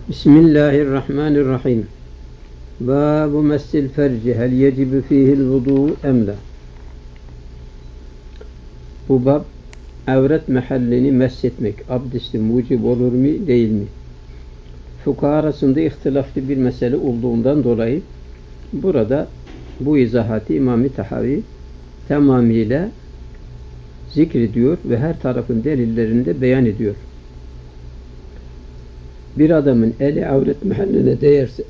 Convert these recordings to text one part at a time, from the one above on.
Bismillahirrahmanirrahim. Bâbu messil ferci hel yecibu fihil vudu emla. Bu bab avret mahallini meshetmek abdesti mucib olur mu değil mi? Fukaha arasında ihtilaflı bir mesele olduğundan dolayı burada bu izahatı İmam-ı Tahavi tamamıyla zikrediyor ve her tarafın delillerinde beyan ediyor. Bir adamın eli avret mahalline değerse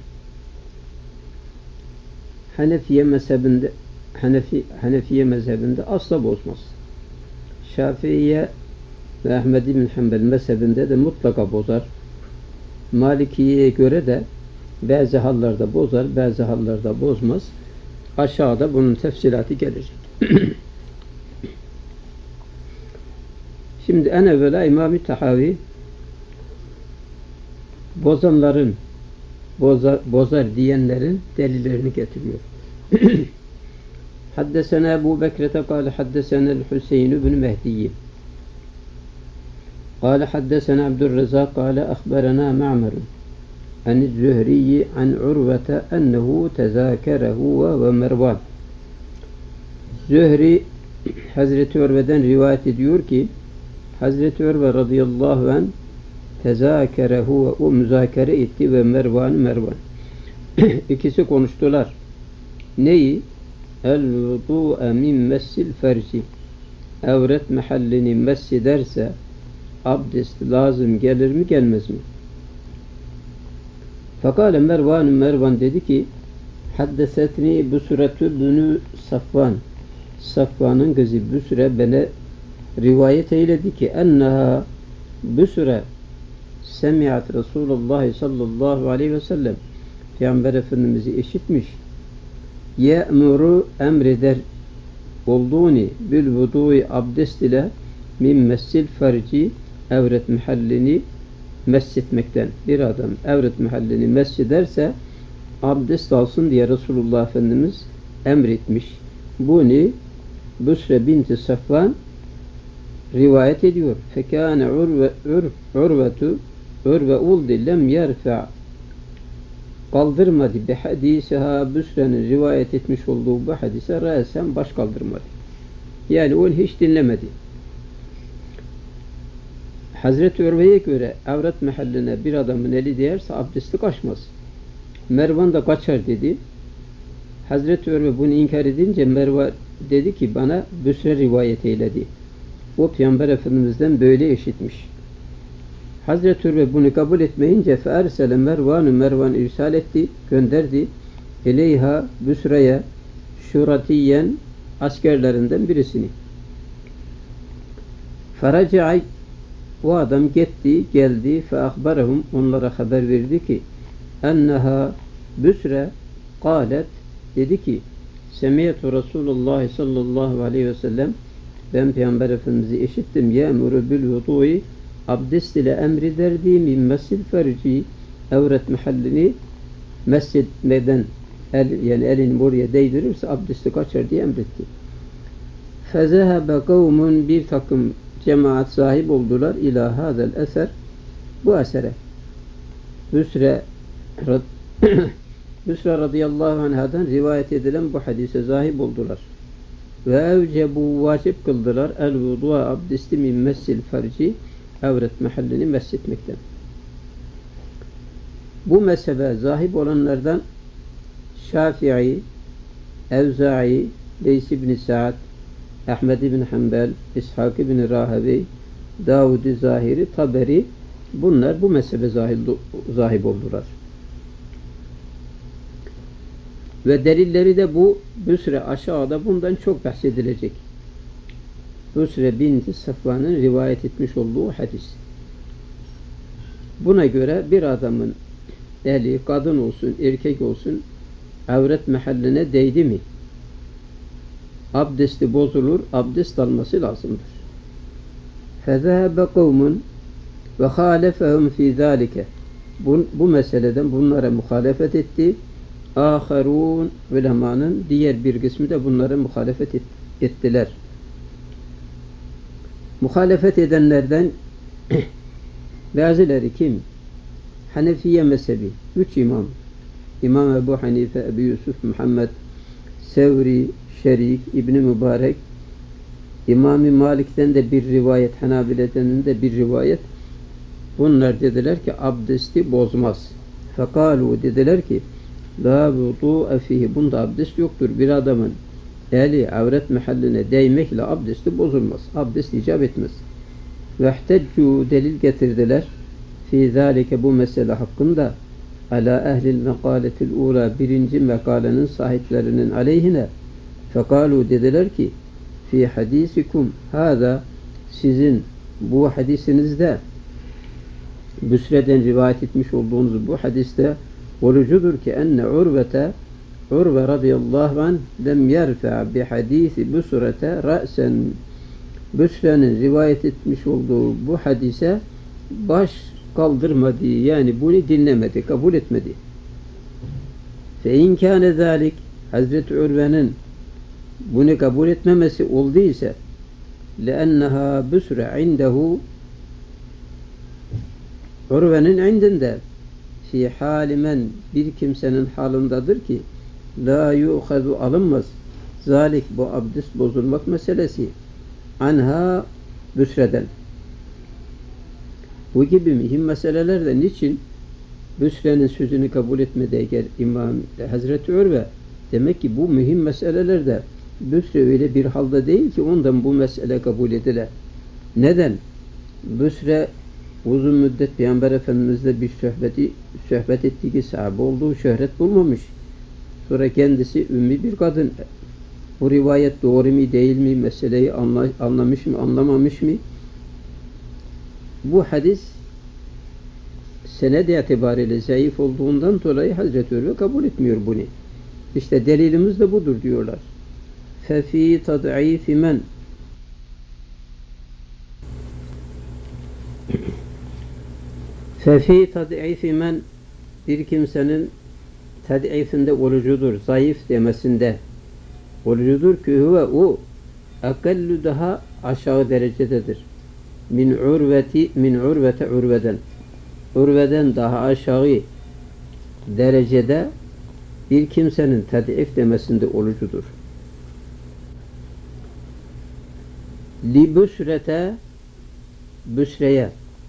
Hanefiye mezhebinde asla bozmaz. Şafiiye ve Ahmed bin Hanbel mezhebinde de mutlaka bozar. Malikiye'ye göre de bazı hallarda bozar, bazı hallarda bozmaz. Aşağıda bunun tefsilatı gelecek. Şimdi en evvela İmam-ı Tahavi bozanların bozar diyenlerin delillerini getiriyor. Haddesena Ebu Bekrete kâle haddesena Hüseyin ibn Mehdi'yi kâle haddesena Abdurrezzak kâle akhberena Ma'merun an Zühriyi an Urvete ennehu tezâkerehu ve Mervan. Zühri Hazreti Urve'den rivayet ediyor ki Hazreti Urve radıyallahu anh tezâkerehu, o müzakere etti ve Mervan. İkisi konuştular. Neyi? El-vudu'e min messil ferci. Avret mahallini messiderse abdest lazım gelir mi gelmez mi? Fakale Mervan dedi ki haddesetni Busretü bünü Safvan. Safvan'ın kızı Busre bana rivayet eyledi ki enneha Busre semi'at Resulullah sallallahu aleyhi ve sellem Peygamber Efendimiz'i işitmiş. Ye'muru emreder olduğunu bil vudu'i abdest ile min messil ferci avret mahallini messetmekten. Bir adam avret mahallini messederse abdest alsın diye Resulullah Efendimiz emretmiş. Bunu Busre binti Safvan rivayet ediyor. Fekâne Urve oldu lem yerfa kaldırmadı bi hadisiha Busre'nin rivayet etmiş olduğu bu hadise râsen baş kaldırmadı. Yani onu hiç dinlemedi. Hazreti Urve'ye göre avret mahalline bir adamın eli değerse abdesti kaçmaz. Mervan da kaçar dedi. Hazreti Urve bunu inkar edince Mervan dedi ki bana Busre rivayet eyledi. O Peygamber Efendimiz'den böyle işitmiş. Hazreti Urve bunu kabul etmeyince feersele Mervan irsal etti, gönderdi. Eleyha Busre'ye şuratiyen askerlerinden birisini. Feraci'ay o adam gitti, geldi fe akbarahum onlara haber verdi ki enneha Busre kâlet dedi ki semiyetü Resulullah sallallahu aleyhi ve sellem ben Peygamber Efendimiz'i işittim. Ye'muru bil vudu'i abdest ile emrederdi min messil ferci avret mahallini mesletmeden yani elini oraya değdirirse abdesti kaçar diye emretti. Fezehebe kavmun bir takım cemaat sahip oldular ila hadel eser bu esere. Busre radıyallahu anhadan rivayet edilen bu hadise sahip oldular. Ve evcebu vacip kıldılar el vudu'a abdesti min messil ferci avret mahallini mesletmekten. Bu mezhebe zahip olanlardan Şafii, Evza'i, Leys ibn Sa'd, Ahmed ibn Hanbel, İshak ibn Rahavi, Davud-i Zahiri, Taberi bunlar bu mezhebe zahip oldular. Ve delilleri de bu Busre aşağıda bundan çok bahsedilecek. Busre binti Safvan'ın rivayet etmiş olduğu hadis. Buna göre bir adamın eli kadın olsun, erkek olsun avret mahalline değdi mi? Abdesti bozulur, abdest alması lazımdır. فَذَهَبَ قَوْمٌ وَخَالَفَهُمْ فِي ذَٰلِكَ Bu meseleden bunlara muhalefet etti. Âherûn ulemanın diğer bir kısmı da bunlara muhalefet ettiler. Muhalefet edenlerden bazıları kim? Hanefiye mezhebi. 3 imam. İmam Ebu Hanife, Ebu Yusuf, Muhammed, Sevri, Şerik, İbni Mübarek, İmam-ı Malik'ten de bir rivayet, Hanabile'den de bir rivayet. Bunlar dediler ki abdesti bozmaz. Fekalu dediler ki la vudu'e fihi. Bunda abdest yoktur. Bir adamın eli avret mahalline değmekle abdesti bozulmaz. Abdest icap etmez. Vehteccu delil getirdiler. Fi zalike bu mesele hakkında ala ehlil mekaletil ula birinci mekalenin sahiplerinin aleyhine fekalu dediler ki fi hadisikum hâzâ sizin bu hadisinizde Büsre'den rivayet etmiş olduğunuz bu hadiste olucudur ki enne Urve radıyallahu anh lem yerfa bi hadisi Büsre'te ra'sen Büsre'nin rivayet etmiş olduğu bu hadise baş kaldırmadı. Yani bunu dinlemedi, kabul etmedi. Fe in kâne zâlik Hazreti Urve'nin bunu kabul etmemesi olduysa لأنها Büsre indehu Urve'nin indinde fi halimen bir kimsenin halındadır ki la yu'khadu alınmaz zalik bu abdest bozulmak meselesi anha Büsre'den. Bu gibi mühim meselelerde niçin Büsre'nin sözünü kabul etmedi eğer İmam Hazreti Urve demek ki bu mühim meselelerde Büsre öyle bir halde değil ki ondan bu mesele kabul edilir. Neden? Büsre uzun müddet Peygamber Efendimiz'le bir sohbet ettiği sahabe olduğu şöhret bulmamış. Sonra kendisi ümmi bir kadın. Bu rivayet doğru mu değil mi? Meseleyi anlamış mı anlamamış mı? Bu hadis sened itibariyle zayıf olduğundan dolayı Hazreti Urve kabul etmiyor bunu. İşte delilimiz de budur diyorlar. Fefi tad'ifi men Fefi tad'ifi men bir kimsenin tad'ifinde olucudur, zayıf demesinde olucudur ki huve o akallu daha aşağı derecededir. Min urvete Urveden daha aşağı derecede bir kimsenin tad'if demesinde olucudur. Li Büsre'ye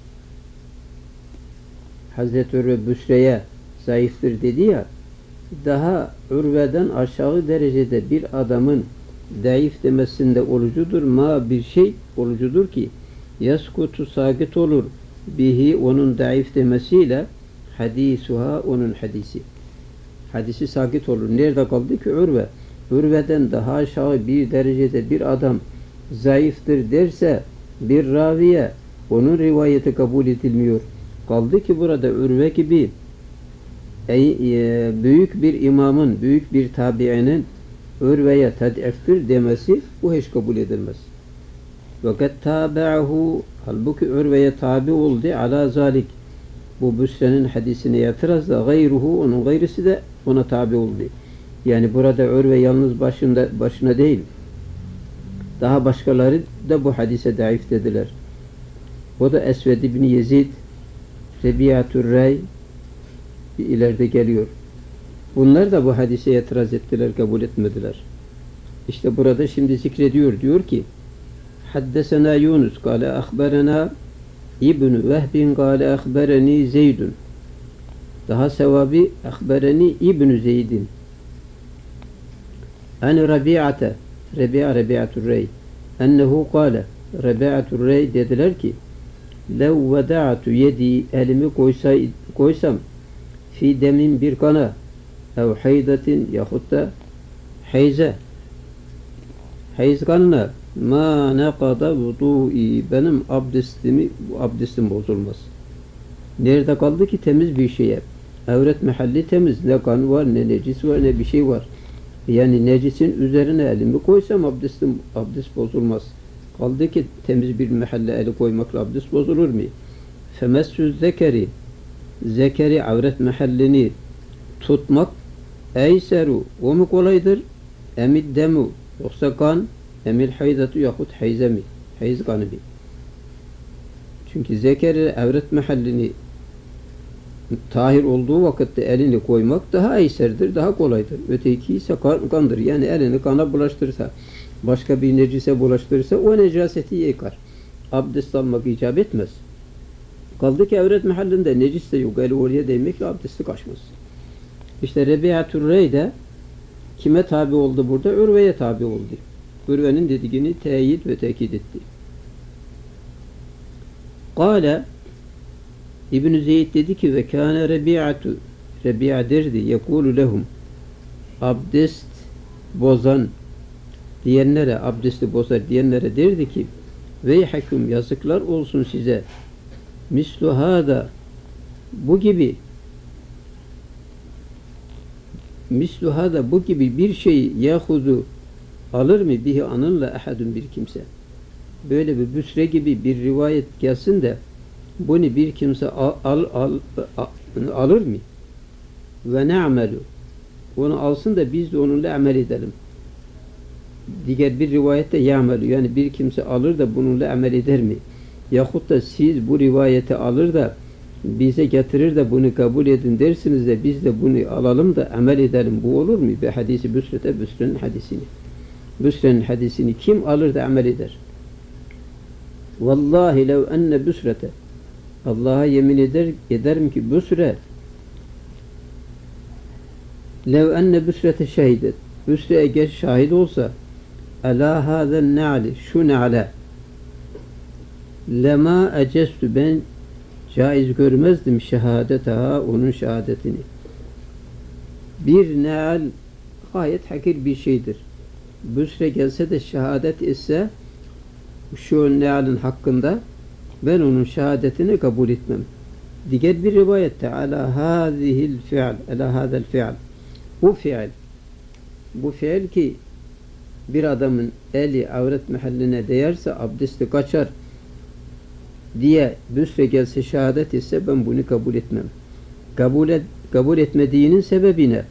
Hazreti Urve Büsre'ye zayıftır dedi ya, daha Urve'den aşağı derecede bir adamın zayıf demesinde olucudur. Bir şey olucudur ki yaskutu sakit olur bihi onun zayıf demesiyle hadisuha onun hadisi sakit olur. Nerede kaldı ki Urve? Urve'den daha aşağı bir derecede bir adam zayıftır derse bir raviye onun rivayeti kabul edilmiyor. Kaldı ki burada Urve gibi büyük bir imamın, büyük bir tabiinin Urve'ye tad'iftir demesi bu hiç kabul edilmez. Fakat tabi'ahu halbuki Urve'ye tabi oldu ala zalik bu Büsre'nin hadisine itirazla gayruhu onun gayrısı da ona tabi oldu. Yani burada Urve yalnız başına değil. Daha başkaları da bu hadise daif dediler. O da Esved ibn Yezid, Rebi'atur Rey ileride geliyor. Bunlar da bu hadise itiraz ettiler, kabul etmediler. İşte burada şimdi zikrediyor. Diyor ki Haddesena Yunus kâle ahberena İbn-i Vehbin kâle ahbereni Zeydun. Daha sevabı ahbereni İbn-i Zeydin. Ani Rebi'atur Rey ennehu kâle Rebi'atur Rey dediler ki lev veda'tu yedi elimi koysam fi demin bir kana ev haydatin yahut da hayz kanına ma nekada vudu'i benim abdestim bozulmaz. Nerede kaldı ki temiz bir şeye? Avret mahalli temiz. Ne kan var, ne necis var, ne bir şey var. Yani necisin üzerine elimi koysam abdest bozulmaz. Kaldı ki temiz bir mahalle eli koymakla abdest bozulur mu? Femessü zekeri avret mahallini tutmak eyseru o mu kolaydır? Emid demu yoksa kan emil haydatu yahut hayze mi? Hayz kanı mi? Çünkü zekeri avret mahallini tahir olduğu vakitte elini koymak daha eyserdir, daha kolaydır. Öteki ise kandır. Yani elini kana bulaştırırsa, başka bir necise bulaştırırsa o necaseti yıkar. Abdest almak icap etmez. Kaldı ki avret mahallinde necis de yok. Eli oraya değmekle abdesti kaçmaz. İşte Rebi'atul Rey de kime tabi oldu burada? Ürve'ye tabi oldu. Ürve'nin dediğini teyit ve tekit etti. Kale İbn-i Zeyd dedi ki ve kâne Rebi'atu Rebi'a derdi yekûlu lehum abdest bozan diyenlere, abdesti bozar diyenlere derdi ki veyhakum yazıklar olsun size mislu hâda bu gibi bir şey yahudu alır mı bihi anınla ahadun bir kimse. Böyle bir büsre gibi bir rivayet gelsin de bunu bir kimse alır mı? Ve ne'melu. Onu alsın da biz de onunla amel edelim. Diğer bir rivayette ya'melu. Yani bir kimse alır da bununla amel eder mi? Yahut da siz bu rivayeti alır da bize getirir de bunu kabul edin dersiniz de biz de bunu alalım da amel edelim. Bu olur mu? Ve hadisi Büsre'nin hadisini. Büsre'nin hadisini kim alır da amel eder? Vallahi lev enne Büsre'te Allah'a yemin ederim ki Büsre lev enne Büsre'te şehidet Büsre eğer şahit olsa ala hâzen ne'ali şu ne'ale lema ecestü ben caiz görmezdim şehadetaha onun şehadetini. Bir ne'al gayet hakir bir şeydir. Büsre gelse de şehadet etse şu ne'alin hakkında ben onun şehadetini kabul etmem. Diğer bir rivayette ala hâzihil fi'l ala hâzel fi'l bu fi'l ki bir adamın eli avret mahalline değerse abdesti kaçar diye Büsre gelse şehadet ise ben bunu kabul etmem. Kabul etmediğinin sebebine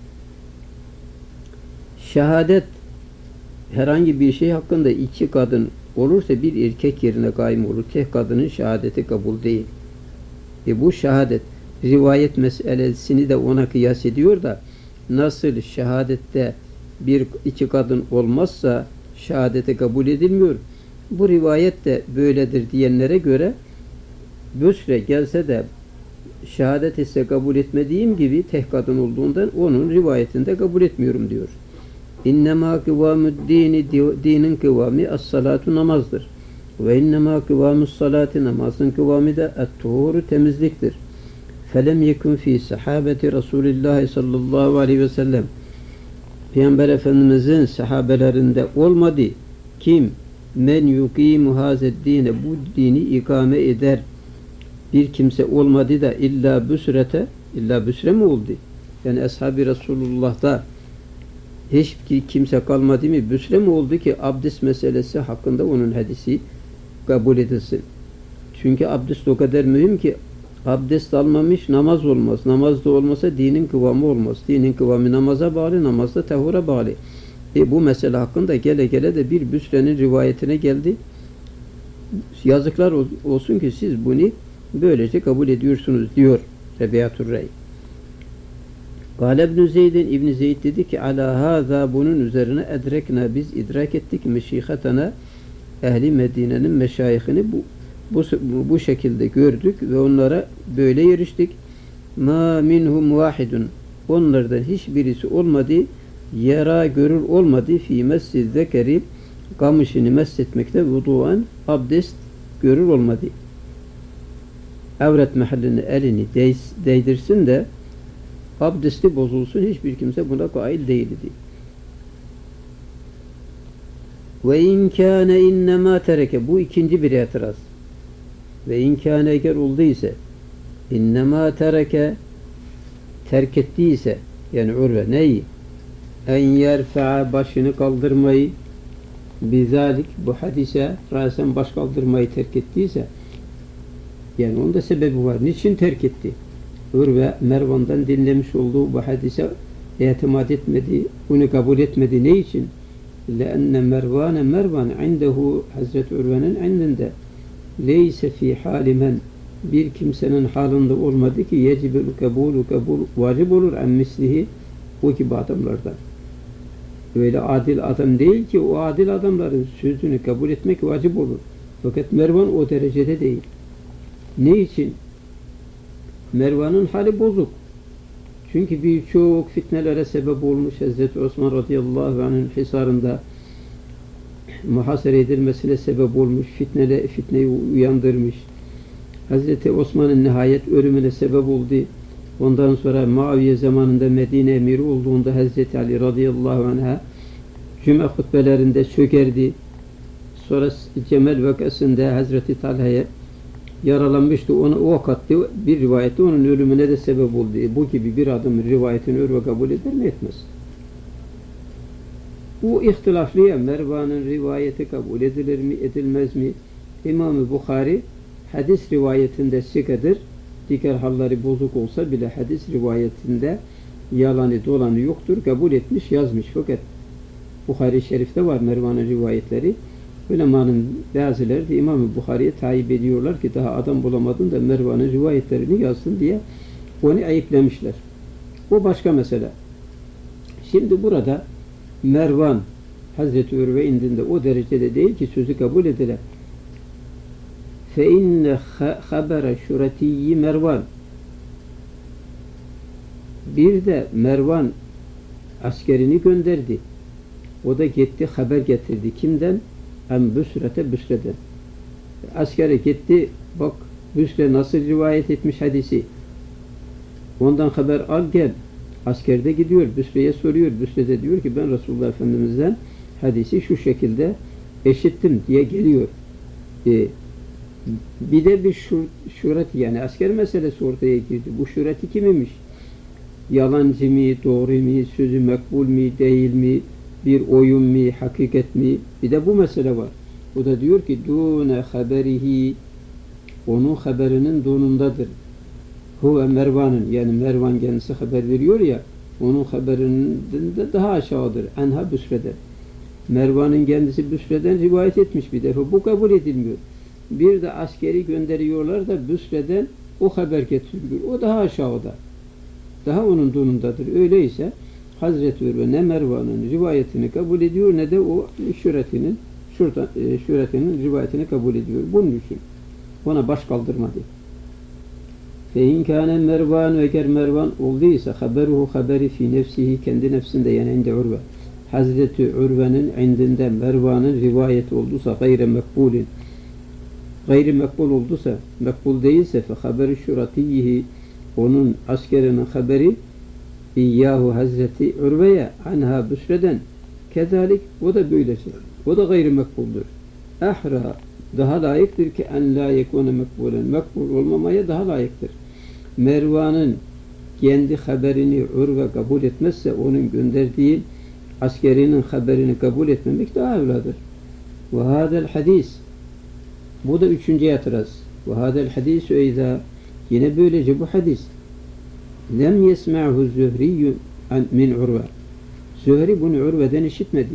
şehadet herhangi bir şey hakkında iki kadın olursa bir erkek yerine kaim olur. Tek kadının şehadeti kabul değil. Bu şehadet rivayet meselesini de ona kıyas ediyor da nasıl şehadette iki kadın olmazsa şehadete kabul edilmiyor. Bu rivayet de böyledir diyenlere göre Büsre gelse de şehadet ise kabul etmediğim gibi tek kadın olduğundan onun rivayetinde kabul etmiyorum diyor. İnnemâ kıvâmü dinin kıvâmi as-salatu namazdır. Ve innemâ kıvâmus salati namazın kıvâmi de et-tuhuru temizliktir. Felem yekun fî sahabeti Resulullah sallallahu aleyhi ve sellem Peygamber Efendimizin sahabelerinde olmadı. Kim? Men yukimu hazeddine bu dini ikame eder. Bir kimse olmadı da illa Büsre mi oldu? Yani Ashab-ı Resulullah'ta hiç kimse kalmadı mı? Büsre mi oldu ki abdest meselesi hakkında onun hadisi kabul edilsin? Çünkü abdest o kadar mühim ki abdest almamış namaz olmaz. Namaz da olmasa dinin kıvamı olmaz. Dinin kıvamı namaza bağlı, namaz da tahura bağlı. Bu mesele hakkında gele gele de bir Büsre'nin rivayetine geldi. Yazıklar olsun ki siz bunu böylece kabul ediyorsunuz diyor Rebi'atul Rey. Kâle İbn-i Zeyd'in İbn-i Zeyd dedi ki alâ hâzâ bunun üzerine edrekna biz idrak ettik meşîhatana ehli Medine'nin meşayihini bu şekilde gördük ve onlara böyle yarıştık. Ma minhum vahidun onlardan hiçbirisi olmadı yara görür olmadı fi mescid zekeri kamışını mesletmekte vuduan abdest görür olmadı. Avret mahalline elini değdirsin de abdesti bozulsun hiçbir kimse buna kail değildi. Ve in kâne innemâ tereke bu ikinci bir itiraz. Ve in kâne eğer olduysa innemâ tereke terk ettiyse yani Urve neyi? En yerfe'a başını kaldırmayı bizalik bu hadise rasen baş kaldırmayı terk ettiyse yani onun da sebebi var. Niçin terk etti? Urve Mervan'dan dinlemiş olduğu bu hadise itimat etmedi, bunu kabul etmedi. Ne için? لأن Mervan indehu Hazreti Urve'nin indinde leyse fi hali men bir kimsenin halinde olmadı ki yecibül kabul vacip olur en mislihi o gibi adamlardan. Öyle adil adam değil ki o adil adamların sözünü kabul etmek vacip olur. Fakat Mervan o derecede değil. Ne için? Mervan'ın hali bozuk. Çünkü birçok fitnelere sebep olmuş. Hazreti Osman radıyallahu anh'ın hisarında muhasere edilmesine sebep olmuş. Fitneyi uyandırmış. Hazreti Osman'ın nihayet ölümüne sebep oldu. Ondan sonra Muaviye zamanında Medine emiri olduğunda Hazreti Ali radıyallahu anh'a cuma hutbelerinde sökerdi. Sonra Cemel vakasında Hazreti Talha'ya yaralanmıştı. Ona ok attı. Bir rivayette onun ölümüne de sebep oldu. Bu gibi bir adamın rivayetini örve kabul eder mi etmez? Bu ihtilaflıya Mervan'ın rivayeti kabul edilir mi edilmez mi? İmam-ı Bukhari hadis rivayetinde sikadır. Diğer halleri bozuk olsa bile hadis rivayetinde yalanı dolanı yoktur. Kabul etmiş yazmış. Fakat Bukhari Şerif'te var Mervan'ın rivayetleri. Ulemanın bazıları da İmam-ı Bukhari'ye tayyip ediyorlar ki daha adam bulamadın da Mervan'ın rivayetlerini yazsın diye onu ayıplamışlar. O başka mesele. Şimdi burada Mervan Hazreti Ürve indinde o derecede değil ki sözü kabul edilir. فَاِنَّ خَبَرَ شُرَتِيِّ Mervan. Bir de Mervan askerini gönderdi. O da gitti haber getirdi. Kimden? Büsre'den. Askere gitti. Bak Büsre nasıl rivayet etmiş hadisi. Ondan haber al gel. Asker de gidiyor. Büsre'ye soruyor. Büsre de diyor ki ben Resulullah Efendimiz'den hadisi şu şekilde eşittim diye geliyor. Bir de bir şuret yani asker meselesi ortaya girdi. Bu şureti kimmiş? Yalancı mı, doğru mu, sözü makbul mi, değil mi, bir oyun mi, hakikat mi? Bir de bu mesele var. O da diyor ki dûne haberihi, onun haberinin donundadır. Huve Mervan'ın, yani Mervan kendisi haber veriyor ya, onun haberinin de daha aşağıdır. Enha Büsre'den. Mervan'ın kendisi Büsre'den rivayet etmiş bir defa. Bu kabul edilmiyor. Bir de askeri gönderiyorlar da Büsre'den o haber getiriliyor. O daha aşağıda. Daha onun donundadır. Öyleyse Hazreti Ürve ne Mervan'ın rivayetini kabul ediyor ne de o şuretinin rivayetini kabul ediyor. Bunun için ona baş kaldırmadı. فَاِنْ كَانَ Mervan eğer Mervan olduysa haberuhu haberi fi nefsihi kendi nefsinde yani inde Urve. Hazreti Urve'nin indinde Mervan'ın rivayeti olduysa gayre mekbulin gayri mekbul olduysa mekbul değilse fe haberi şuratiyihi onun askerinin haberi İyyahu Hazreti Urve'ye anha Büsre'den kezalik o da böylesi. O da gayri mekbuldur. Ahra daha layıktır ki en la yekune mekbulen. Mekbul olmamaya daha layıktır. Mervan'ın kendi haberini Urve kabul etmezse onun gönderdiği askerinin haberini kabul etmemek daha evladır. Ve hadel hadis bu da üçüncü itiraz. Ve hadel hadis eyza yine böylece bu hadis lem yesma'hu Zühri min Urve. Zühri bunu Urve'den işitmedi.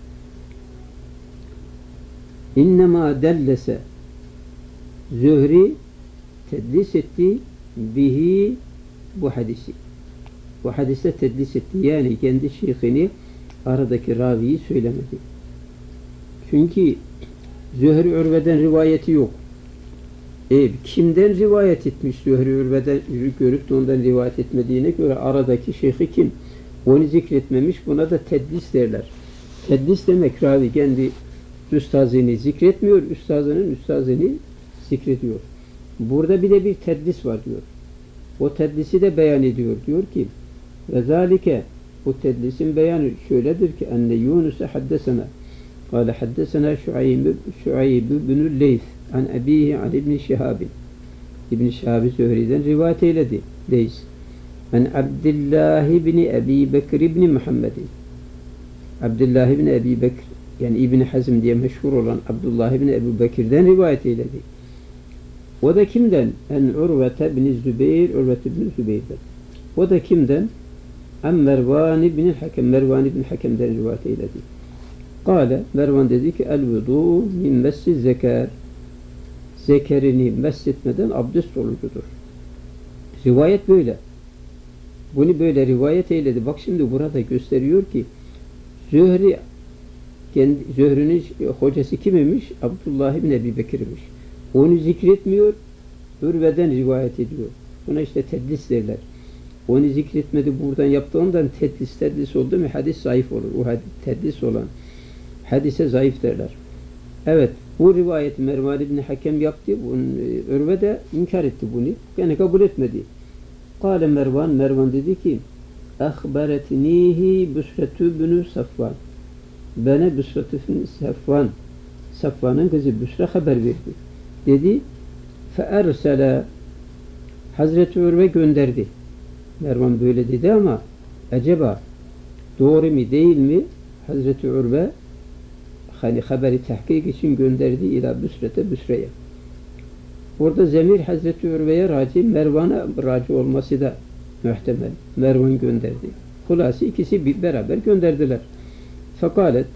İnnemâ dellese Zühri tedlis etti bihi bu hadisi. Bu hadise tedlis etti. Yani kendi şeyhini aradaki raviyi söylemedi. Çünkü Zühri Urve'den rivayeti yok. Kimden rivayet etmiş Zühri Urve'den görüp de ondan rivayet etmediğine göre aradaki şeyhi kim? Onu zikretmemiş. Buna da tedlis derler. Tedlis demek ravi kendi üstazını zikretmiyor. Üstazının üstazını zikrediyor. Burada bir de bir tedlis var diyor. O tedlisi de beyan ediyor. Diyor ki ve zalike bu tedlisin beyanı şöyledir ki enne Yunus'a haddesena قال حدثنا شعيب بن الليث عن أبيه عن ابن شهاب ابن شهاب Zühri'den rivayet eyledi. Leys. An Abdullah ibn Abi Bekir ibn Muhammed. Abdullah ibn Abi Bekir yani İbn Hazm diye meşhur olan Abdullah ibn Ebu Bekir'den rivayet eyledi. O da kimden? En Urvete ibn Zübeyir, Urvete ibn Zübeyir'den. O da kimden? En Mervan ibn Hakem, Mervan ibn Hakem'den rivayet eyledi. Kale, Mervan dedi ki el vudu min messi zekar. zekerini mesletmeden abdest olucudur. Rivayet böyle. Bunu böyle rivayet eyledi. Bak şimdi burada gösteriyor ki Zühri'nin hocası kim imiş? Abdullah bin Ebi Bekir'miş. Onu zikretmiyor, Ürve'den rivayet ediyor. Buna işte tedlis derler. Onu zikretmedi, buradan yaptığından tedlis oldu mu hadis zayıf olur. O tedlis olan hadise zayıf derler. Evet, bu rivayeti Mervan İbni Hakem yaptı. Ürve de inkar etti bunu. Yani kabul etmedi. Kâle Mervan dedi ki Ahberetnihi Büsretü bünü Safvan. Bana Büsretü Safvan'ın kızı Büsre haber verdi. Dedi feersele Hazreti Ürve gönderdi. Mervan böyle dedi ama acaba doğru mu değil mi? Hazreti Ürve hani haberi tahkik için gönderdi ila Büsre'ye. Burada zemir Hazreti Ürve'ye raci, Mervan'a raci olması da muhtemel. Mervan gönderdi. Hulası ikisi beraber gönderdiler. Fekalet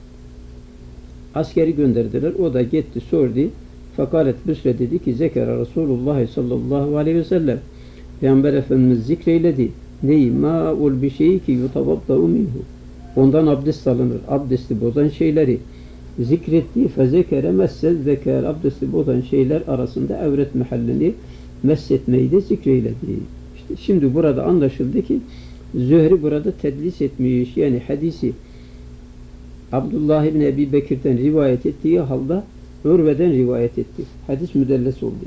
askeri gönderdiler. O da gitti sordu. Fekalet Büsre dedi ki zekera Resulullah sallallahu aleyhi ve sellem Peygamber Efendimiz zikreyledi. Neyi? Ma'ul bir şeyi ki yutavadda'u minhu. Ondan abdest alınır. Abdesti bozan şeyleri zikrettiği fezekere messel zeker abdesti bozan şeyler arasında evret mahallini messetmeyi de zikreyledi. İşte şimdi burada anlaşıldı ki Zühri burada tedlis etmiş. Yani hadisi Abdullah ibn Ebi Bekir'den rivayet ettiği halde Ürve'den rivayet etti. Hadis müdelles oldu.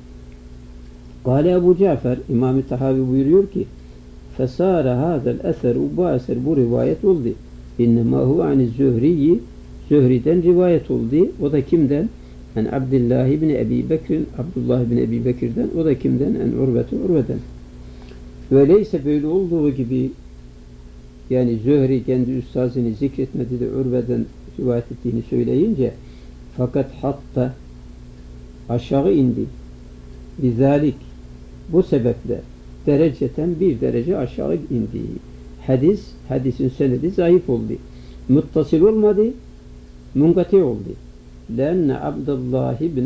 Kâle Ebu Cafer İmam-ı Tahavi buyuruyor ki fesâre hâzel eseru bu eser bu rivayet oldu. İnnemâ hu ani Zühriyi Zühri'den rivayet oldu. O da kimden? En Abdullah ibn Ebi Bekir Abdullah ibn Ebi Bekir'den. O da kimden? En Urve'den. Öyleyse böyle olduğu gibi yani Zühri kendi üstazını zikretmedi de Urve'den rivayet ettiğini söyleyince fakat hatta aşağı indi. Bizalik bu sebeple dereceten bir derece aşağı indi. Hadisin senedi zayıf oldu. Muttasıl olmadı, munkati oldu. Lenne Abdullah ibn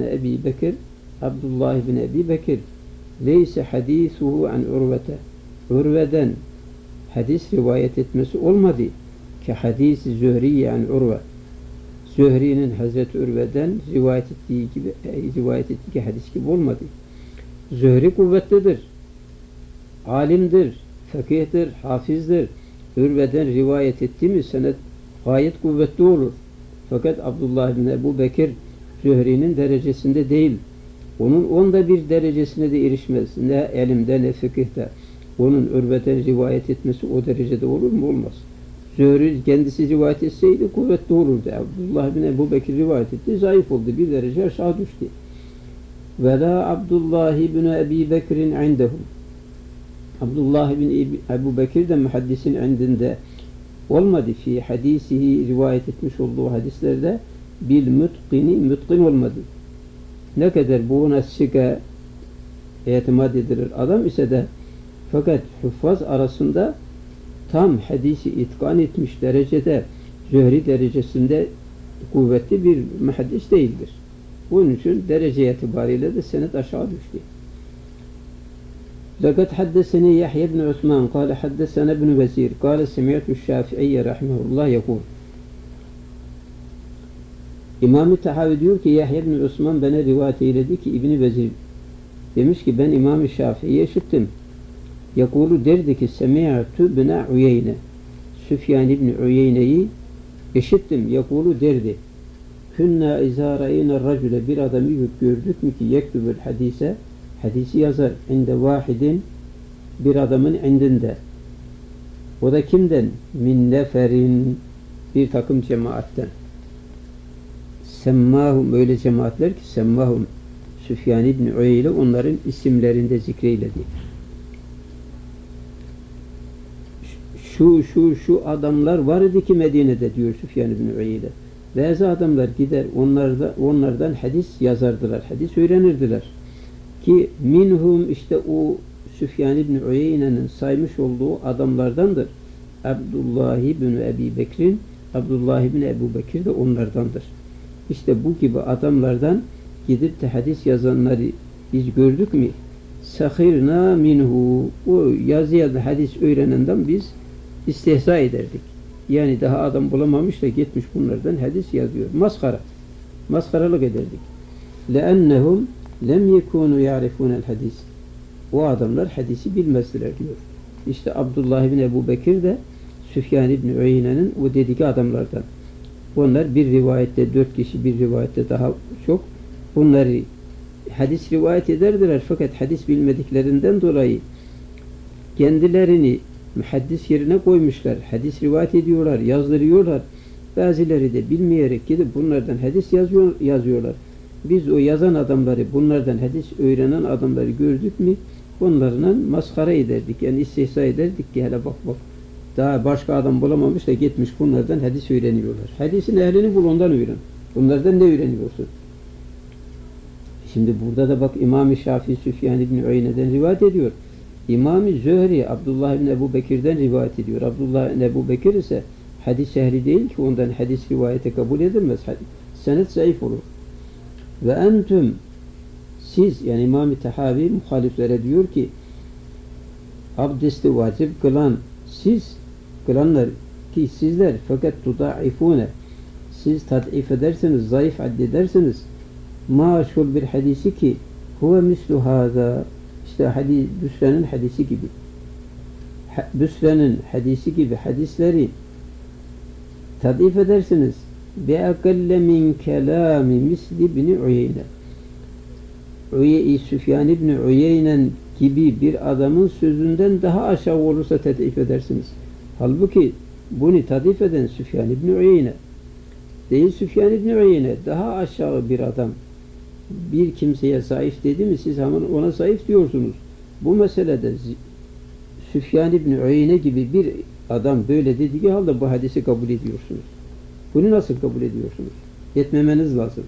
Ebi Bekir leyse hadisuhu an Urvete Urve'den hadis rivayet etmesi olmadı ki hadisi Zühriye an Urve Zühri'nin Hazreti Ürve'den rivayet ettiği hadis gibi olmadı. Zühri kuvvetlidir, alimdir, fakihtir, hafizdir. Ürve'den rivayet etti mi senet gayet kuvvetli olur. Fakat Abdullah bin Ebu Bekir Zühri'nin derecesinde değil. Onun onda bir derecesine de erişmez. Ne elimde ne fıkıhta. Onun Ürve'den rivayet etmesi o derecede olur mu? Olmaz. Zühri kendisi rivayet etseydi kuvvetli olurdu. Abdullah bin Ebu Bekir rivayet etti. Zayıf oldu. Bir derece aşağı düştü. Ve la Abdullah bin Ebi Bekir'in indehum. Abdullah bin Ebu Bekir de muhaddisin indinde olmadı. Fi hadisihi rivayet etmiş olduğu hadislerde bil mütkin olmadı. Ne kadar bu ona sıka itimat edilir adam ise de fakat huffaz arasında tam hadisi itkan etmiş derecede Zühri derecesinde kuvvetli bir muhaddis değildir. Bunun için derece itibariyle de senet aşağı düştü. لقد حدثني يحيى بن عثمان قال حدثنا ابن وزير قال سمعت الشافعي رحمه الله يقول İmam-ı Tahavi diyor ki Yahya ibn Osman bana rivayet eyledi ki İbn-i Vezir demiş ki ben İmam-ı Şafii'yi işittim. Yakulu derdi ki Semi'tu bina Uyeyne Süfyan ibn Uyeyne'yi işittim. Yakulu derdi Künna izâre'ine racüle bir adamı gördük mü ki yektübül hadisi yazar inde vahidin bir adamın indinde. O da kimden? Min neferin bir takım cemaatten. Semmahum öyle cemaatler ki semmahum Süfyan ibn Uyeyne onların isimlerinde zikreyledi. Şu adamlar vardı ki Medine'de diyor Süfyan ibn Uyeyne. Bazı adamlar gider onlardan hadis yazardılar, hadis öğrenirdiler. Ki minhum işte o Süfyan ibn Uyeyne'nin saymış olduğu adamlardandır. Abdullah ibn Ebu Bekir de onlardandır. İşte bu gibi adamlardan gidip de hadis yazanları biz gördük mü? Sahirna minhu. O yazıya da hadis öğrenenden biz istihza ederdik. Yani daha adam bulamamış da gitmiş bunlardan hadis yazıyor. Maskara. Maskaralık ederdik. لَأَنَّهُمْ lem yekunu ya'rifunel hadis. O adamlar hadisi bilmezdiler diyor. İşte Abdullah bin Ebu Bekir de Süfyan İbni Uyeyne'nin o dediki adamlardan. Onlar bir rivayette 4 kişi, bir rivayette daha çok bunları hadis rivayet ederdiler fakat hadis bilmediklerinden dolayı kendilerini muhaddis yerine koymuşlar. Hadis rivayet ediyorlar, yazdırıyorlar. Bazıları da bilmeyerek gidip bunlardan hadis yazıyorlar. Biz o yazan adamları, bunlardan hadis öğrenen adamları gördük mü onlarla maskara ederdik. Yani istihza ederdik ki hele bak daha başka adam bulamamış da gitmiş bunlardan hadis öğreniyorlar. Hadisin ehlini bul ondan öğren. Bunlardan ne öğreniyorsun? Şimdi burada da bak İmam-ı Şafii Süfyan İbni Uyeyne'den rivayet ediyor. İmam-ı Zühri Abdullah İbni Ebu Bekir'den rivayet ediyor. Abdullah İbni Ebu Bekir ise hadis ehli değil ki ondan hadis rivayete kabul edilmez. Senet zayıf olur. Ve entüm siz yani İmam-ı Tahavi muhaliflere diyor ki abdesti vacip kılan siz kılanlar ki sizler fakat tudaifune siz tadif edersiniz, zayıf addedersiniz maşhur bir hadisi ki huve mislu hâzâ işte Büsre'nin hadisi gibi Büsre'nin hadisi gibi hadisleri tadif edersiniz ve akalle min kelâmi misli ibn Uyeyne Süfyan İbni Uyeyne gibi bir adamın sözünden daha aşağı olursa tadif edersiniz. Halbuki bunu tadif eden Süfyan İbni Uyeyne değil, Süfyan İbni Uyeyne daha aşağı bir adam. Bir kimseye zayıf dedi mi siz hemen ona zayıf diyorsunuz. Bu meselede Süfyan İbni Uyeyne gibi bir adam böyle dediği halde bu hadisi kabul ediyorsunuz. Bunu nasıl kabul ediyorsunuz? Etmemeniz lazım.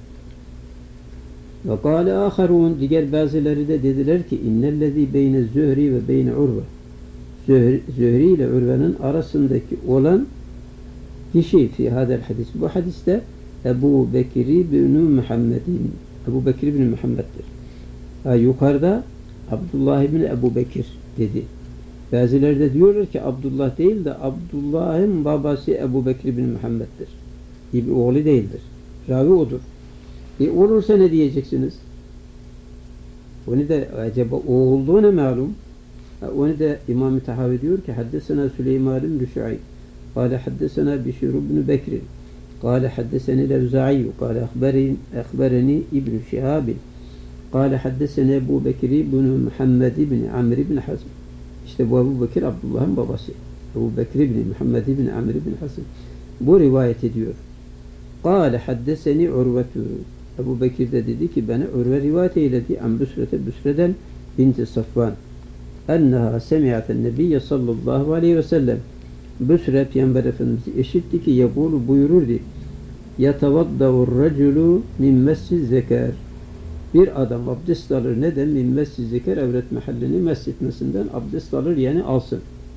Ve kâle âkharûn diğer bazıları da dediler ki innellezî beyne Zühri ve beyne Urve Zühri ile Urve'nin arasındaki olan kişi fi hadel hadis. Bu hadiste Ebu Bekir bin Muhammed'in Ebu Bekir bin Muhammed'dir. Yukarıda Abdullah bin Ebu Bekir dedi. Bazıları da diyorlar ki Abdullah değil de Abdullah'ın babası Ebu Bekir bin Muhammed'dir. Bir oğlu değildir. Ravi odur. Olursa ne diyeceksiniz? Onu da acaba o olduğuna malum. Onu da İmam-ı Tahavi diyor ki haddesena Süleyman bin Şuayb قال حدثنا بشير بن بكر قال حدثني الأوزاعي قال أخبرني ابن شهاب قال حدثني أبو بكر بن محمد بن عمرو بن حزم. İşte bu Ebu Bekir Abdullah'ın babası. Ebu Bekir bin Muhammed bin Amr bin Hazm. Bu rivayet ediyor. قال حدثني عروة. Ebu Bekir de dedi ki bana Urve rivayet eyledi. An Büsre'den binti Safvan. Enneha semi'aten nebiyye sallallahu aleyhi ve sellem. Büsre Peygamber Efendimiz'i işitti ki yekulu buyururdu. Yetavaddavur raculu min mescid zeker. Bir adam abdest alır. Neden? Min mescid zeker evret mahallini mescitmesinden abdest alır yani alsın.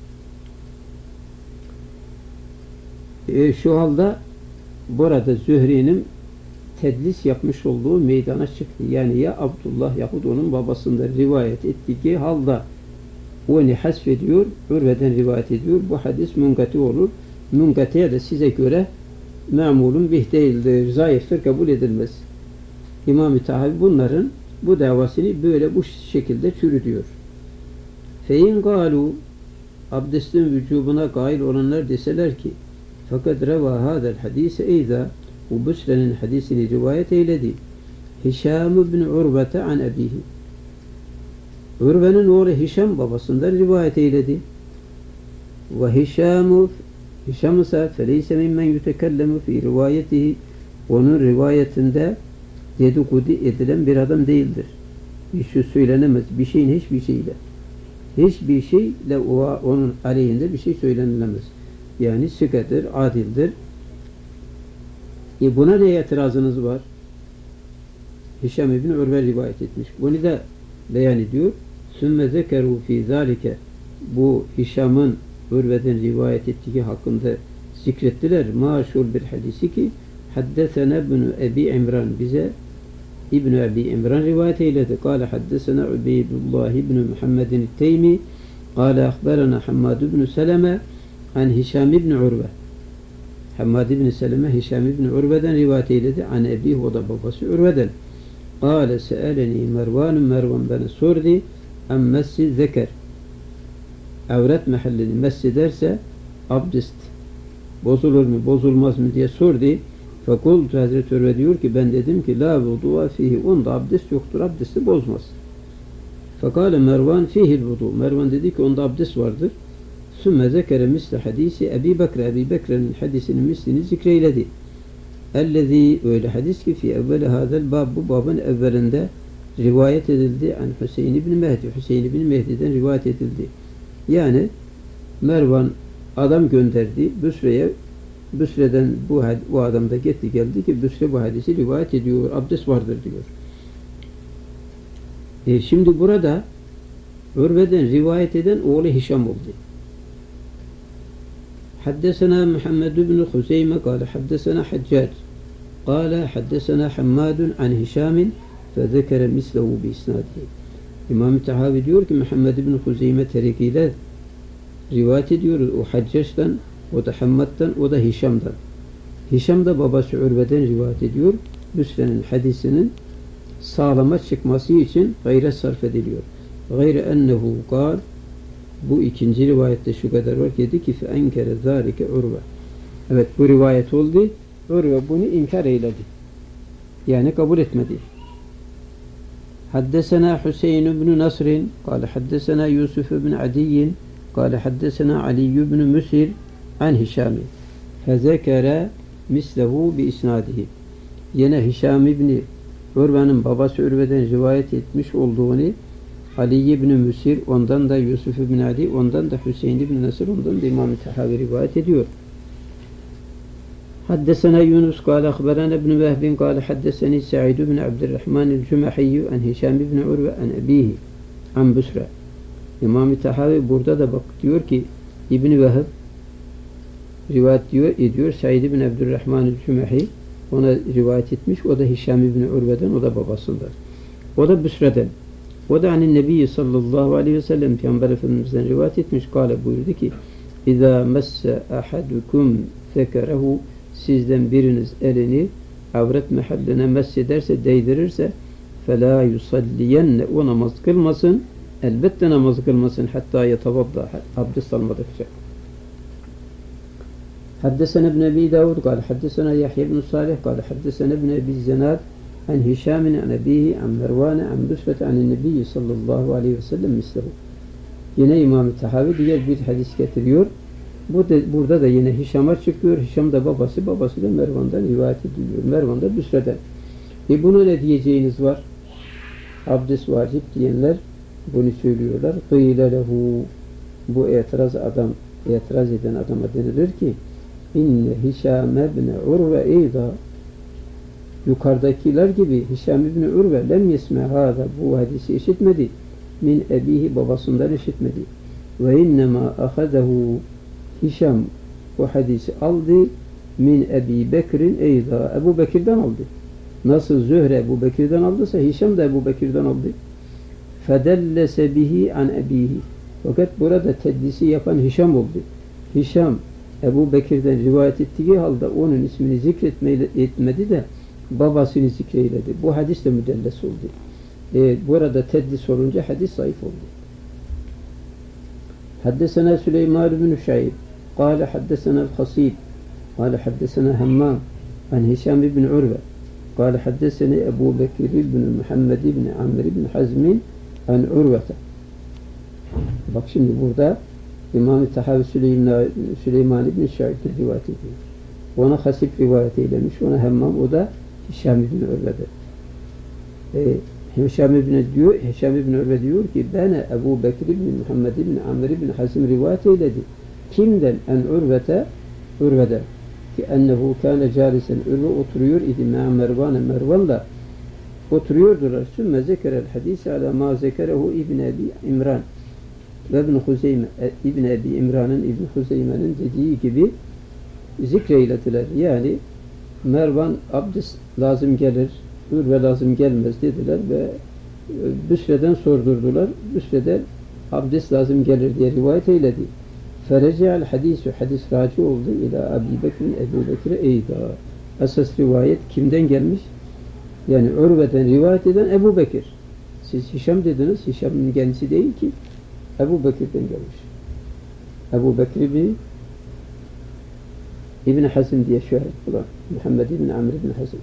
Şu halde burada Zühri'nin tedlis yapmış olduğu meydana çıktı. Yani ya Abdullah yahut onun babasından rivayet ettiği halde onu hasfediyor, Urve'den rivayet ediyor. Bu hadis münkati olur. Münkatiye de size göre memulun bih değildir, zayıftır, kabul edilmez. İmam-ı Tahavi bunların bu davasını böyle bu şekilde çürütüyor. Fein galu abdestin vücubuna gail olanlar deseler ki fakat reva hadel hadise eyza bu Büsre'nin hadisini rivayet eyledi. Hişam bin Urve'te an ebihi. Urve'nin oğlu Hişam babasından rivayet eyledi. Ve Hişam ise feleyse mimmen yutekellemu fi rivayetihi onun rivayetinde dedikodu edilen bir adam değildir. Bir şey söylenemez. Bir şeyin hiçbir şeyle onun aleyhinde bir şey söylenilemez. Yani sıkadır, adildir. Buna ne itirazınız var? Hişam ibn Urve rivayet etmiş. Bunu da beyan ediyor. Sümme zekeru fi zalike bu Hişam'ın Urve'den rivayet ettiği hakkında zikrettiler. Maşhur bir hadisi ki haddesene ibn Ebi İmran bize İbn Ebi İmran rivayet eyledi. Kâle haddesena Ubeydullah ibn Muhammedin Teymi kâle akberana Hammad ibn Seleme an Hişam ibn Urve. Hammad ibn Seleme Hişam ibn Urve'den rivayet eyledi. An Ebihi, o da babası Urve'den. Kâle se'eleni Mervan, Mervan bana sordu. An messi zeker. Avret mahallini messi derse abdest bozulur mu bozulmaz mı diye sordu. Fekultu, Hazreti Urve diyor ki ben dedim ki la vudu'a fihi, onda abdest yoktur, abdesti bozmaz. Fekale Mervan fihil vudu. Mervan dedi ki onda abdest vardır. Sümme zekere misle hadisi Ebi Bekir. Ebi Bekir'in hadisinin mislini zikreyledi. Ellezî, öyle hadis ki fi evveli hadel bab, bu babın evvelinde rivayet edildi. An Hüseyin ibn Mehdi. Hüseyin ibn Mehdi'den rivayet edildi. Yani Mervan adam gönderdi Büsre'ye. Büsre'den bu adam da gitti geldi ki Büsre bu hadisi rivayet ediyor. Abdest vardır diyor. Şimdi burada Urve'den rivayet eden oğlu Hişam oldu. Haddesena Muhammed ibn Huzeyme kâle haddesena Haccac kâle haddesena Hammadun an Hişamin fezekere mislehu bi isnadihi. İmam-ı Tahavi diyor ki Muhammed ibn Huzeyme terikiyle rivayet ediyoruz. O Haccac'tan, o da Hammad'dan, o da Hişam'dan. Hişam da babası Urve'den rivayet ediyor. Büsre'nin hadisinin sağlama çıkması için gayret sarf ediliyor. Gayre ennehu kâl, bu ikinci rivayette şu kadar var, dedi ki fe enkere zâlike Urve. Evet, bu rivayet oldu. Urve bunu inkar eyledi. Yani kabul etmedi. Haddesena Hüseyin ibn Nasrin kâle haddesena Yusuf ibn Adiyyin kâle haddesena Ali ibn Müsir an Hişami fezekere mislehu bi isnadihi. Yine Hişam ibn Urve'nin babası Urve'den rivayet etmiş olduğunu Ali ibn Müsir, ondan da Yusuf ibn Adi, ondan da Hüseyin ibn Nasr, ondan da İmam-ı Tahavi rivayet ediyor. Haddesena Yunus kâle akberana ibn Vehbin kâle haddeseni Sa'id ibn Abdurrahman el-Cümehiyyü an Hişam ibn Urve an ebihi an Büsre. İmam-ı Tahavi burada da bak diyor ki İbn Vehb rivayet ediyor. Sa'id ibn Abdurrahman el-Cümehi ona rivayet etmiş. O da Hişam ibn Urve'den, o da babasından. O da Büsre'den. O da hani Nebi sallallahu aleyhi ve sellem Peygamber Efendimiz'den rivayet etmiş. Kâle buyurdu ki İzâ messe ahadukum zekerehu, sizden biriniz elini avret mahalline messederse, değdirirse felâ yusalliyenne, o namaz kılmasın, elbette namaz kılmasın hatta yetavadda, abdest almadıkça. Haddesena ibn Ebi Davud kâle haddesena Yahya ibn Salih kâle haddesena ibn Ebi Zenad an Hişamin an ebihi an Mervane an Büsret an Nebi sallallahu aleyhi ve sellem mislehu. Yine İmam-ı Tahavi diğer bir hadis getiriyor. Burada da yine Hişam'a çıkıyor. Hişam da babası da Mervan'dan rivayet ediliyor. Mervan da Büsre'den. Buna ne diyeceğiniz var? Abdest vacip diyenler bunu söylüyorlar. Kıyle lehu, bu itiraz eden adama denilir ki inne Hişam ibn Urve eyda, yukarıdakiler gibi Hişam ibn Urve lem yesme hâzâ, bu hadisi işitmedi. Min ebihi, babasından işitmedi. Ve innema ahadehu, Hişam bu hadisi aldı min Ebi Bekir'in eyda, Ebu Bekir'den aldı. Nasıl Zühre Ebu Bekir'den aldıysa Hişam da Ebu Bekir'den aldı. Fedellese bihi an ebihi. Fakat burada tedlisi yapan Hişam oldu. Hişam Ebu Bekir'den rivayet ettiği halde onun ismini zikretmedi de babasını zikreyledi. Bu hadis de müdelles oldu. Burada tedlis olunca hadis zayıf oldu. Haddesena Süleyman bin Şaib kâle haddesena el-Hasib kâle haddesena Hammam an Hişam ibn Urve kâle haddesena Ebu Bekir ibn Muhammed ibn Amr ibn Hazmin an Urve'te. Bak şimdi burada İmam-ı Tahavi Süleyman ibn Şaib'den rivayet ediyor. Ona Hasib rivayet eylemiş, ona Hammam, o da Hişam ibn Urve'de. Hişam ibn Urve diyor ki bana Ebu Bekir ibn Muhammed ibn Amr ibn Hazim rivayet eyledi. Kimden? En Urve'den. Ki ennehu kâne câlisen, Urve oturuyor idi Mervan'la oturuyordular. Sümme zekerel hadisi ala ma zekerehu İbn Ebi İmran ve İbn Huzeyme, İbn Ebi İmran'ın, İbn Huzeyme'nin dediği gibi zikreylediler. Yani Mervan abdest lazım gelir, Urve lazım gelmez dediler ve Büsre'den sordurdular. Büsre'de abdest lazım gelir diye rivayet eyledi. Ferece'al hadisu hadis raci oldu ila Ebu Bekir'in Ebu Bekir'e eyda. Esas rivayet kimden gelmiş? Yani Urve'den rivayet eden Ebu Bekir. Siz Hişam dediniz. Hişam'ın kendisi değil ki. Ebu Bekir'den gelmiş. Ebu Bekir İbn Hazm diye şöhret bulan. Muhammed İbn Amr İbn Hazm.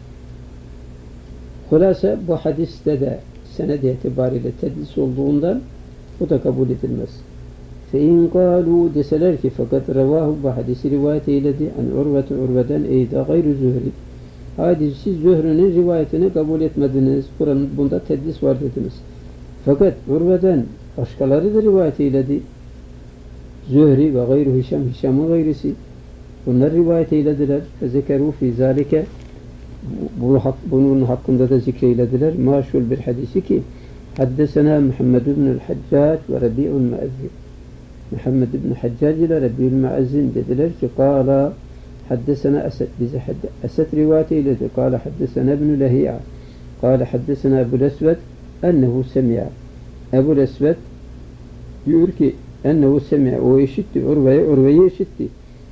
Hulasa bu hadiste de sened itibariyle tedlis olduğundan bu da kabul edilmez. فَاِنْ قَالُوا deseler ki fakat revahu bu hadisi rivayet eyledi Urve'den eyda gayru Zühri. Haydi siz Zühri'nin rivayetini kabul etmediniz. Bunda tedlis var dediniz. Fakat Urve'den başkaları da rivayet eyledi. Zühri ve gayru Hişam, Hişam'ın gayrisi. Bunlar rivayet eylediler. فَذَكَرُوا فِي ذَٰلِكَ bunun hakkında da zikreylediler. Maşul bir hadisi ki Haddesena Muhammed ibn Haccac ve Rabi'ul Muazzin. Muhammed ibn Haccac ile Rabi'ul Muazzin dediler ki Kala Haddesena Esed. Bize Esed rivayet eyledi. Kala Haddesena ibn Lehi'a. Kala Haddesena Ebu'l Esved ennehu semi'a. Ebu'l Esved diyor ki ennehu semi'a. O işitti. Urve'yi işitti.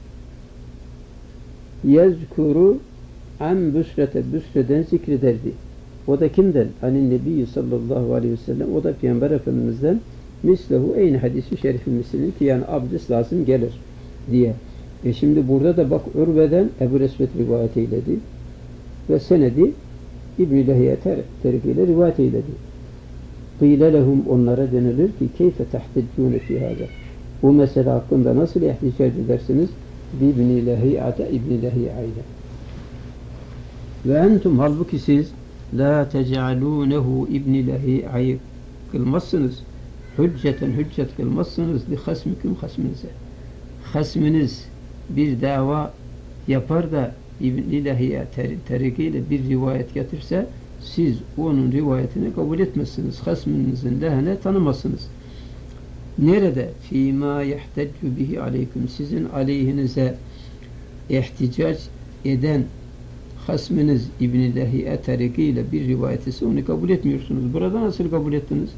Yezkuru an Büsre'den zikrederdi. O da kimden? Anin Nebi sallallahu aleyhi ve sellem. O da Peygamber Efendimiz'den mislehu eyni hadisi şerifin mislinin ki yani abdest lazım gelir diye. Şimdi burada da bak Urve'den Ebu'l Esved rivayet eyledi ve senedi İbn-i Lehiye terikiyle rivayet eyledi. Qîle lehum onlara denilir ki keyfe tahteccûne fî hâzâ. Bu mesele hakkında nasıl ihticac edersiniz? İbn-i Lehiye'de İbn-i Lehiye'yle. Ve entum halbuki siz la tec'alûnehu İbn-i Lehiye'yi kılmazsınız. Hüccet kılmazsınız li hasmikum hasminize. Hasminiz bir dava yapar da İbn-i Lehiye terikiyle bir rivayet getirse siz onun rivayetini kabul etmezsiniz. Hasminizin lehine tanımazsınız. Nerede? Fîmâ yehteccu bihi aleyküm. Sizin aleyhinize ihticac eden hasminiz İbn-i Lehiye terikiyle bir rivayet ise onu kabul etmiyorsunuz. Burada nasıl kabul ettiniz?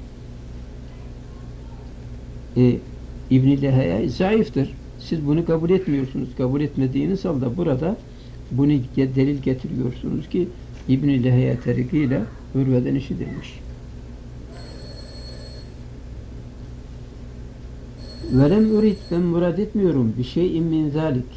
İbn-i Lehiye zayıftır. Siz bunu kabul etmiyorsunuz. Kabul etmediğiniz halde burada bunu delil getiriyorsunuz ki İbn-i Lehiye terikiyle Urve'den işitilmiş. Velem urid ben murad etmiyorum bir şeyin min zalik.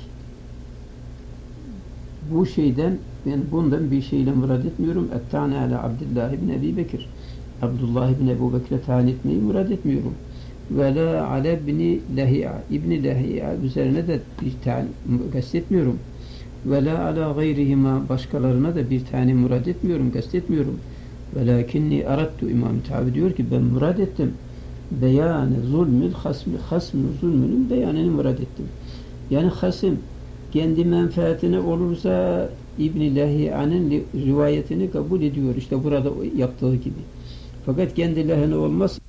Bu şeyden ben bundan bir şeyle murad etmiyorum. Ettâne ala Abdullah ibn Ebi Bekir. Abdullah ibn Ebu Bekir'e tayin etmeyi murad etmiyorum. Ve la ala ibn Lehiye. İbn Lehiye üzerine de bir tayin kastetmiyorum. Ve la ala gayrihima başkalarına da bir tane murad etmiyorum, kastetmiyorum. Velakinni arattu İmam Tabi diyor ki ben murad ettim. Beyanı zulmül hasmı zulmünün beyanını murad ettim. Yani hasım kendi menfaatine olursa İbn-i Lehiye'nin rivayetini kabul ediyor. İşte burada yaptığı gibi. Fakat kendi lehine olmaz.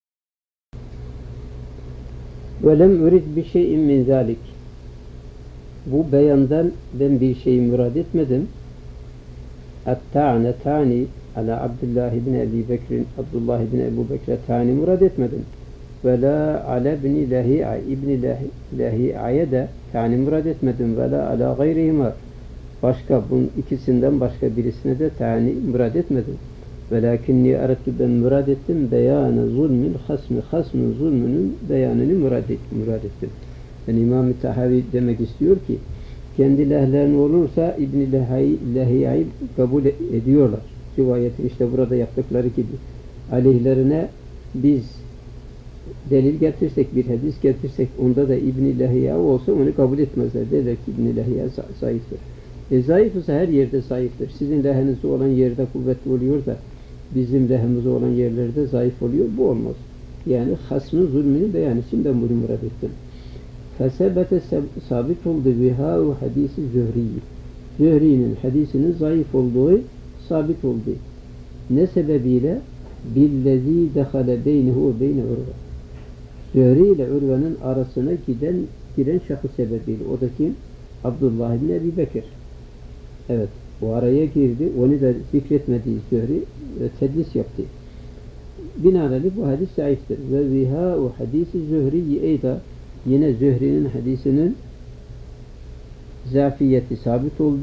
Velem urid bir şeyin min zalik. Bu beyandan ben bir şey murad etmedim. Et-ta'ne tani ala Abdullah ibn Ebi Bekir'in Abdullah ibn Ebu Bekir'e tani murad etmedim. Ve la ala ibn Lehiye İbn Lehiye'ye de tani murad etmedim. Ve la ala gayrihima başka bunun ikisinden başka birisine de tani murad etmedim. Velakinni arattu ben murad ettim beyanı zulmün hasmın zulmünün beyanını murad ettim. Yani İmam-ı Tahavi demek istiyor ki kendi lehlerine olursa İbn-i Lehiye'yi kabul ediyorlar. Rivayeti işte burada yaptıkları gibi. Aleyhlerine biz delil getirsek, bir hadis getirsek onda da İbn-i Lehiye olsa onu kabul etmezler. Derler ki İbn-i Lehiye zayıftır. Zayıf ise her yerde zayıftır. Sizin lehenizde olan yerde kuvvetli oluyor da bizim lehimizde olan yerlerde zayıf oluyor. Bu olmaz. Yani hasmın zulmünü beyan için ben bunu murad ettim. Fesebete sabit oldu biha hadisi Zühri'yi. Zühri'nin hadisinin zayıf olduğu sabit oldu. Ne sebebiyle? Billezî dehale beynehu ve beyne Urve. Zühri ile Urve'nin arasına giren şahıs sebebiyle. O da kim? Abdullah ibn Ebi Bekir. Evet. O araya girdi. Onu da zikretmediği Zühri tedlis yaptı. Binaenaleyh bu hadis zayıftır. Ve viha o hadisi Zühri'yi eyda yine Zühri'nin hadisinin zafiyeti sabit oldu.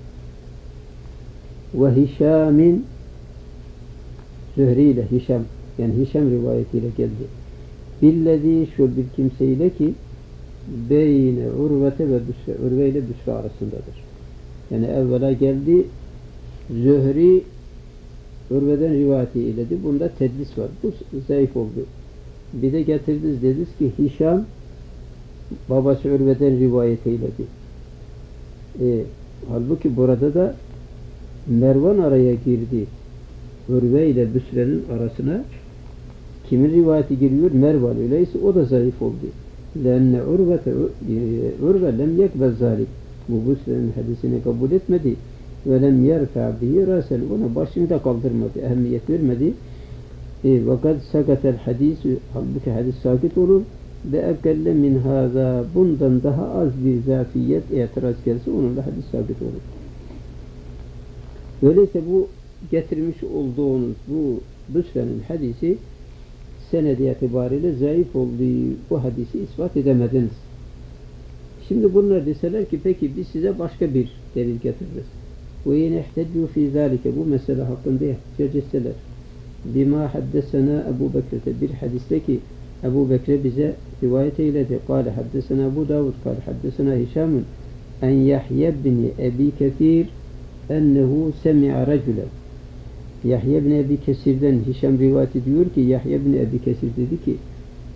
Ve Hişam'in Zühri ile Hişam yani Hişam rivayetiyle geldi. Billezî şu bir kimseyle ki beyne Urvete ve Büsre Urve ile Büsre arasındadır. Yani evvela geldi Zühri Urve'den rivayeti eyledi. Bunda tedlis var. Bu zayıf oldu. Bir de getirdiniz dediniz ki Hişam babası Urve'den rivayet eyledi. Halbuki burada da Mervan araya girdi. Urve ile Büsre'nin arasına kimin rivayeti giriyor? Mervan. Öyleyse o da zayıf oldu. Lenne Urve lem yekbez zalik. Bu Büsre'nin hadisini kabul etmedi. Ve lem yerfa bihi rasel. Ona başını da kaldırmadı. Ehemmiyet vermedi. Fakat sakatel hadisi halbuki hadis sakit olur. Ve ekelle min haza bundan daha az bir zafiyet itiraz gelse onunla hadis sabit olur. Öyleyse bu getirmiş olduğunuz bu Büsre'nin hadisi senedi itibariyle zayıf olduğu bu hadisi ispat edemediniz. Şimdi bunlar deseler ki peki biz size başka bir delil getiririz. Ve yine ihteddu fi zalike bu mesele hakkında ihticac etseler. Bima haddesena Ebu Bekir'de bir hadiste ki Ebu Bekir bize rivayet eyledi. Kâle haddesena Ebu Davud, kâle haddesena Hişamun en Yahya bin Ebi Kethir ennehu semi'a racülen. Yahya bin Ebi Kesir'den Hişam rivayet ediyor ki Yahya bin Ebi Kesir dedi ki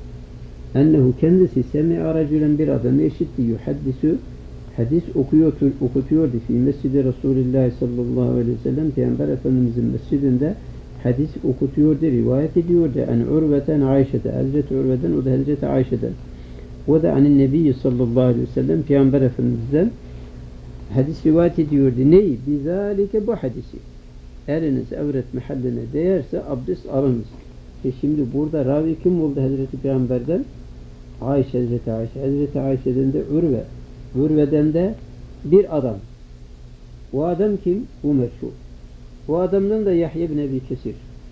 ennehu kendisi semi'a racülen bir adamı eşitti. Yuhaddisu hadis okutuyordu. Fi mescidi Resulullah sallallahu aleyhi ve sellem Peygamber Efendimizin mescidinde hadis okutuyordu, rivayet ediyordu. En Urve'ten Ayşe'de, Hazreti Urve'den, o da Hazreti Ayşe'den. O da anin Nebi sallallahu aleyhi ve sellem Peygamber Efendimiz'den hadis rivayet ediyordu. Neyi? Bizalike bu hadisi. Eliniz evret mahalline değerse abdest alınız. Şimdi burada ravi kim oldu Hazreti Peygamber'den? Ayşe, Hazreti Ayşe. Hazreti Ayşe'den de Urve. Urve'den de bir adam. O adam kim? Bu meşhur. O adamdan da Yahya bin Ebi Kesir.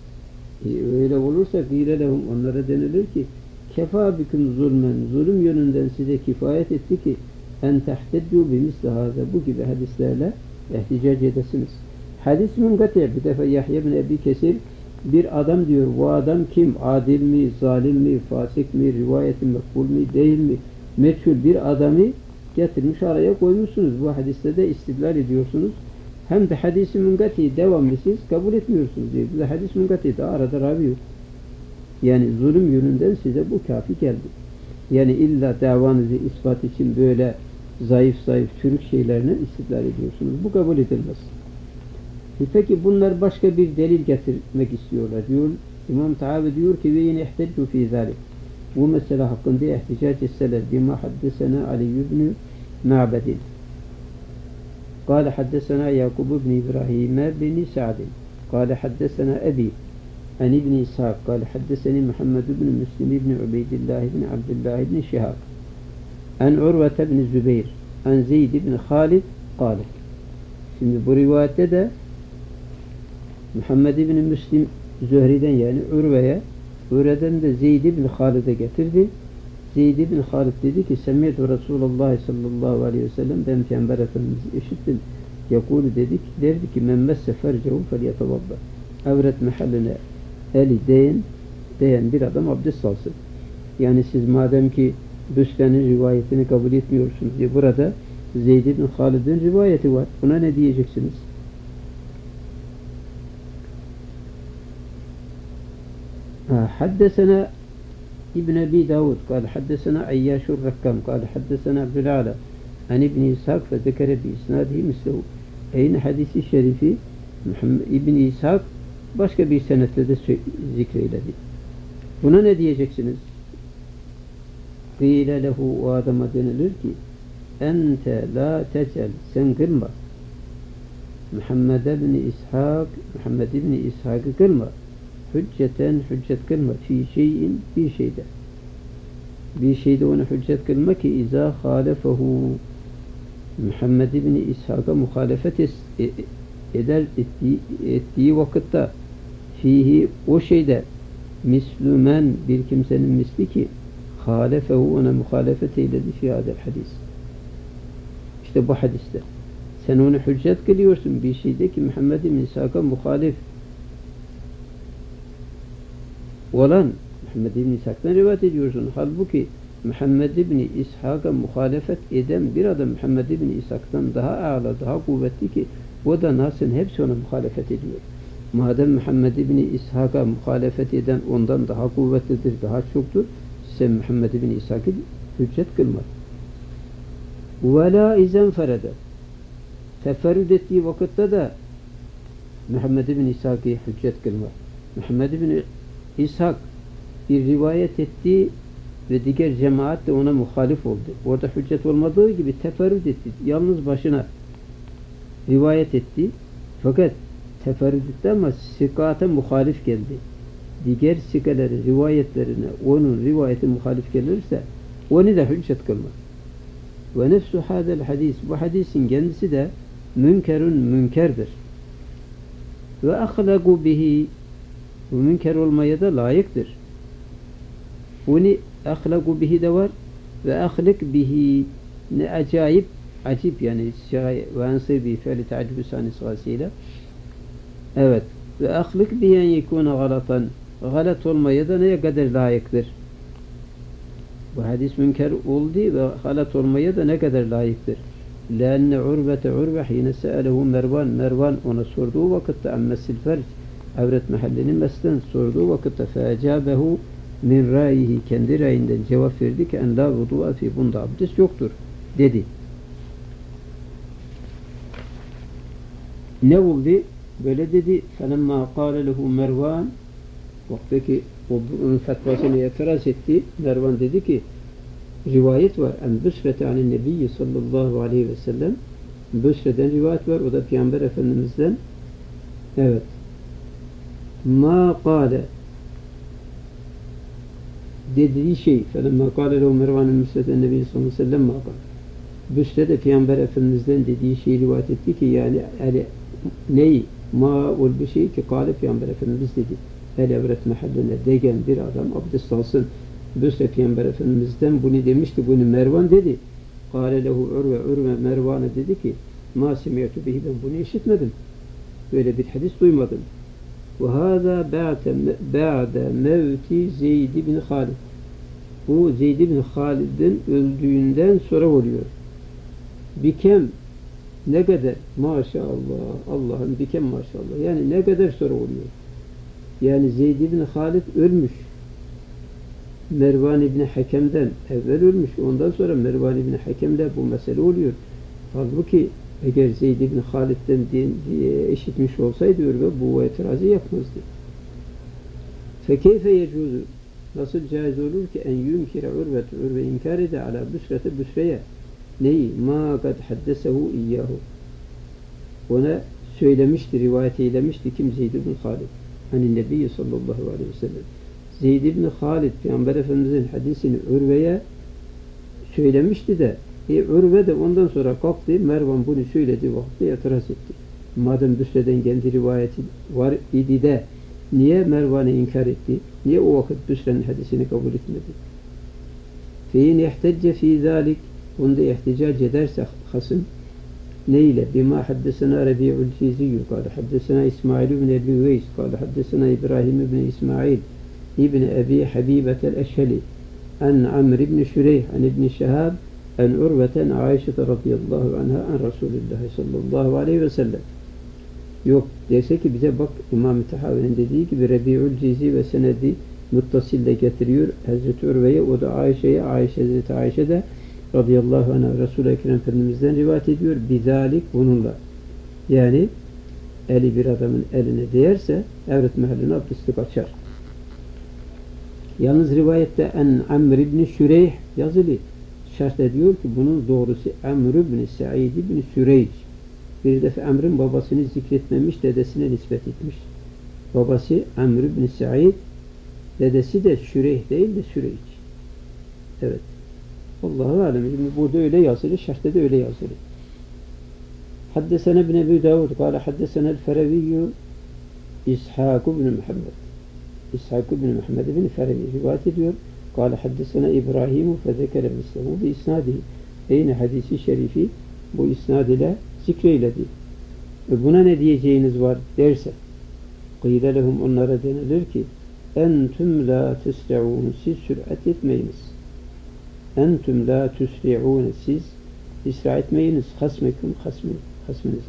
Öyle olursa gîle lehum onlara denilir ki kefâ biküm zulmen zulüm yönünden size kifayet etti ki en tehteddu bimisli hâze bu gibi hadislerle ihticac edesiniz. Hadis münkati bir defa Yahya bin Ebi Kesir bir adam diyor. Bu adam kim? Adil mi? Zalim mi? Fasık mi? Rivayeti mekbul mi? Değil mi? Meçhul bir adamı getirmiş araya koymuşsunuz. Bu hadiste de istidlal ediyorsunuz. Hem de hadis-i münkati devamlı siz kabul etmiyorsunuz diyor. Bize hadis münkati daha arada ravi yok. Yani zulüm yönünden size bu kafi geldi. Yani illa davanızı ispat için böyle zayıf çürük şeylerine istidlal ediyorsunuz. Bu kabul edilmez. Peki bunlar başka bir delil getirmek istiyorlar. Diyor, İmam Tahavi diyor ki ve yine ihteddu fi zalik. Bu mesele hakkında ihticac etseler bima haddesena Ali ibn Ma'bedin. قال حدثنا يعقوب بن إبراهيم بن سعد قال حدثنا أبي عن ابن إسحاق قال حدثني محمد بن مسلم بن عبيد الله بن عبد الله بن شهاب عن عروة بن الزبير عن زيد بن خالد قال. Şimdi bu rivayette de Muhammed ibn Müslim Zühri'den yani Urve'den de Zeyd ibn Halid'e getirdi. Zeyd ibn Halid dedi ki Semiyyetu Resulullah sallallahu aleyhi ve sellem ben Peygamber Efendimiz'i işittim. Yakulu dedik derdi ki men messe fercehu felyetevabba. Avret mahalline eli değen bir adam abdest alsın. Yani siz madem ki Büsre'nin rivayetini kabul etmiyorsunuz diye burada Zeyd ibn Halid'in rivayeti var. Buna ne diyeceksiniz? حدثنا ابن أبي داود قال حدثنا عياش الركام قال حدثنا عبد الأعلى عن ابن إسحاق فذكر بإسناده مثله. Aynı hadisi şerifi İbn İshak başka bir senette de zikreyledi. Buna ne diyeceksiniz? Kîle lehu o adama denilir ki ente la tecel sen kılma Muhammed ibn İshak'ı kılma hüccet kılma fi şeyin bir şeyde ona hüccet kılma ki izâ hâlefehu Muhammed ibn İshak'a muhalefet ettiği vakitte fihi o şeyde Müslüman bir kimsenin misli ki halefehu ona muhalefet eyledi fi hadel hadis. İşte bu hadiste. Sen onu hüccet kılıyorsun bir şeyde ki Muhammed bin İshak'a muhalif olan Muhammed bin İshak'tan rivayet ediyorsun. Halbuki Muhammed bin İshak'a muhalefet eden bir adam Muhammed bin İshak'tan daha âlâ, daha kuvvetli ki o da nasıl hepsi ona muhalefet ediyor. Madem Muhammed bin İshak'a muhalefet eden ondan daha kuvvetlidir, daha çoktur, sen Muhammed bin İshak'ı hüccet kılma. وَلَا اِذَنْ فَرَدَ teferrüd ettiği vakitte de Muhammed bin İshak'ı hüccet kılma. Muhammed bin İshak bir rivayet etti ve diğer cemaat de ona muhalif oldu. Orada hüccet olmadığı gibi teferrüd etti. Yalnız başına rivayet etti. Fakat teferrüd etti ama sikata muhalif geldi. Diğer sikalerin rivayetlerine onun rivayeti muhalif gelirse onu da hüccet kılma. Ve nefsu hadel hadis bu hadisin kendisi de münkerun münkerdir. Ve ahlaku bihi bu münker olmaya da layıktır. Bunu ahlaku bihi de var ve ahlik bihi ne acayip acip yani ve ansibi fiili ta'cübü sanisgasıyla evet ve ahlik bihi en yekûne galatan galat olmaya da neye kadar layıktır? Bu hadis münker oldu ve galat olmaya da ne kadar layıktır? لأن Urve hine se'alehu Mervan ona sorduğu vakitte ammesil ferc avret mahallinin meslen sorduğu vakitte feacabehu min râyihi kendi râyinden cevap verdi ki en la vudu'a fi bunda abdest yoktur dedi. Ne oldu? Böyle dedi. Felemma kâle lehu Mervan vaktaki onun fetvasını itiraz etti. Mervan dedi ki rivayet var. En Büsrete anin nebiyyi sallallahu aleyhi ve sellem Büsre'den rivayet var. O da Peygamber Efendimiz'den evet. Ma kâle dediği şey felemma kâle lehu Mervan'ın Büsre'den nebiyyi sallallahu aleyhi ve sellem ma kâle Büsre'de Peygamber Efendimiz'den dediği şeyi rivayet etti ki yani neyi? Ma ol bir şey ki kâle Peygamber Efendimiz dedi. El evret mahalline degen bir adam abdest alsın. Büsre Peygamber Efendimiz'den bunu demişti. Bunu Mervan dedi. Kâle lehu Urve Mervan'a dedi ki ma semiyatu bihi ben bunu işitmedim. Böyle bir hadis duymadım. Ve hâzâ ba'de mevti Zeyd bin Halid. Bu Zeyd bin Halid'in öldüğünden sonra oluyor. Bikem ne kadar maşallah Allah'ın bikem maşallah yani ne kadar sonra oluyor. Yani Zeyd bin Halid ölmüş. Mervan İbni Hakem'den evvel ölmüş. Ondan sonra Mervan İbni Hakem'de bu mesele oluyor. Halbuki eğer Zeyd İbni Halid'den işitmiş olsaydı ve bu itirazı yapmazdı. Fekeyfe yecuzu nasıl caiz olur ki en yumkire Urve inkar ede ala Büsre'ye neyi? Ma kad haddesehu iyyahu ona söylemişti, rivayet eylemişti kim? Zeyd ibn Halid hani Nebi sallallahu aleyhi ve sellem Zeyd ibn Halid Peygamber Efendimiz'in hadisini Urve'ye söylemişti de Urve de ondan sonra kalktı Mervan bunu söyledi vakitte itiraz etti. Madem Büsre'den kendi rivayeti var idi de niye Mervan'ı inkar etti? Niye o vakit Büsre'nin hadisini kabul etmedi? Fein yehtecce fi zalik bunda ihticac ederse hasım neyle? Bima haddesena Rabi'ul Ciziyyü kâle haddesena İsmail ibn Ebi Üveys kâle haddesena İbrahim ibn İsmail ibn Ebi Habibetel Eşheli en Amr ibn Şüreyh en ibn Şehab en Urveten Aişe radıyallahu anha en Resulullah sallallahu aleyhi ve sellem yok derse ki bize bak İmam-ı Tahavi'nin dediği gibi Rabi'ul Cizi ve senedi muttasille getiriyor Hazreti Urve'ye o da Ayşe'ye Hazreti Ayşe de radıyallahu anh'a Resul-i Ekrem Efendimiz'den rivayet ediyor. Bizalik bununla. Yani eli bir adamın eline değerse evret mahalline abdestlik açar. Yalnız rivayette en Amr ibn Şüreyh yazılı. Şart ediyor ki bunun doğrusu Amr ibn Sa'id ibn Süreyc. Bir defa Amr'ın babasını zikretmemiş, dedesine nispet etmiş. Babası Amr ibn Sa'id, dedesi de Şüreyh değil de Süreyc. Evet. Allahu alem. Burada öyle yazılı, şerhte de öyle yazılı. Haddesene ibn Ebu Davud kâle haddesene el-Fereviyyü İshak ibn Muhammed. İshak ibn Muhammed ibn Ferevi rivayet ediyor. Kâle haddesene İbrahim fezekere mislehu bi isnadihi. Eyni hadisi şerifi bu isnad ile zikreyledi. Buna ne diyeceğiniz var derse kıyle lehum onlara denilir ki entüm la tüsri'un siz sürat etmeyiniz. Entüm la tüsri'un siz isra etmeyiniz. Hasmekum hasminize.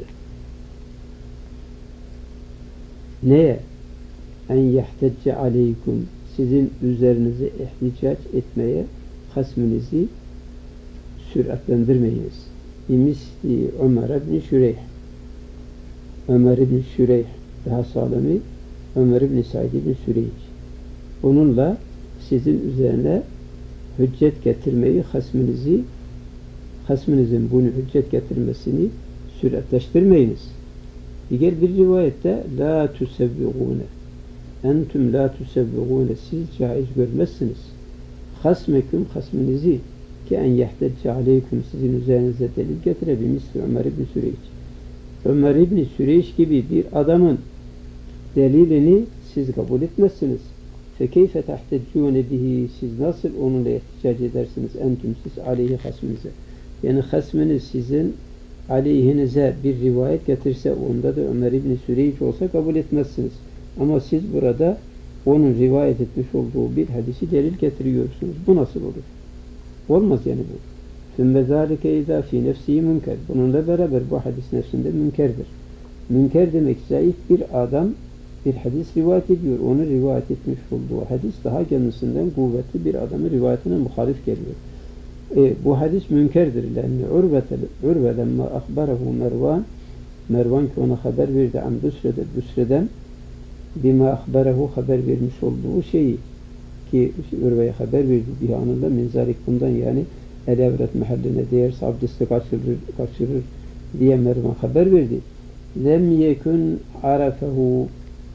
Neye? En yehtecce aleykum sizin üzerinize ihticac etmeye hasminizi süratlendirmeyiniz. Bimisli Ömer ibn Şüreyh. Ömer ibn Şüreyh daha sağlamı Ömer ibn Said ibn Süreyh. Bununla sizin üzerine hüccet getirmeyi hasminizin bunu hüccet getirmesini süratleştirmeyiniz. Diğer bir rivayette la tusevvigune entüm la tusevvigune siz caiz görmezsiniz. Hasmekum hasminizi ki en yehtecce aleykum sizin üzerinize delil getirebilmiştir Ömer ibn Süreyh. Ömer ibn Süreyh gibi bir adamın delilini siz kabul etmezsiniz. Fekeyfe tehteccûne bihi siz nasıl onunla ihticac edersiniz entüm siz aleyhi hasminize. Yani hasminiz sizin aleyhinize bir rivayet getirse onda da Ömer ibn Süreyh olsa kabul etmezsiniz. Ama siz burada onun rivayet etmiş olduğu bir hadisi delil getiriyorsunuz. Bu nasıl olur? Olmaz yani bu. ثُمَّ ذَٰلِكَ اِذَا فِي نَفْسِهِ münker. Bununla beraber bu hadis nefsinde münkerdir. Münker demek zayıf bir adam bir hadis rivayet ediyor. Onu rivayet etmiş olduğu hadis daha kendisinden kuvvetli bir adamın rivayetine muhalif geliyor. Bu hadis münkerdir. Urve lemma ahbarahu Mervan ki ona haber verdi an Büsre'den bima ahbarahu haber vermiş olduğu şeyi ki Urve'ye haber verdi bir anında minzalik bundan yani el-evret mahalline değerse abdesti kaçırır diye Mervan haber verdi. Lem yekun arafehu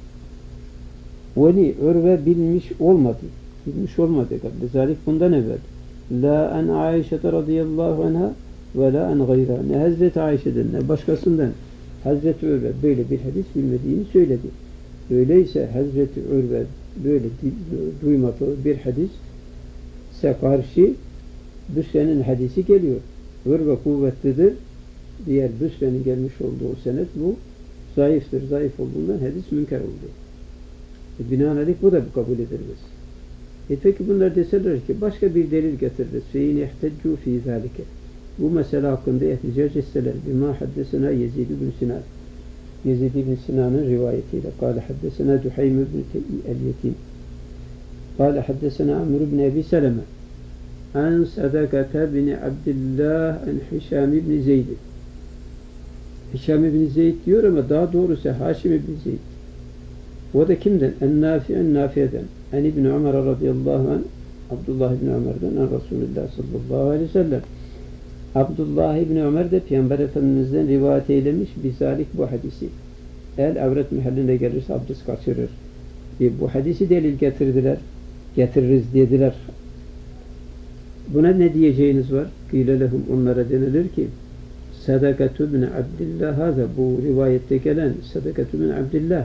veli Urve bilmiş olmadı. Lezalik bundan evvel la en Aişe radıyallahu anha ve la en gayra ne Hazreti Ayşe'den ne başkasından Hazreti Urve böyle bir hadis bilmediğini söyledi. Öyleyse Hazreti Urve böyle duymadığı bir hadise karşı Büsre'nin hadisi geliyor. Urve kuvvetlidir. Diğer Büsre'nin gelmiş olduğu senet bu zayıftır. Zayıf olduğundan hadis münker oldu. Binaenaleyh bu da kabul edilmez. Peki bunlar deseler ki başka bir delil getiririz. فَاِنْ اِحْتَجُّوا ف۪ي ذَٰلِكَ Bu mesele hakkında ihticac etseler. بِمَا حَدَّسَنَا يَزِيدُ بْنُ Sinan. Yezid ibn Sinan'ın rivayetiyle. قال حدثنا دحيم بن اليتيم قال حدثنا عمرو بن أبي سلمة عن صدقة بن عبد الله عن Hişam ibn Zeyd. Hişam ibn Zeyd diyor ama daha doğrusu Haşim ibn Zeyd. O da kimden? Nafi'den. En İbn Ömer radıyallahu anh Abdullah ibn Ömer'den en Resulullah sallallahu aleyhi ve sellem. Abdullah ibn Ömer de Peygamber Efendimiz'den rivayet eylemiş bizalik bu hadisi. El avret mahalline gelirse abdest kaçırır. Bu hadisi delil getiririz dediler. Buna ne diyeceğiniz var? Kıyle lehum onlara denilir ki Sadakatu ibn Abdillah haza bu rivayette gelen Sadakatu ibn Abdillah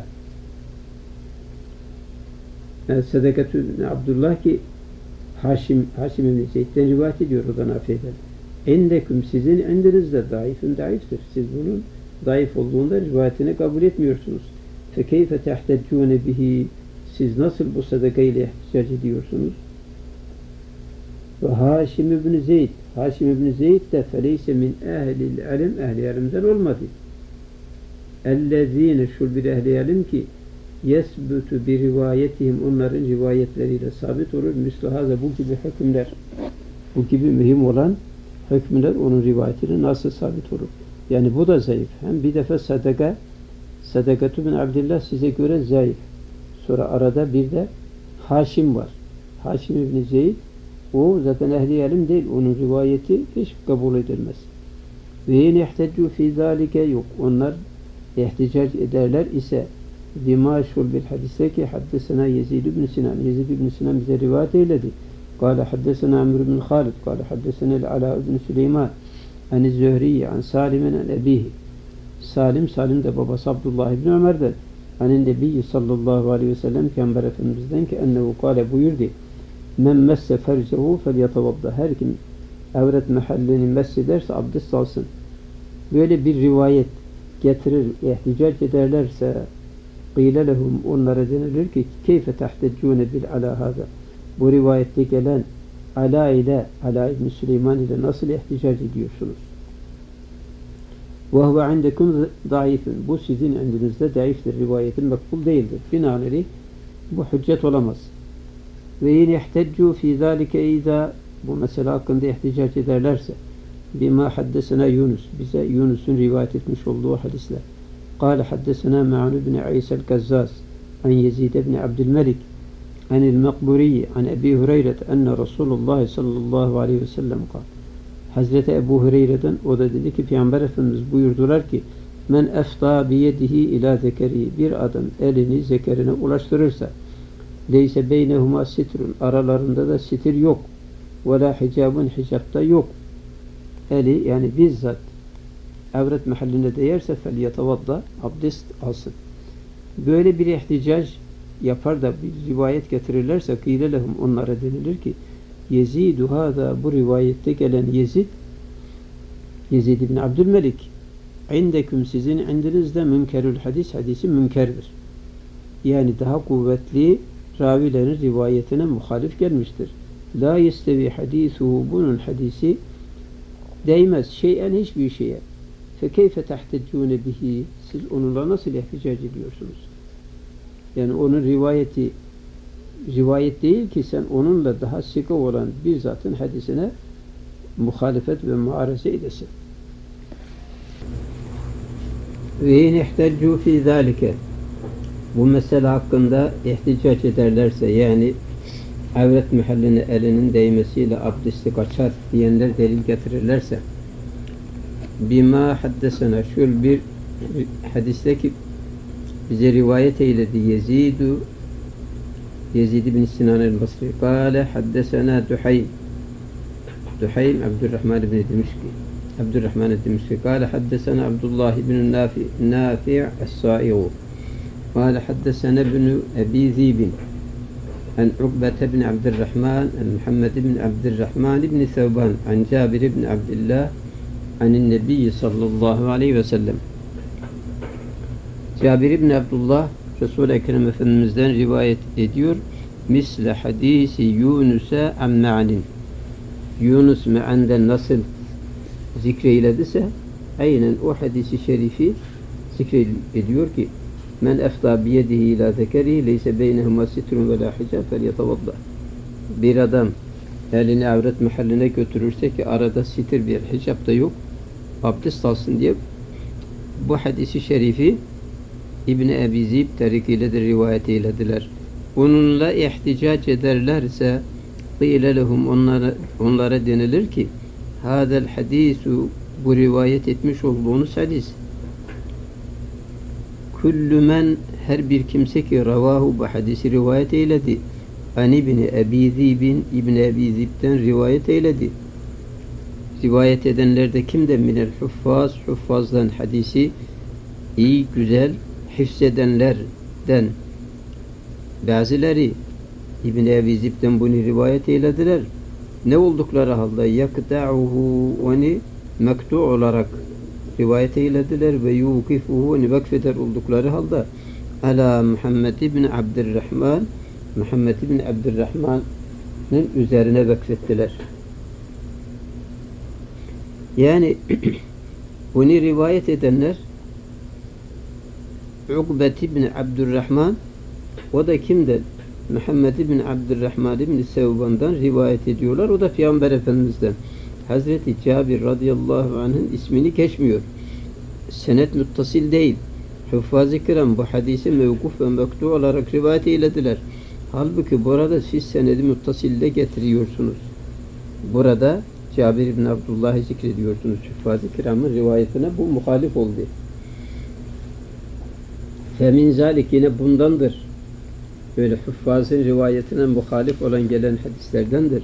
Sadakatu ibn Abdullah ki Haşim ibn Zeyd'den rivayet ediyor o da Nafi'den. Endeküm sizin indinizde zayıftır. Siz bunun zayıf olduğunda rivayetini kabul etmiyorsunuz. Fekeyfe tehteccûne bihi siz nasıl bu sadakayla ihticac ediyorsunuz? Ve Haşim ibn Zeyd de feleyse min ehlil ilim ehli ilimden olmadı. Ellezîne şul bir ehli ilim ki yesbutu bi rivayetihim onların rivayetleriyle sabit olur. Müslahaza bu gibi hükümler bu gibi mühim olan hükümler onun rivayetine nasıl sabit olur? Yani bu da zayıf. Hem bir defa Sadakatu bin Abdillah size göre zayıf. Sonra arada bir de Haşim var. Haşim ibn Zeyd o zaten ehli ilim değil. Onun rivayeti hiç kabul edilmez. Ve yine ihteccu fi zalike yok. Onlar ihticac ederler ise bima şul bil hadise ki haddesena Yezid ibn Sinan. Yezid ibn Sinan bize rivayet eyledi. قال حدثنا عمرو بن خالد قال حدثنا العلاء بن سليمان عن الزهري عن سالم عن أبيه Salim de babası Abdullah İbni Ömer'den. Anin Nebi sallallahu aleyhi ve sellem Peygamber Efendimiz'den ki ennehu kâle buyurdu. Men messe fercehu felyetavadda. Her kim avret mahallini messederse abdest alsın. Böyle bir rivayet getirir, ihticac ederlerse qîle lehum, onlara denilir ki keyfe tehteccûne bil ala hâzâ. Bu rivayette gelen Ala İbni Süleyman ile nasıl ihticac ediyorsunuz? وَهُوَ عِنْدَكُمْ ضَعِيفٌ. Bu sizin indinizde zayıftır, rivayetin makbul değildir. Binaenaleyh bu hüccet olamaz. Ve in ihteccu fi zalike iza, bu mesele hakkında ihticac ederlerse bima haddesena Yunus, bize Yunus'un rivayet etmiş olduğu hadisler. Kâle haddesena Ma'an ibn İsa el-Kazzaz an Yezid ibn Abdülmelik an el-Makburi an Ebi Hureyre enne Resulullah sallallahu aleyhi ve sellem kâle. Hazreti Ebu Hureyre'den, o da dedi ki Peygamber Efendimiz buyurdular ki men efta biyedihi ila zekeri, bir adam elini zekerine ulaştırırsa leyse beynehuma sitrun, aralarında da sitir yok, ve la hicabun, hicapta yok, eli yani bizzat avret mahalline değerse felyetavadda, abdest alsın. Böyle bir ihticac yapar da bir rivayet getirirlerse kîle lehum, onlara denilir ki Yezidu hâzâ, bu rivayette gelen Yezid ibn Abdülmelik indeküm, sizin indinizde münkerül hadis, hadisi münkerdir. Yani daha kuvvetli ravilerin rivayetine muhalif gelmiştir. La yestevi hadisuhu, bunun hadisi değmez şeyen, hiçbir şeye. Fekeyfe tehteccûne bihi, siz onunla nasıl ihticac ediyorsunuz? Yani onun rivayeti rivayet değil ki, sen onunla daha sıkı olan bir zatın hadisine muhalefet ve muareze edesin. Ve in ihteccu fi zalike, bu mesele hakkında ihticac ederlerse, yani avret mahalline elinin değmesiyle abdesti kaçar diyenler delil getirirlerse, bima haddesena, şöyle bir hadisteki bize rivayet eyledi Yezid bin Sinan el-Basri kâle haddesena Duhaym Abdurrahman ibn Dimşki kâle haddesena Abdullah ibn Nafi' es-Sâiğu kâle haddesena ibn Ebi Zibin an Ukbete ibn Abdurrahman an Muhammed ibn Abdurrahman ibn Thawban an Cabir ibn Abdillah anin Nebi sallallahu aleyhi ve sellem. Cabir ibn Abdullah Resul-i Ekrem Efendimiz'den rivayet ediyor. Misle hadisi Yunus'a an Ma'nin. Yunus Ma'n'den nasıl zikreylediyse aynen o hadisi şerifi zikrediyor ki men efta biyedihi ila zekerihi leyse beynehuma sitrun ve la hicab felyetavadda. Bir adam elini avret mahalline götürürse ki arada sitir bir hicap da yok, abdest alsın diye bu hadisi şerifi İbn-i Ebi Zib tarikiyle de rivayet eylediler. Bununla ihticac ederlerse qîle lehum, onlara denilir ki hâzel hadisu, bu rivayet etmiş olduğunuz hadis kullu men, her bir kimse ki ravahu, bu hadisi rivayet eyledi an İbn-i Ebi Zib'in, İbn-i Ebi Zib'den rivayet eyledi. Rivayet edenler de kimden? Minel huffaz, huffazdan, hadisi iyi, güzel hifzedenlerden. Bazıları İbn-i Ebi Zib'den bunu rivayet eylediler. Ne oldukları halde yakta'uhu, onu mektu olarak rivayet eylediler ve yukifuhu, onu vakfeder oldukları halde ala Muhammed ibn Abdurrahman, Muhammed ibn Abdurrahman'ın üzerine vakfettiler. Yani bunu rivayet edenler Ukbet ibn Abdurrahman, o da kimden? Muhammed ibn Abdurrahman ibn Sevban'dan rivayet ediyorlar. O da Peygamber Efendimiz'den. Hazreti Cabir radıyallahu anh'ın ismini geçmiyor. Senet muttasil değil. Huffaz-ı kiram bu hadisi mevkuf ve mektu olarak rivayet eylediler. Halbuki burada siz senedi muttasilde getiriyorsunuz. Burada Cabir ibn Abdullah'ı zikrediyorsunuz. Huffaz-ı kiramın rivayetine bu muhalif oldu. Femin zalik, yine bundandır. Böyle huffazın rivayetine muhalif olan gelen hadislerdendir.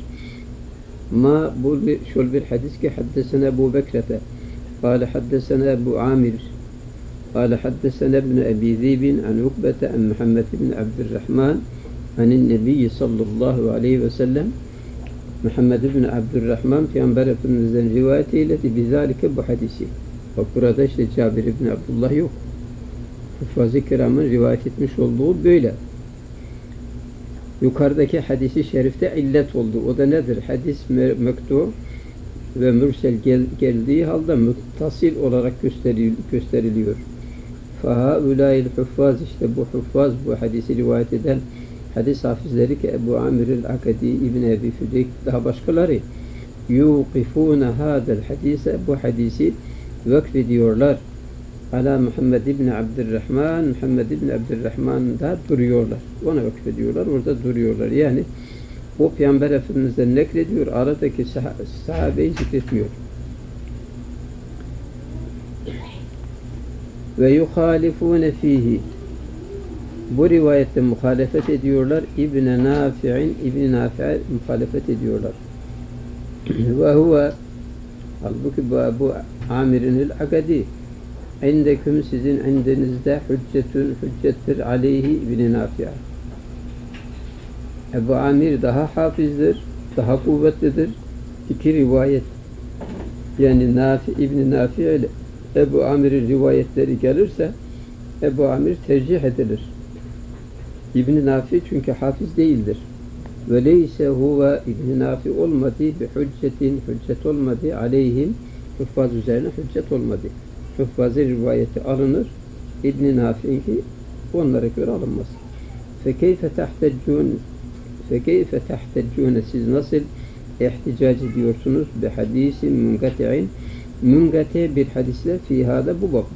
Şöyle bir hadis ki haddesena Ebu Bekrete kâle haddesena Ebu Amir قال حدثنا ابن أبي ذئب عن عقبة عن محمد بن عبد الرحمن عن النبي sallallahu aleyhi ve sellem Muhammed ibn Abdurrahman Peygamber Efendimiz'den rivayet eyledi bizalike bu hadisi. Bak burada işte Cabir ibn Abdullah yok. Huffaz-ı Kiram'ın rivayet etmiş olduğu böyle. Yukarıdaki hadisi şerifte illet oldu. O da nedir? Hadis mektu ve mürsel geldiği halde muttasil olarak gösteriliyor. فَهَاُولَٰئِ الْحُفَّازِ işte bu huffaz, bu hadisi rivayet eden hadis hafizleri ki Ebu Amir el-Akadi, İbn Ebi Füdeyk, daha başkaları يُوقِفُونَ هَذَا الْحَدِيسَ bu hadisi vakfediyorlar. Ala Muhammed ibn Abdurrahman, Muhammed ibn Abdurrahman'da duruyorlar. Ona vakfediyorlar, orada duruyorlar. Yani o Peygamber Efendimiz'den neklediyor, aradaki sahabeyi zikretmiyor. Ve yuhalifune fihi bu rivayette muhalefet ediyorlar. İbn-i Nafi'in Nafi'e muhalefet ediyorlar. Ve huve halbuki bu Amir'in el-Akadi indeküm sizin indinizde hüccettir aleyhi İbn-i Nafi'e. Ebu Amir daha hafizdir, daha kuvvetlidir. İki rivayet yani İbn-i Nafi'e ile Ebu Amir'in rivayetleri gelirse Ebu Amir tercih edilir. İbn-i Nafi çünkü hafiz değildir. Ve leyse huve İbn-i Nafi olmadı bi hüccet olmadı aleyhim huffaz üzerine hüccet olmadı. Huffaz'ın rivayeti alınır. İbn-i Nafi'inki onlara göre alınmaz. Fekeyfe tehteccûne siz nasıl ihticac ediyorsunuz bi hadisin müngate bir hadisle fîhâda bu babda.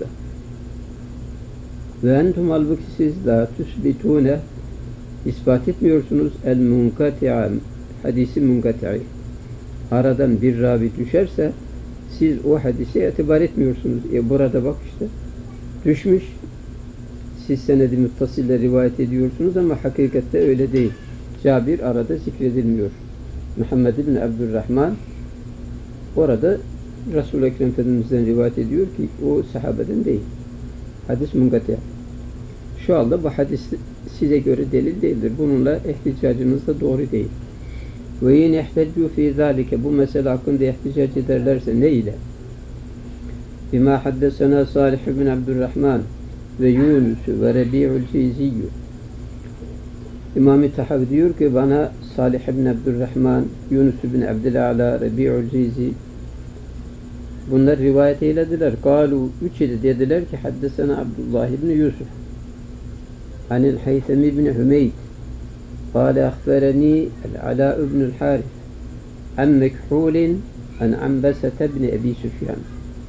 Ve entum halbuki siz la tüsbitûne ispat etmiyorsunuz el munkati'a hadisi munkati'i. Aradan bir ravi düşerse siz o hadise itibar etmiyorsunuz. Burada bak işte düşmüş. Siz senedi muttasille rivayet ediyorsunuz ama hakikatte öyle değil. Cabir arada zikredilmiyor. Muhammed ibn Abdurrahman orada Resul-i Ekrem Efendimiz'den rivayet ediyor ki o sahabeden değil. Hadis munkati. Şu anda bu hadis size göre delil değildir. Bununla ihticacınız da doğru değil. Ve yine ihteccu fî zâlike bu mesele hakkında ihticac ederlerse ne ile? Bima haddesena Salih ibn Abdurrahman ve Yunus ve Rebi'ul Ciziyyü. İmam-ı Tahavi diyor ki bana Salih ibn Abdurrahman, Yunus ibn Abdülala, Rebi'ul Cizi bunlar rivayet eylediler. Kalu üçü de dediler ki haddesena Abdullah ibn Yusuf anil Haysem ibn Hümeyd قال أخبرني العلاء بن الحارث عن مكحول عن عنبسة بن أبي سفيان.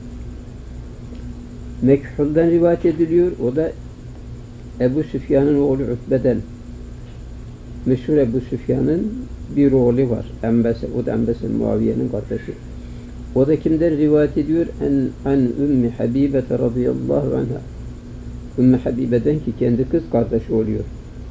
Mekhul'dan rivayet ediliyor. O da Ebu Süfyan'ın oğlu Utbe'den. Meşhur Ebu Süfyan'ın bir oğlu var. Embese. O da Embese Muaviye'nin kardeşi. O da kimden rivayet ediyor? An Ümmü Habibe radıyallahu anha. Ümmü Habibe'den ki kendi kız kardeşi oluyor.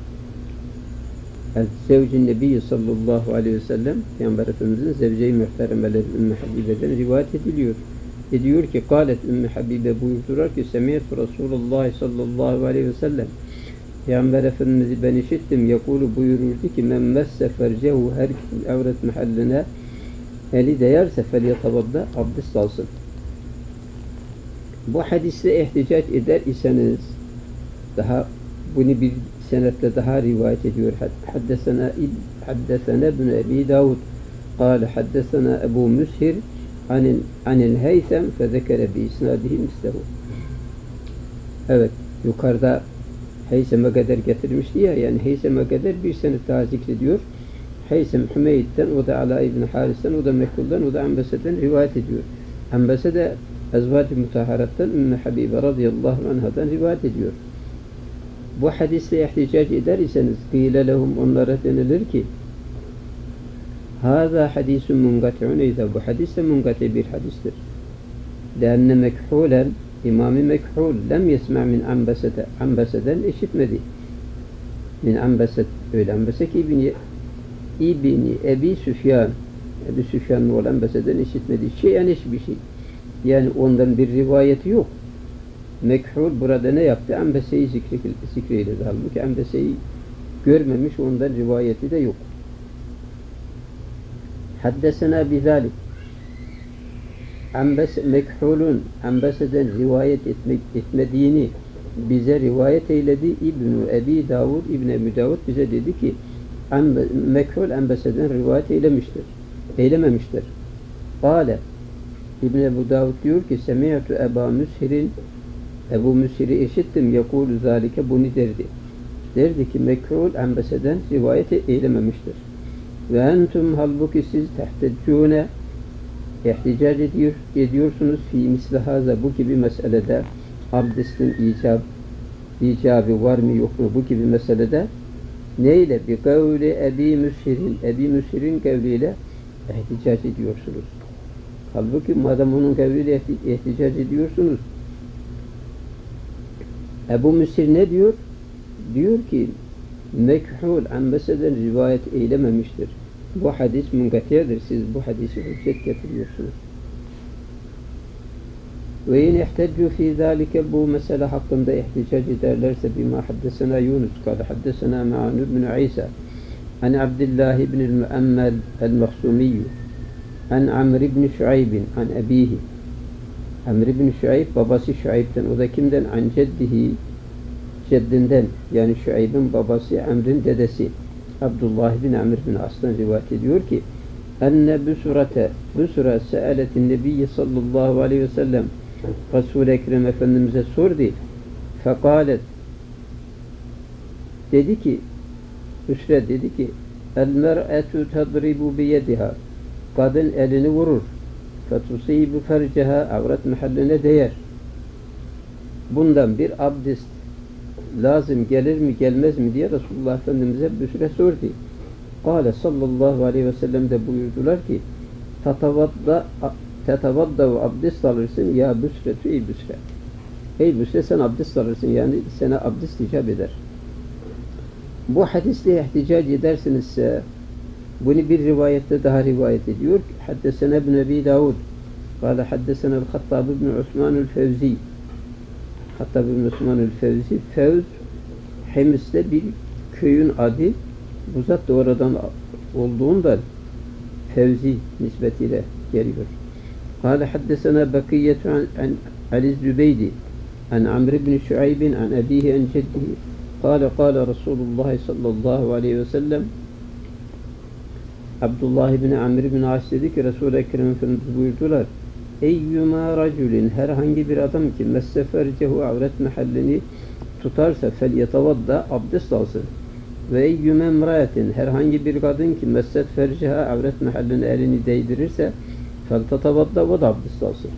Zevcin Nebi sallallahu aleyhi ve sellem Peygamber Efendimiz'in zevce-i muhteremeleri Ümmü Habibe'den rivayet ediliyor. Diyor ki kâlet Ümmü Habibe buyurdular ki semiyetü Resulullah sallallahu aleyhi ve sellem Peygamber Efendimiz'i ben işittim yakulu buyururdu ki men messe fercehu her kim avret mahalline eli değerse felyetavadda abdest alsın. Bu hadiste ihticac eder iseniz daha bunu bir senetle daha rivayet ediyor. Haddesena ibn Ebi Davud قال حدثنا أبو مسهر عن الهيثم فذكر بإسناده مثله. Evet, yukarıda Heysem'e kadar getirmişti ya, yani Heysem'e kadar bir senet daha zikrediyor. Heysem Hümeyd'den, o da Ala ibn Haris'ten, o da Mekul'dan, o da Ambese'den rivayet ediyor. Ambese de Ezvac-ı Mutaharat'tan Ümmü Habibe radıyallahu anhadan rivayet ediyor. Bu hadisle ihticac eder iseniz kıyle lehum onlara denilir ki hâzâ hadîsün munkati'un eyza bu hadis de munkati bir hadistir. Lenne mekhulen İmam-ı Mekhul lem yesma' min Ambese'den işitmedi. Min Ambeset öyle Ambese ki İbni Ebi Süfyan Ebu Süfyan'ın oğlu Ambese'den işitmedi. Şeyen hiçbir şey. Yani ondan bir rivayeti yok. Mekhul burada ne yaptı? Ambese'yi zikreyledi. Halbuki Ambese'yi görmemiş, ondan rivayeti de yok. Haddesena bizalik. Mekhulun Ambese'den rivayet etmediğini bize rivayet eyledi. İbn-i Ebi Davud, İbn-i Ebi Davud bize dedi ki Mekhul Ambese'den rivayet eylememiştir. Kale İbn-i Ebu Davud diyor ki Semi'tu Ebu Müshir'i işittim yekûlü zâlike bunu derdi. Derdi ki Mekhul Ambese'den rivayet eylememiştir. Ve entum halbuki siz tehteccûne ihticac ediyorsunuz fi mislihaza bu gibi meselede abdestin icabı var mı yok mu bu gibi meselede neyle? Bi kavli Ebi Müshir'in kavliyle ihticac ediyorsunuz. Halbuki madem onun kavliyle ihticac ediyorsunuz Ebu Müshir ne diyor? Diyor ki Mekhul Ambese'den rivayet eylememiştir. Bu hadis münkatiyedir. Siz bu hadisi hüccet getiriyorsunuz. Ve in ihteccu fi zalike bu mesele hakkında ihticac ederlerse bima haddesena Yunus kâle haddesena Ma'an ibn İsa an Abdullah ibn el-Mu'ammel el-Makhsumiyyu an Amr ibn Şuayb an abihi Amr ibn Şuayb babası Şuayb'den o da kimden? An ceddinden yani Şuayb'in babası Amr'in dedesi Abdullah bin Amr bin As'tan rivayet ediyor ki enne Busra se'aletin nebiyye sallallahu aleyhi ve sellem Resul-i Ekrem Efendimiz'e sordu. Fekalet dedi ki Busra dedi ki el mer'etu tadribu biyediha kadın elini vurur fetusibu ferceha avret mahalline değer. Bundan bir abdest lazım gelir mi gelmez mi diye Resulullah Efendimiz'e bir süre sordu. Kâle sallallahu aleyhi ve sellem de buyurdular ki tetavadda ve abdest alırsın ya Büsretü ey Büsre. Ey Büsre sen abdest alırsın yani sana abdest icap eder. Bu hadisle ihticac edersinizse bunu bir rivayette daha rivayet ediyor. Haddesena ibn Ebi Davud kâle haddesena el-Hattab ibn Osman el-Fevzi Hattab ibn Osman el-Fevzi Fevz Himis'te bir köyün adı bu zat da oradan olduğundan Fevzi nisbetiyle geliyor. Kâle haddesena Bakiyyetu an Ali Zübeydi an Amr ibn Şuayb an abihi an ceddihi kâle Resulullah sallallahu aleyhi ve sellem Abdullah ibn Amr ibn As dedi ki Resul-i Ekrem Efendimiz buyurdular eyyuma raculin herhangi bir adam ki messefercehu avret mahallini tutarsa fel yetavadda abdest alsın ve eyyuma emraetin herhangi bir kadın ki messet ferceha avret mahallini elini değdirirse fel tetavadda o da abdest alsın.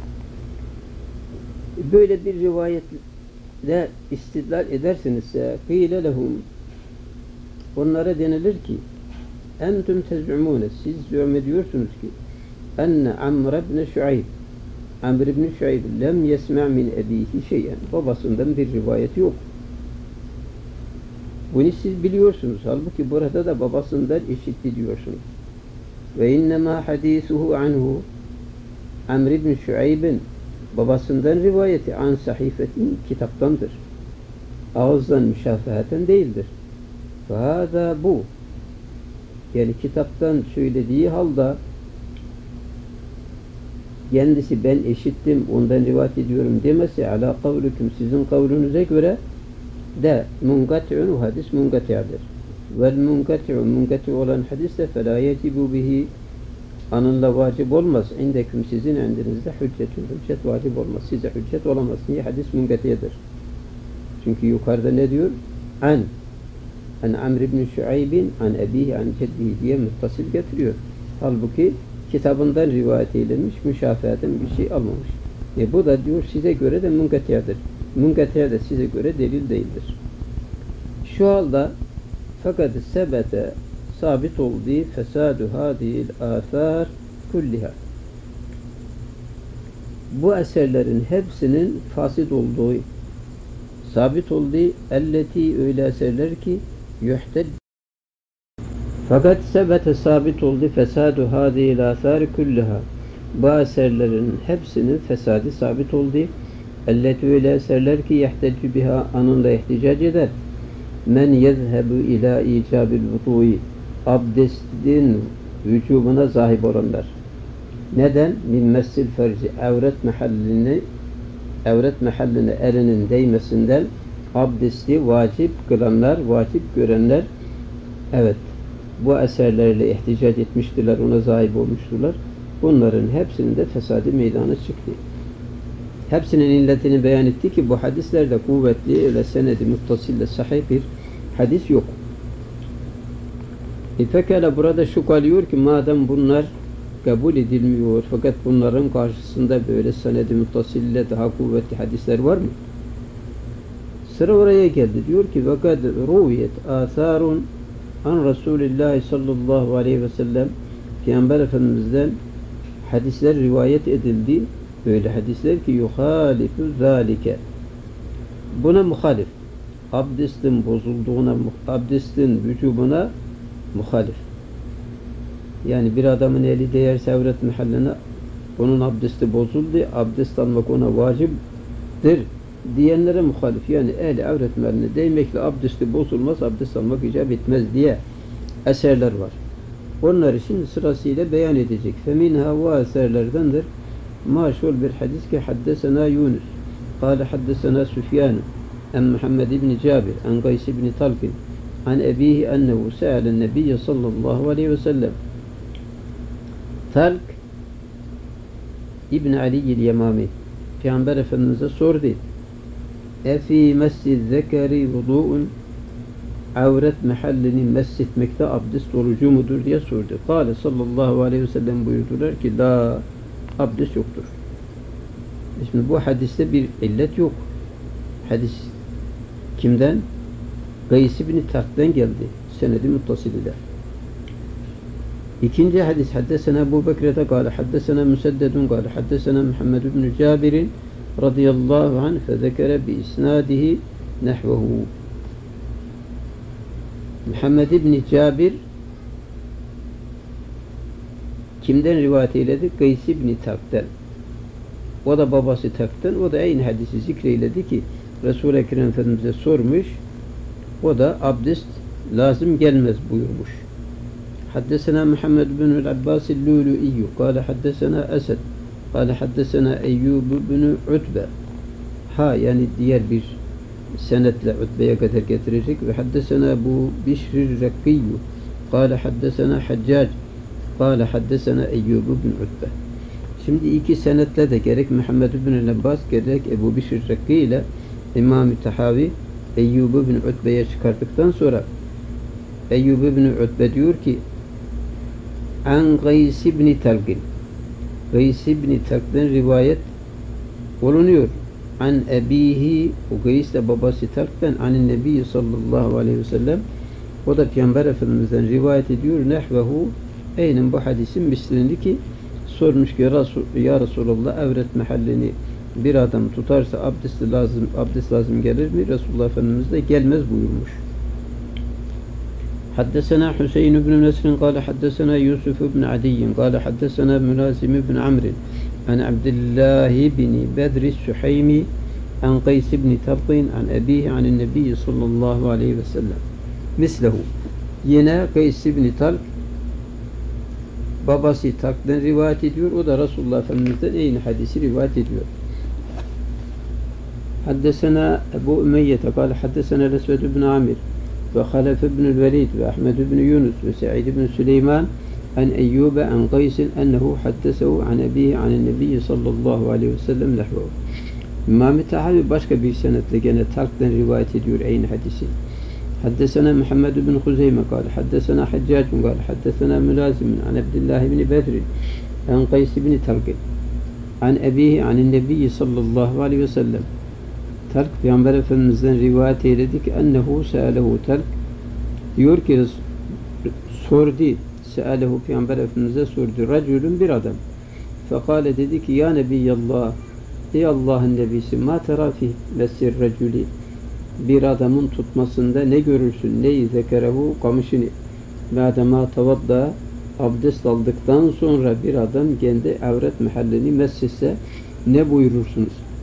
Böyle bir rivayetle istidlal edersinizse kıyle lehum onlara denilir ki entüm tez'umune siz zü'm ediyorsunuz ki enne Amr ibn Şuayb Amr ibn Şuayb lem yesma' min ebihi şeyen babasından bir rivayet yok. Bunu siz biliyorsunuz. Halbuki burada da babasından işitti diyorsunuz. Ve innema hadisuhu anhu Amr ibn Şuayb'in babasından rivayeti an sahifetin kitaptandır. Ağızdan müşafaheten değildir. Fâdâ bu yani kitaptan söylediği halde kendisi ben eşittim ondan rivayet ediyorum demesi ala kavlukum sizin kavlunuza göre de munkati'un o hadis munkati'adır. Vel munkati olan hadis de felâ yecibu bihi anınla vacip olmaz. İndeküm sizin indinizde hüccet vacip olmaz. Size hüccet olamaz. Niye? Hadis munkati'dir. Çünkü yukarıda ne diyor? An Amr ibn Şuayb'in an ebihi an ceddihi diye muttasil getiriyor. Halbuki kitabından rivayet eylemiş, müşafahaten bir şey almamış. Bu da diyor size göre de munkati'dir. Munkati'ye de size göre delil değildir. Şu halde fakat sebete sabit olduğu fesadu hadil athar kulliha. Bu eserlerin hepsinin fasit olduğu sabit olduğu elleti öyle eserler ki yuhted fakat sebete sabit oldu fesadu hadil athar kulliha. Bu eserlerin hepsinin fesadı sabit oldu. Elleti öyle eserler ki yehtecü biha anında ihticac eder. Men yezhebu ila icabil vudu'i abdestin vücubuna sahip olanlar. Neden? Min messil ferci avret mahalline elinin değmesinden abdesti vacip kılanlar, vacip görenler evet bu eserlerle ihticac etmiştiler, ona sahip olmuştular. Bunların hepsinin de fesadı meydana çıktı. Hepsinin illetini beyan etti ki bu hadislerde kuvvetli öyle senedi muttasille sahih bir hadis yok. Pekala burada şu kalıyor ki madem bunlar kabul edilmiyor fakat bunların karşısında böyle senedi muttasille daha kuvvetli hadisler var mı? Sıra oraya geldi. Diyor ki fakat ruviyet atharun an Resulullah sallallahu aleyhi ve sellem Peygamber Efendimiz'den hadisler rivayet edildi. Böyle hadisler ki yuhalifu zalike. Buna muhalif. Abdestin bozulduğuna, abdestin vücubuna muhalif. Yani bir adamın eli değerse avret mahalline onun abdesti bozuldu, abdest almak ona vaciptir diyenlere muhalif. Yani eli avret mahalline değmekle abdesti bozulmaz, abdest almak icap etmez diye eserler var. Onları şimdi sırasıyla beyan edecek. Feminha bu eserlerdendir. Maşhur bir hadis ki haddesena Yunus. Kale haddesena Süfyan. En Muhammed ibn Cabir. En Gays ibn Talqin. An ebihi ennehu se'alen nebiyye sallallahu aleyhi ve sellem. Talq İbn Ali'l Yemami. Peygamber Efendimiz'e sordu. Efi mescid zekeri vudu'un avret mahallini mescitmekte abdest orucu mudur diye sordu. Kale sallallahu aleyhi ve sellem buyurdular ki la abdest yoktur. Şimdi bu hadiste bir illet yok. Hadis kimden? Gays ibn Talq'ten geldi. Senedi muttasıl ile. İkinci hadis haddesena Ebu Bekir'e kâle haddesena Müseddedun kâle haddesena Muhammed ibn Cabir'in radıyallahu anh fezekere bi isnadihi nehvehu. Muhammed ibn Cabir kimden rivayet eyledi? Gays ibn Talq'ten. O da babası Talq'ten. O da aynı hadisi zikreyledi ki Resul-i Ekrem Efendimiz'e sormuş. O da abdest lazım gelmez buyurmuş. Haddesena Muhammed bin Abbas el-Lulu'iyyu kâle haddesena Esed kâle haddesena Eyyub bin Utbe. Yani diğer bir senetle Utbe'ye kadar getirecek ve haddesena bu Bişr-i Rakkiyyu kâle haddesena Haccac kâle haddesena Eyyub bin Utbe. Şimdi iki senetle de gerek Muhammed bin Abbas gerek Ebu Bişr Rakki ile İmam-ı Tahavi Eyyub bin Utbe'ye çıkarttıktan sonra Eyyub bin Utbe diyor ki An Gays ibn Talqin. Gays ibn Talq'den rivayet olunuyor. An ebihi o Gays de babası Talq'ten anin Nebi sallallahu aleyhi ve sellem o da Peygamber Efendimiz'den rivayet ediyor. Nehvehu aynen bu hadisin mislini ki sormuş ki ya Resulallah avret mahallini bir adam tutarsa abdest lazım gelir mi? Resulullah Efendimiz de gelmez buyurmuş. Haddesena Hüseyin ibn Nesrin kâle haddesena Yusuf ibn Adiyyin kâle haddesena Mülazim ibn Amrin an Abdullah ibn Bedr Süheymi an Gays ibn Talqin an ebihi anin Nebi sallallahu aleyhi ve sellem. Mislehu. Yine Gays ibn Talq babası Talq'den rivayet ediyor. O da Resulullah Efendimiz'den aynı hadisi rivayet ediyor. Haddesena Ebu Ümeyyete kâle haddesena Lesved ibn Amir ve Halef ibn Velid ve Ahmed ibn Yunus ve Sa'id ibn Süleyman an Eyyube an Gays'in ennehu haddesehu an ebihi anin Nebi sallallahu aleyhi ve sellem nehvehu. İmam-ı Tahavi başka bir senetle gene Talq'den rivayet ediyor aynı hadisi. Haddesena Muhammed ibn Huzeyme kâle haddesena Haccacun kâle haddesena Mülazimin an Abdullah ibn Bedr an Gays ibn Talqin an ebihi anin Nebi sallallahu aleyhi ve sellem. Talq Peygamber Efendimiz'den rivayet eyledi ki ennehu se'alehu Talq diyor ki sordu se'alehu Peygamber Efendimiz'e sordu racülün bir adam fekale dedi ki ya Nebiyallah ey Allah'ın Nebisi ma tera fi mesir racülü bir adamın tutmasında ne görürsün neyi zekerehu kamışını madema tavadda abdest aldıktan sonra bir adam kendi avret mahallini messisse ne buyurursunuz?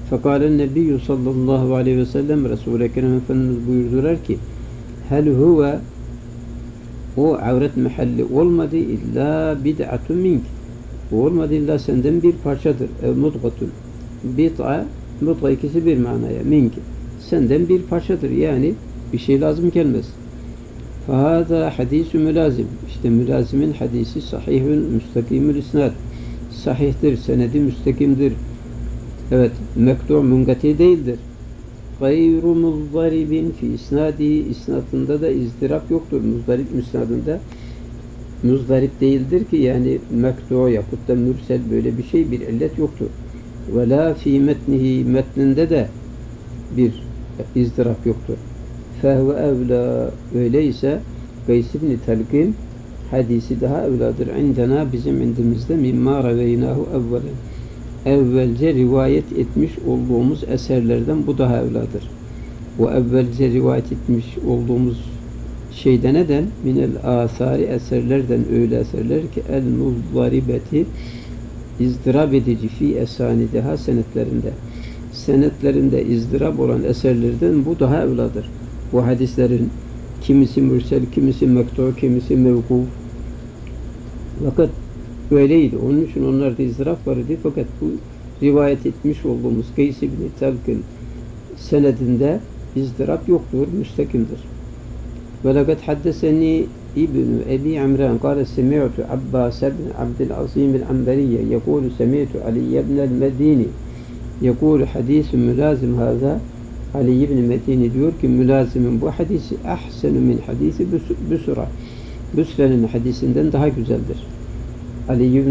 Fekalen Nebiyyü sallallahu aleyhi ve sellem Resul-i Ekrem Efendimiz buyurdular ki hel huve o avret mahalli olmadı illa bid'atun mink. O olmadı illa senden bir parçadır. Ev mudgatun. Mudga ikisi bir manaya. Mink. Senden bir parçadır. Yani bir şey lazım gelmez. Fahada hadisü mülazim. İşte mülazimin hadisi sahihün müstakimül isnad. Sahihtir. Senedi müstakimdir. Evet. Mektu' mungati değildir. Gayru muzdaribin fi isnadihi. İsnadında da izdirap yoktur. Muzdarip müsnadında muzdarip değildir ki yani mektu' yakut da mürsel böyle bir şey bir illet yoktur. Ve la fi metnihi metninde de bir izdirap yoktur. Fehve evla öyleyse Gays ibn Talqin hadisi daha evladır. İndena bizim indimizde mimma reveynahu evvelen. Evvelce rivayet etmiş olduğumuz eserlerden bu daha evladır. Bu evvelce rivayet etmiş olduğumuz şeyde neden? Minel asari eserlerden öyle eserler ki el muzdaribeti izdirab edici fi esanideha senetlerinde. Senetlerinde izdirab olan eserlerden bu daha evladır. Bu hadislerin kimisi mürsel, kimisi mektu, kimisi mevkuf. Fakat öyleydi. Onun için onlarda izdirap vardı. Fakat bu rivayet etmiş olduğumuz Gays ibn Talqin senedinde izdirap yoktur, müstakimdir. Ve lekad haddeseni İbn Ebi İmran قال سمعت عباس بن عبد العظيم العنبري يقول سمعت علي بن المديني يقول حديث ملازم هذا Ali ibn Medini diyor ki mülazimin bu hadisi ahsenu min hadisi Büsra. Büsra'nın hadisinden daha güzeldir. Ali ibn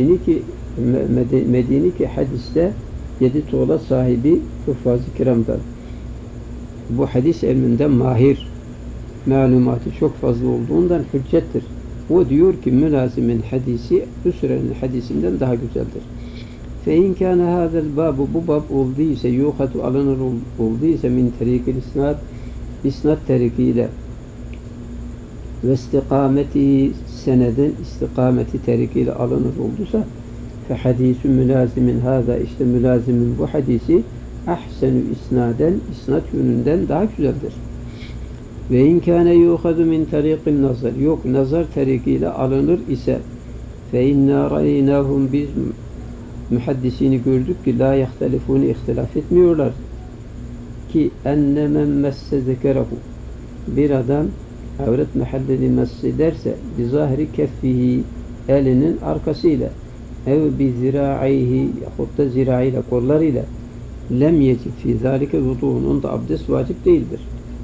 Medini ki hadiste 7 tuğla sahibi Huffaz-ı Kiram'dan. Bu hadis ilminden mahir, malumatı çok fazla olduğundan hüccettir. O diyor ki mülazimin hadisi Büsra'nın hadisinden daha güzeldir. فَاِنْ كَانَ هَذَا الْبَابُ bu bab olduysa, yuhatu alınır olduysa min terikil isnad, isnad terikiyle ve istikameti seneden istikameti terikiyle alınır olduysa فَحَد۪يسُ mülazimin hâzâ işte mülazimin bu hadisi ahsenü isnaden isnad yönünden daha güzeldir. Ve in kâne yuhadu min terikil nazar yok nazar terikiyle alınır ise فَاِنَّا رَيْنَاهُمْ biz muhaddisini gördük ki la yahtelifûne ihtilaf etmiyorlar ki enne men messe zekerahu bir adam avret mahallini messederse bi zahiri keffihi elinin arkasıyla ev bi ziraihi yahut da ziraiyle kollarıyla lem yecib fi zalike vudu'un onda abdest vacip değildir.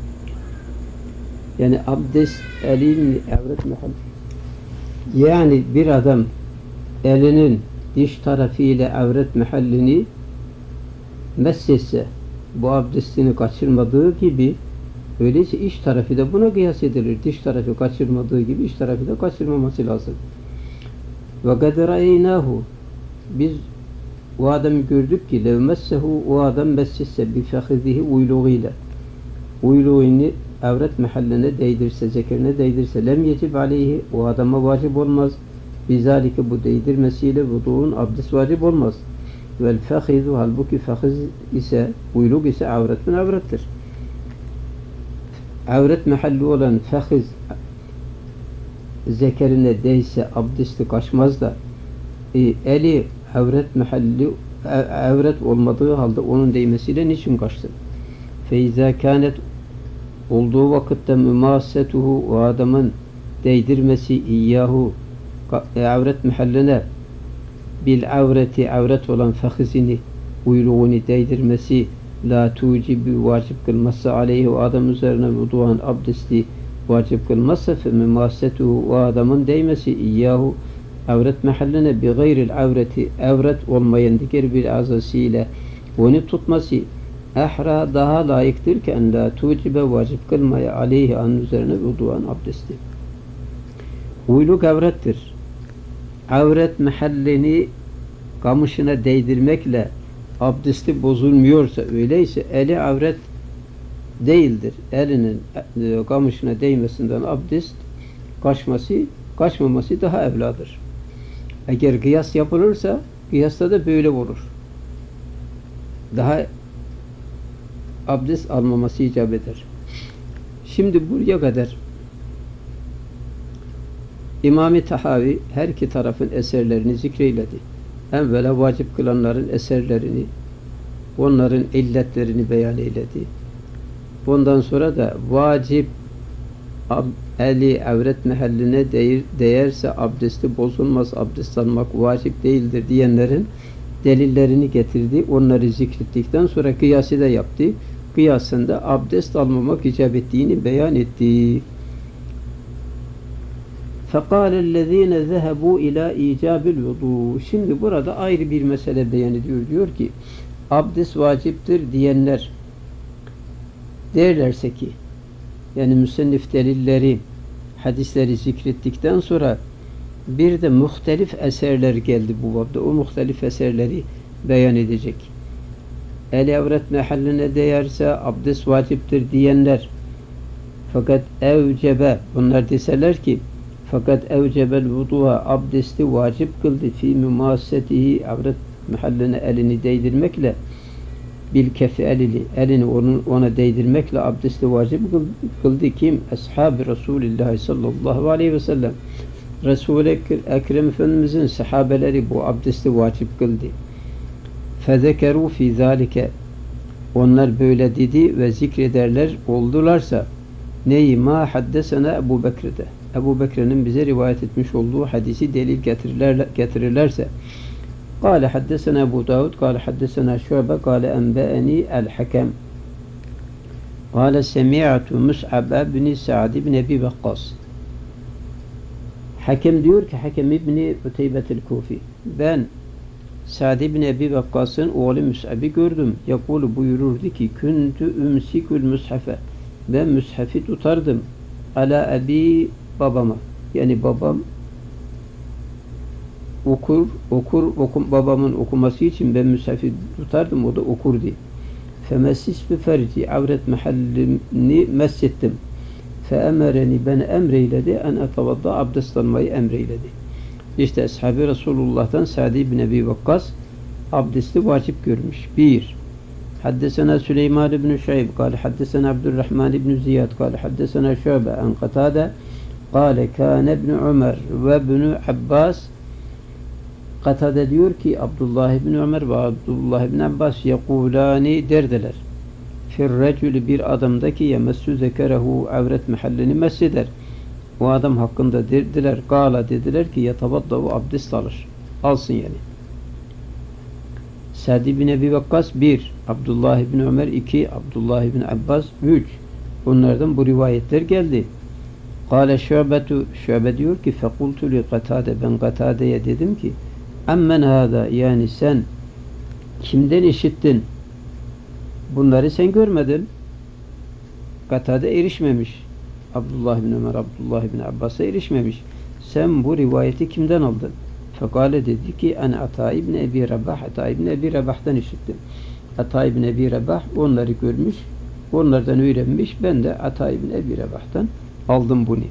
Yani abdest elin avret mahalli yani bir adam elinin diş tarafıyla avret mahallini messetse bu abdestini kaçırmadığı gibi öyleyse iç tarafı da buna kıyas edilir. Diş tarafı kaçırmadığı gibi iç tarafı da kaçırmaması lazım. Ve kad ra'eynahu biz o adamı gördük ki lev messehu o adam messetse bi fehizihi uyluğuyla uyluğunu avret mahalline değdirse, zekerine değdirse lem yecib aleyhi o adama vacip olmaz. Bizalike bu değdirmesiyle vudu'un abdest vacip olmaz. Vel fehizu halbuki fehiz ise uyluk ise avretün avrettir. Avret mahalli olan fehiz zekerine değse abdesti kaçmaz da eli avret mahalli avret olmadığı halde onun değmesiyle niçin kaçtı? Feiza kânet olduğu vakitte mümasetuhu o adamın değdirmesi iyyahu avret mahalline bil avreti avret olan fehizini uyruğunu değdirmesi la tucibi vacip kılmazsa aleyhi o adam üzerine vudu'an abdesti vacip kılmazsa fe mümasetuhu o adamın değmesi iyyahu avret mahalline bi gayril avreti avret olmayan diğer bir azasıyla onu tutması ahra daha layıktır ki en la tucibe vacip kılmaya aleyhi an üzerine vudu'an abdesti. Uyluk avrettir. Avret mahallini kamışına değdirmekle abdesti bozulmuyorsa öyleyse eli avret değildir. Elinin kamışına değmesinden abdest kaçmaması daha evladır. Eğer kıyas yapılırsa kıyasta da böyle olur. daha abdest almaması icap eder. Şimdi buraya kadar İmam-ı Tahavi her iki tarafın eserlerini zikreyledi. Evvela vacip kılanların eserlerini, onların illetlerini beyan eyledi. Ondan sonra da vacip eli avret mehalline değerse abdesti bozulmaz, abdest almak vacip değildir diyenlerin delillerini getirdi. Onları zikrettikten sonra kıyası da yaptı. Kıyasında abdest almamak icap ettiğini beyan etti. فَقَالَ الَّذ۪ينَ ذَهَبُوا اِلٰى اِيْجَابِ الْوُضُوءِ Şimdi burada ayrı bir mesele beyan ediyor. Diyor ki, abdest vaciptir diyenler derlerse ki, yani müsennif delilleri, hadisleri zikrettikten sonra bir de muhtelif eserler geldi bu babda. O muhtelif eserleri beyan edecek. El avret mehalline değerse abdest vaciptir diyenler, fakat evcebe, bunlar deseler ki fakat evcebel vudu'a abdesti vacip kıldı fi mümassetihi avret mehalline elini değdirmekle bil kefi elini ona değdirmekle abdesti vacip kıldı. Kim? Ashab-ı Resulullah sallallahu aleyhi ve sellem. Resul-i Ekrem Efendimizin sahabeleri bu abdesti vacip kıldı. Fezekeru fi zalike, onlar böyle dedi ve zikrederler oldularsa neyi ma haddesena Ebu Bekir'de, Ebu Bekir'in bize rivayet etmiş olduğu hadisi delil getirirlerse قال حدثنا أبو داود قال حدثنا شعبة قال أنبأني الحكم قال سمعت مصعب بن سعد بن أبي وقاص. Hakem diyor ki, Hakem İbni Uteybe'til Kufi, ben Sa'd ibn Ebi Vakkas'ın oğlu Mus'ab'i gördüm. Yakulu, buyururdu ki, küntü ümsikül mushafe, ben mushafi tutardım. Ala abi, babama, yani babam babamın okuması için ben mushafi tutardım, o da okurdu. Femessisfü ferci, avret mahallini messettim. Feemereni, beni emreyledi, en etavadda, abdest almayı emreyledi. İşte Ashab-ı Resulullah'tan Sa'd ibn Ebi Vakkas abdesti vacip görmüş. 1. Haddesena Süleyman ibn Şuayb kâle haddesena Abdurrahman ibn Ziyad kâle haddesena Şuayb en Katade kâle kâne ibn Ömer ve ibn Abbas. Katade diyor ki, Abdullah ibn Ömer ve Abdullah ibn Abbas yekulani derdiler. Firrecülü, bir adamdaki yemessü zekerehu, avret mahallini mesheder. O adam hakkında dediler, gala dediler ki yetavaddavu, abdest alır. Alsın yani. Sa'd ibn Ebi Vakkas 1, Abdullah ibn Ömer 2, Abdullah ibn Abbas 3. Bunlardan bu rivayetler geldi. Kâle Şu'be diyor ki fekultu li Katade, ben Katade'ye dedim ki ammen hâda, yani sen kimden işittin? Bunları sen görmedin. Katade erişmemiş. Abdullah ibn Ömer, Abdullah ibn Abbas'a erişmemiş. Sen bu rivayeti kimden aldın? Fekale, dedi ki en Ata ibn Ebi Rabah, Ata ibn Ebi Rabah'tan işittim. Ata ibn Ebi Rabah onları görmüş, onlardan öğrenmiş. Ben de Ata ibn Ebi Rabah'tan aldım bunu.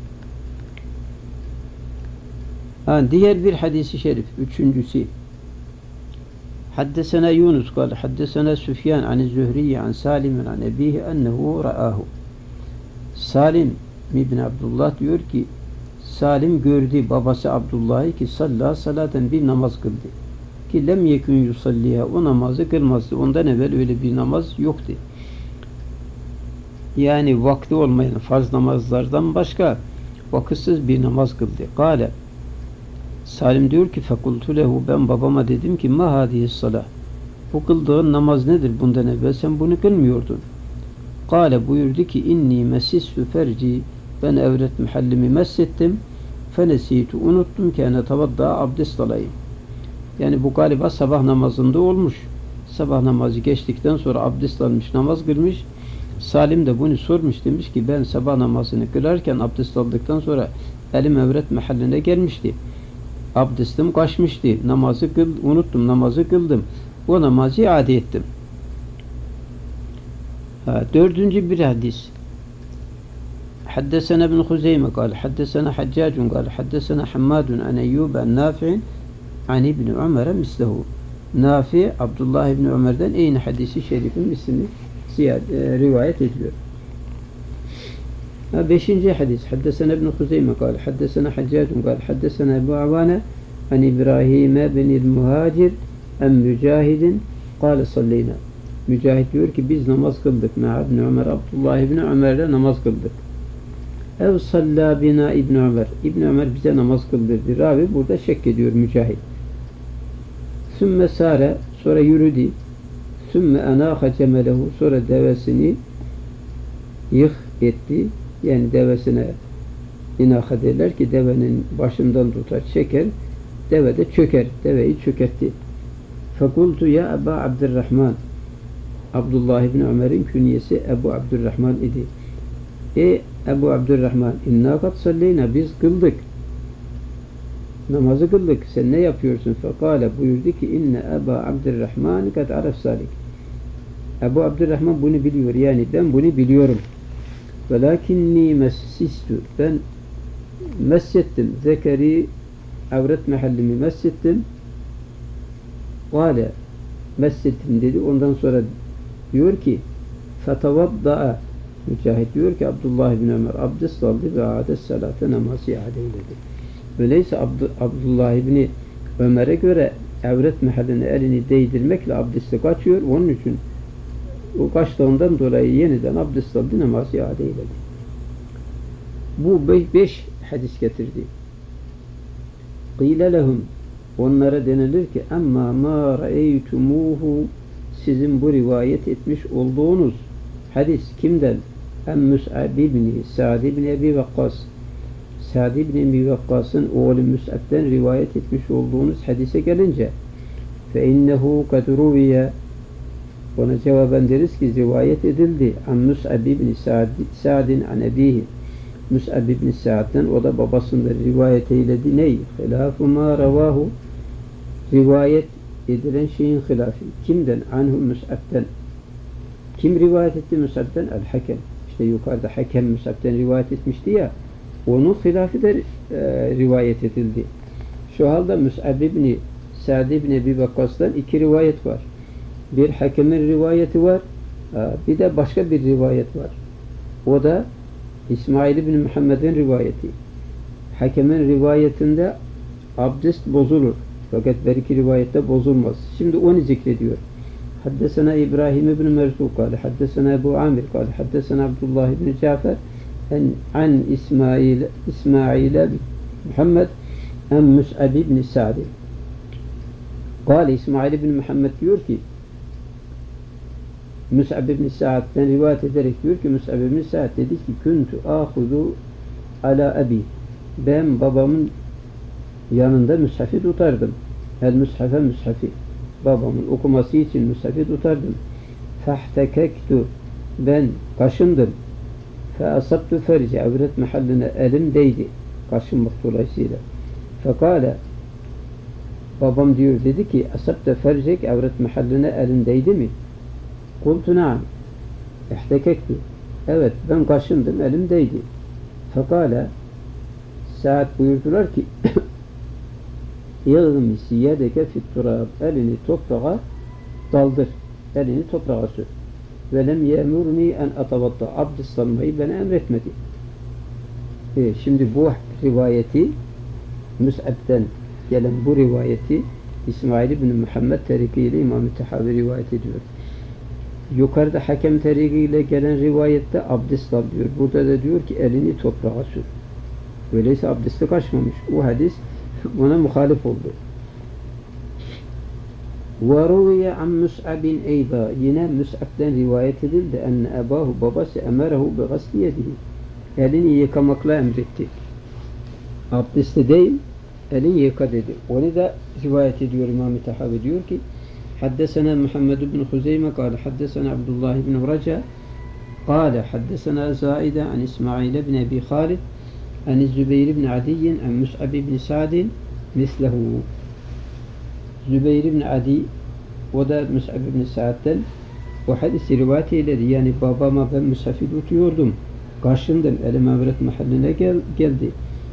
Diğer bir hadisi şerif, üçüncüsü. Haddesena Yunus kâle haddesena Süfyan an Zühriye an Salim an ebihi ennehu ra'ahu. Salim ibn Abdullah diyor ki, Salim gördü babası Abdullah'ı ki salla salaten, bir namaz kıldı. Ki lem yekun yusalliha, o namazı kılmazdı. Ondan evvel öyle bir namaz yoktu. Yani vakti olmayan farz namazlardan başka vakitsiz bir namaz kıldı. Kâle, Salim diyor ki fekultu lehu, ben babama dedim ki ma hadihis salah, bu kıldığın namaz nedir, bundan evvel sen bunu kılmıyordun. Kâle, buyurdu ki inni mesisfü ferci, ben evret mahallimi messettim. Fenesitu, unuttum ki ene tavadda, abdest alayım. Yani bu galiba sabah namazında olmuş. Sabah namazı geçtikten sonra abdest almış, namaz kılmış. Salim de bunu sormuş, demiş ki ben sabah namazını kılarken abdest aldıktan sonra elim evret mahalline gelmişti. Abdestim kaçmıştı. Unuttum, namazı kıldım. O namazı iade ettim. Dördüncü bir hadis. Haddesena ibn Huzeyme kâle haddesena Haccacun kâle haddesena Hammadun an Eyyub an Nafi'in an İbni Ömer'e mislehu. Nafi Abdullah İbni Ömer'den aynı hadisi şerifin mislini rivayet ediliyor. Beşinci hadis. Haddesena İbn Huzeyme kâle haddesena Haccacun kâle haddesena Ebu Avane an İbrahim'e binil Muhacir en Mücahidin kâle salleyna. Mücahid diyor ki biz namaz kıldık. Me'a İbni Ömer, Abdullah İbni Ömer'le namaz kıldık. Ev sallâ bina İbni Ömer. İbni Ömer bize namaz kıldırdı. Ravi burada şek ediyor Mücahid. Sümme sâre, sonra yürüdü. Sümme enâha cemelehu, sonra devesini yıh etti. Yani devesine inâha derler ki devenin başından tutar, çeker. Deve de çöker. Deveyi çökertti. Fekultu ya Ebu Abdurrahman. Abdullah İbni Ömer'in künyesi Ebu Abdurrahman idi. Ebu Abdurrahman inna kat salleyna, biz kıldık. Namazı kıldık. Sen ne yapıyorsun? Fekale, buyurdu ki inne Ebu Abdurrahman kat araf salik. Ebu Abdurrahman bunu biliyor. Yani ben bunu biliyorum. Velakinni messistu. Ben messettim. Zekeri avret mahallimi messettim. Kale messettim dedi. Ondan sonra diyor ki fetavadda'a. Mücahit diyor ki Abdullah bin Ömer abdest aldı ve ades salate, namazı iade eyledi. Öyleyse Abdullah bin Ömer'e göre avret mahalline elini değdirmekle abdesti kaçıyor. Onun için o kaçtığından dolayı yeniden abdest aldı, namazı iade eyledi. Bu 5 hadis getirdi. Qîle lehum, onlara denilir ki emma ma ra'eytumuhu, sizin bu rivayet etmiş olduğunuz hadis kimden? Mus'ab ibn Sa'd ibn Ebi Vakkas. Sa'd ibn Ebi Vakkas'ın oğlu Mus'ab'den rivayet etmiş olduğunuz hadise gelince fe innehu kad ruviye, ona cevaben deriz ki rivayet edildi. An Mus'ab ibn Sa'din an ebihi, Mus'ab ibn Sa'd'den, o da babasından rivayet eyledi. Ney? Hilâfu mâ ravahu, rivayet edilen şeyin hilafı. Kimden? Anhu Mus'ab'den. Kim rivayet etti Mus'ab'den? El-Hakem. İşte yukarıda Hakem Mus'ab'den rivayet etmişti ya, onun hilafı da rivayet edildi. Şu halde Mus'ab ibn Sa'd ibn Ebi Vakkas'tan 2 rivayet var. Bir Hakem'in rivayeti var, bir de başka bir rivayet var. O da İsmail ibn Muhammed'in rivayeti. Hakem'in rivayetinde abdest bozulur. Fakat her iki rivayette bozulmaz. Şimdi onu zikrediyor. Haddesena İbrahim ibn Merzuq kâle haddesena Ebu Amir kâle haddesena Abdullah ibn Cafer an İsmail Muhammed en Mus'ab ibn Sa'd. Kâle İsmail ibn Muhammed diyor ki Mus'ab ibn Sa'd'den rivayet ederek diyor ki Mus'ab ibn Sa'd dedi ki kuntu ahudu ala abi, ben babamın yanında müshafı tutardım. El mushafe mushafi, babamın okuması için müshafı tutardım. Fahtekektu, ben kaşındım. Feasabtu ferci, avret mahalline elim değdi, kaşınmak dolayısıyla. Fekale, babam diyor dedi ki asabte fercek, avret mahalline elin değdi mi? Kultu naam. İhtekektu, evet ben kaşındım, elim değdi. Fekale, Sa'd buyurdular ki يَغْمِسِ يَدَكَ فِي التُّرَابِ, elini toprağa daldır, elini toprağa sür. وَلَمْ يَمُرْنِي اَنْ اَتَوَضَّ, abdest almayı bana emretmedi. Şimdi bu rivayeti, Mus'ab'den gelen bu rivayeti İsmail ibn Muhammed terikiyle İmam-ı Tehavi rivayet ediyor. Yukarıda Hakem terikiyle gelen rivayette abdest al diyor. Burada da diyor ki elini toprağa sür. Öyleyse abdesti kaçmamış. O hadis buna muhalif oldu. وَرُوِيَ عَنْ مُسْعَبٍ اَيْضًا, yine Mus'ab'den rivayet edildi. اَنَّ اَبَاهُ, babası اَمَرَهُ بِغَسْلِ يَدِهِ, elini yıkamakla emretti. Abdesti değil, elini yıka dedi. Onu da rivayet ediyor İmam-ı Tehavi, diyor ki حدثنا محمد بن خزيمة قال حدثنا عبد الله بن رجاء قال حدثنا زائدة عن إسماعيل بن أبي خالد عن الزبير بن عدي عن مصعب بن سعد مثله. Zübeyir ibn Adi, o da Mus'ab ibn Sa'd'den o hadisi rivayet eyledi. Yani babama ben müshafı tutuyordum, kaşındım, elim avret mahalline geldi.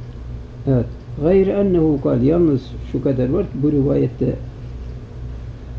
Evet. Gayr ennehu kal, yalnız şu kadar var ki bu rivayette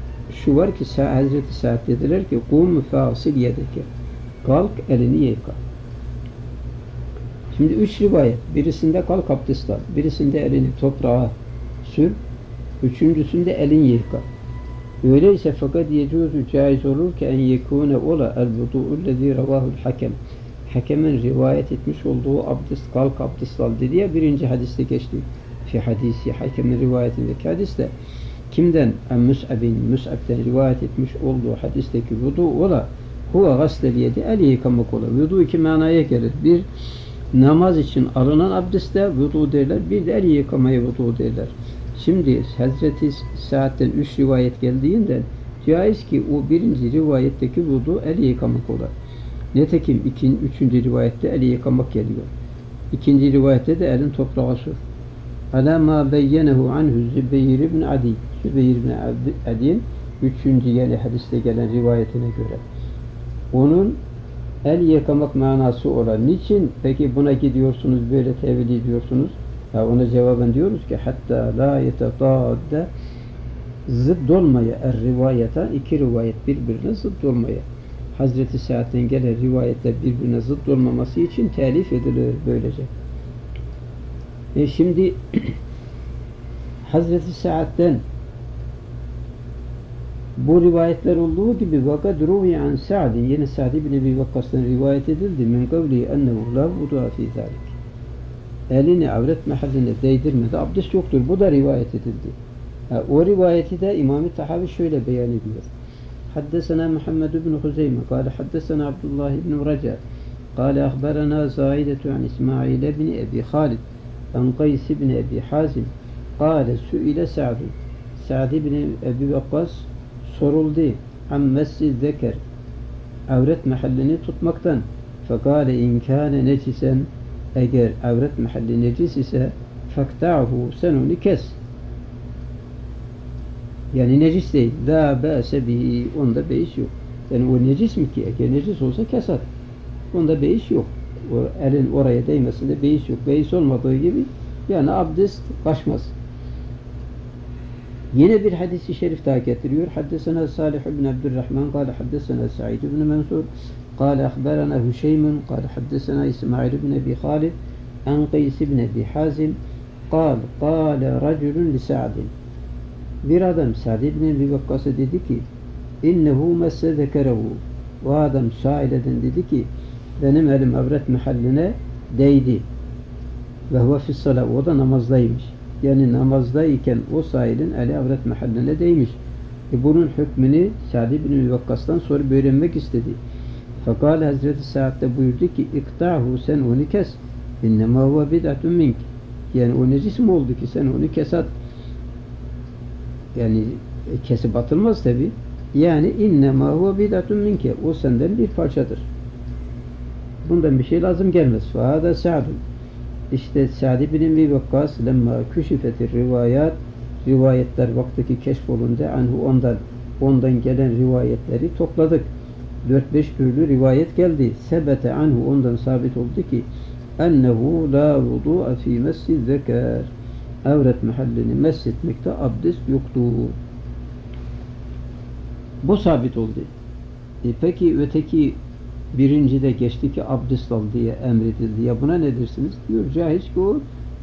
şu var ki Hazreti Sa'd dediler ki kum fasil yedeke. Kalk elini yıka. Şimdi 3 rivayet. Birisinde kalk abdest al. Birisinde elini toprağa sür. Üçüncüsünde elini yıka. Öyleyse fakat yecuzu caiz olur ki en yekune ola el-vudu'ullezî ravâhul hakem. Hakemin rivayet etmiş olduğu abdest, kalk abdest al dedi ya, birinci hadiste geçti. Fi hadisi, hakemin rivayetindeki hadiste kimden? Mus'ab'den rivayet etmiş olduğu hadisteki vudu ola huve gaslel yedi, el yıkamak ola. Vudu iki manaya gelir. Bir, namaz için alınan abdeste vudu derler. Bir de el yıkamaya vudu derler. Şimdi Hazreti Sa'd'den 3 rivayet geldiğinden caiz ki o birinci rivayetteki vudu el yıkamak ola. Nitekim üçüncü rivayette eli yıkamak geliyor. İkinci rivayette de elin toprağa sür. Alâ mâ beyyenehu anhu Zübeyir ibn Adi. Zübeyir ibn Adi'nin üçüncü yani hadiste gelen rivayetine göre. Onun el yıkamak manası olan. Niçin peki buna gidiyorsunuz, böyle tevil ediyorsunuz? Ya ona cevaben diyoruz ki hatta la yetetâdde zıdd olmaya rivayete, iki rivayet birbirine zıdd olmaya. Hazreti Sa'd'den gelen rivayetler birbirine zıdd olmaması için telif edilir böylece. Şimdi Hazreti Sa'd'den bu rivayetler olduğu gibi vakat ruviye an Sa'd'in, yine Sa'd ibn Ebi Vakkas'tan rivayet edildi. Min kavli ennehu la vudu'a fi zalik. Elini avret mahalline değdirmedi, abdest yoktur. Bu da rivayet edildi. O rivayeti de İmam-ı Tahavi şöyle beyan ediyor. حدثنا محمد بن خزيمة قال حدثنا عبد الله بن رجاء قال أخبرنا زائدة عن إسماعيل بن أبي خالد عن قيس بن أبي حازم قال سئل سعد بن أبي وقاص soruldu عن مس الذكر avret mahallini tutmaktan فقال إن كان نجسا eğer avret mahalli necis ise fakta'hu, sen onu kes. Yani necis değil. La ba'se bihi, onda beis yok. Yani o necis mi ki? Eğer necis olsa keser. Onda beis yok. O elin oraya değmesinde beis yok. Beis olmadığı gibi yani abdest kaçmaz. Yine bir hadis-i şerif daha getiriyor. Haddesena Salih ibn Abdurrahman قال حدثنا سعيد بن منصور قال أخبرنا هشيم قال حدثنا إسماعيل بن أبي خالد عن قيس بن أبي حازم قال رجل لسعد. Bir adam Sa'd ibn Ebi Vakkas'a dedi ki innehu messe zekerehu. O adam saileden dedi ki benim elim avret mahalline değdi. Ve huve fissala, o da namazdaymış. Yani namazdayken o sailin eli avret mahalline değmiş. Bunun hükmünü Sa'd ibn Ebi Vakkas'tan sorup öğrenmek istedi. Fakat Hazreti Sa'd de buyurdu ki ikta'hu, sen onu kes. İnnemâ huve bid'atun mink. Yani o necis mi oldu ki sen onu kes at. Yani kesip atılmaz tabi. Yani innemâ huve bid'atun minke, o senden bir parçadır. Bundan bir şey lazım gelmez. Fâda Sa'dun. İşte Sa'd ibn Ebi Vakkas lemma küşifetir rivayetler vaktiki keşfolunca anhu, ondan gelen rivayetleri topladık. 4-5 türlü rivayet geldi. Sebete anhu, ondan sabit oldu ki ennehu la vudu'a fi messi zeker. Avret mahallini mesletmekte abdest yoktu. Bu sabit oldu. Peki öteki birincide geçti ki abdest al diye emredildi. Ya buna ne dersiniz? Diyor caiz ki o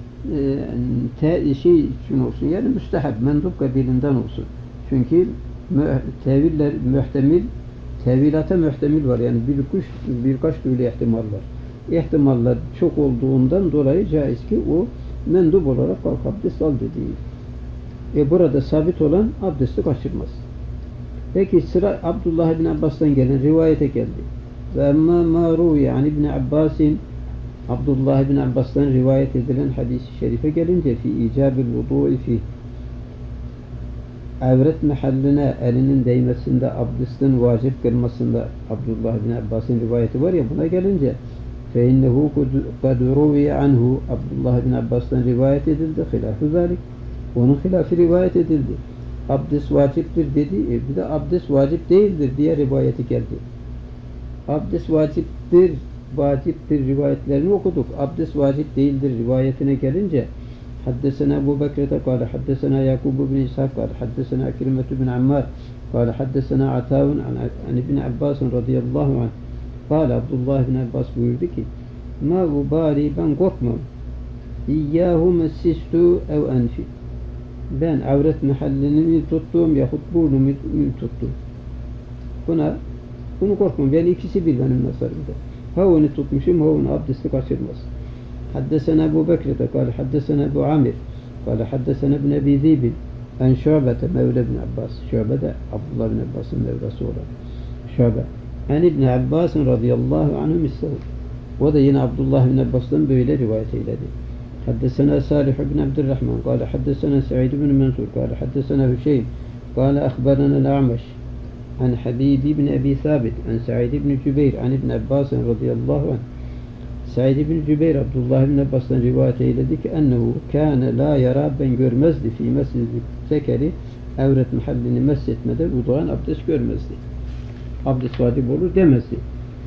şey için olsun. Yani müstehab, mendup kabilinden olsun. Çünkü teviller muhtemil, tevilata muhtemil var. Yani birkaç türlü ihtimal var. İhtimaller çok olduğundan dolayı caiz ki o mendup olarak kalk abdest al dediği. Burada sabit olan abdesti kaçırmaz. Peki sıra Abdullah bin Abbas'tan gelen rivayete geldi. Ve emmâ mâ ruviye an İbni Abbas'in, Abdullah bin Abbas'tan rivayet edilen hadis-i şerife gelince fi icabil vudu'i fi avret mahalline elinin değmesinde abdestin vacip kılmasında Abdullah bin Abbas'ın rivayeti var ya, buna gelince fe innehu kad ruviye anhu, Abdullah bin Abbas'tan rivayet edildi hilâfü zâlik, onun hilâfı rivayet edildi. Abdest vaciptir dedi, bir de abdest vacip değildir diye rivayeti geldi. Abdest vaciptir rivayetlerini okuduk. Abdest vacip değildir rivayetine gelince حدثنا أبو بكر قال حدثنا يعقوب بن إسحاق قال حدثنا كلمة بن عمار قال حدثنا عطاء عن ابن عباس رضي الله عنه قال عبد الله بن Abbas buyurdu ki ma ubali ben korkmam İyyâhu messistu ev enfi ben avret mahallini tuttum yahut burnumu tuttum bunu korkmam yani ikisi bir benim nazarımda ha onu tutmuşum ha onu abdesti kaçırmaz حدثنا أبو بكر قال حدثنا أبو عامر قال حدثنا ابن أبي ذئب عن شعبة مولى ابن عباس شعبة عبد الله بن عباس مولى رسوله شعبة عن ابن عباس رضي الله عنه مثله وده yine Abdullah bin Abbas'tan böyle rivayet eyledi. حدثنا صالح بن عبد الرحمن قال حدثنا سعيد بن منصور قال حدثنا هشيم قال أخبرنا الأعمش عن حبيب بن أبي ثابت عن سعيد بن جبير عن ابن عباس رضي الله عنه Said bin Cübeyr Abdullah bin Abbas'tan rivayet eyledi ki ennehu kâne la yara ben görmezdi fi mescid-i zekeri evret mahallini mesletmeden uduan abdest görmezdi. Abdest vacip olur demezdi.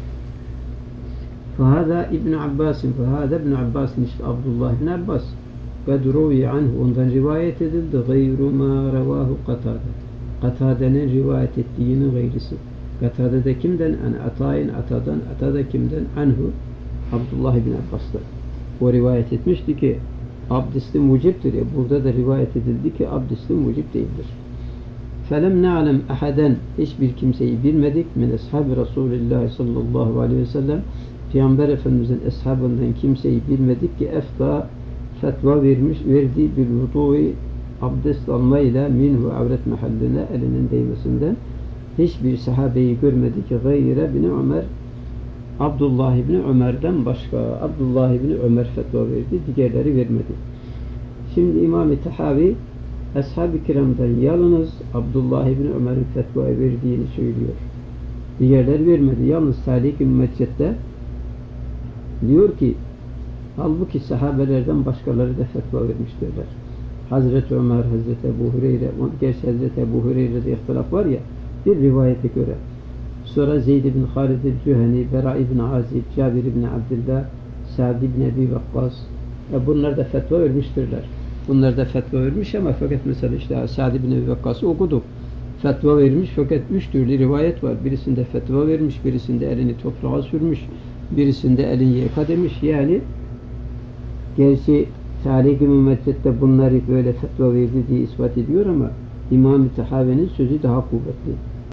Fahada İbn Abbas'ın fahada İbn Abbas'ın işte Abdullah bin Abbas kadruvi anhu ondan rivayet edildi gayru ma ravahu Katade. Katade'nin rivayet ettiğinin gayrisi. Katade'de kimden? Atadan Atada kimden? Anhu Abdullah bin Abbas'ta. O rivayet etmişti ki abdesti muciptir ya. Burada da rivayet edildi ki abdesti mucip değildir. Felem ne'alem ahaden hiçbir kimseyi bilmedik min ashabi Resulullah sallallahu aleyhi ve sellem Peygamber Efendimiz'in ashabından kimseyi bilmedik ki efta fetva verdi bil vudu'i abdest almayla minhu avret mahalline elinin değmesinden hiçbir sahabeyi görmedik ki gayre bin Ömer Abdullah ibn Ömer'den başka Abdullah ibn Ömer fetva verdi, diğerleri vermedi. Şimdi İmam-ı Tahavi Ashab-ı Kiram'dan yalnız Abdullah ibn Ömer'in fetva verdiğini söylüyor. Diğerleri vermedi. Yalnız Salik-i Mümecced'de diyor ki halbuki sahabelerden başkaları da fetva vermiştirler. Hazreti Ömer, Hazreti Ebu Hureyre, gerçi Hazreti Ebu Hureyre'de ihtilaf var ya bir rivayete göre. Sonra Zeyd ibn Halid el-Cüheni, Bera ibn Azib, Cabir ibn Abdillah, Sa'd ibn Ebi Vakkas bunlar da fetva vermiştirler. Bunlar da fetva vermiş ama fakat mesela işte Sa'd ibn Ebi Vakkas'ı okuduk. Fetva vermiş fakat 3 türlü rivayet var. Birisinde fetva vermiş, birisinde elini toprağa sürmüş, birisinde elini yıka demiş. Yani gerçi Talik-i Mümecced'de bunları böyle fetva verdi diye ispat ediyor ama İmam-ı Tahavi'nin sözü daha kuvvetli.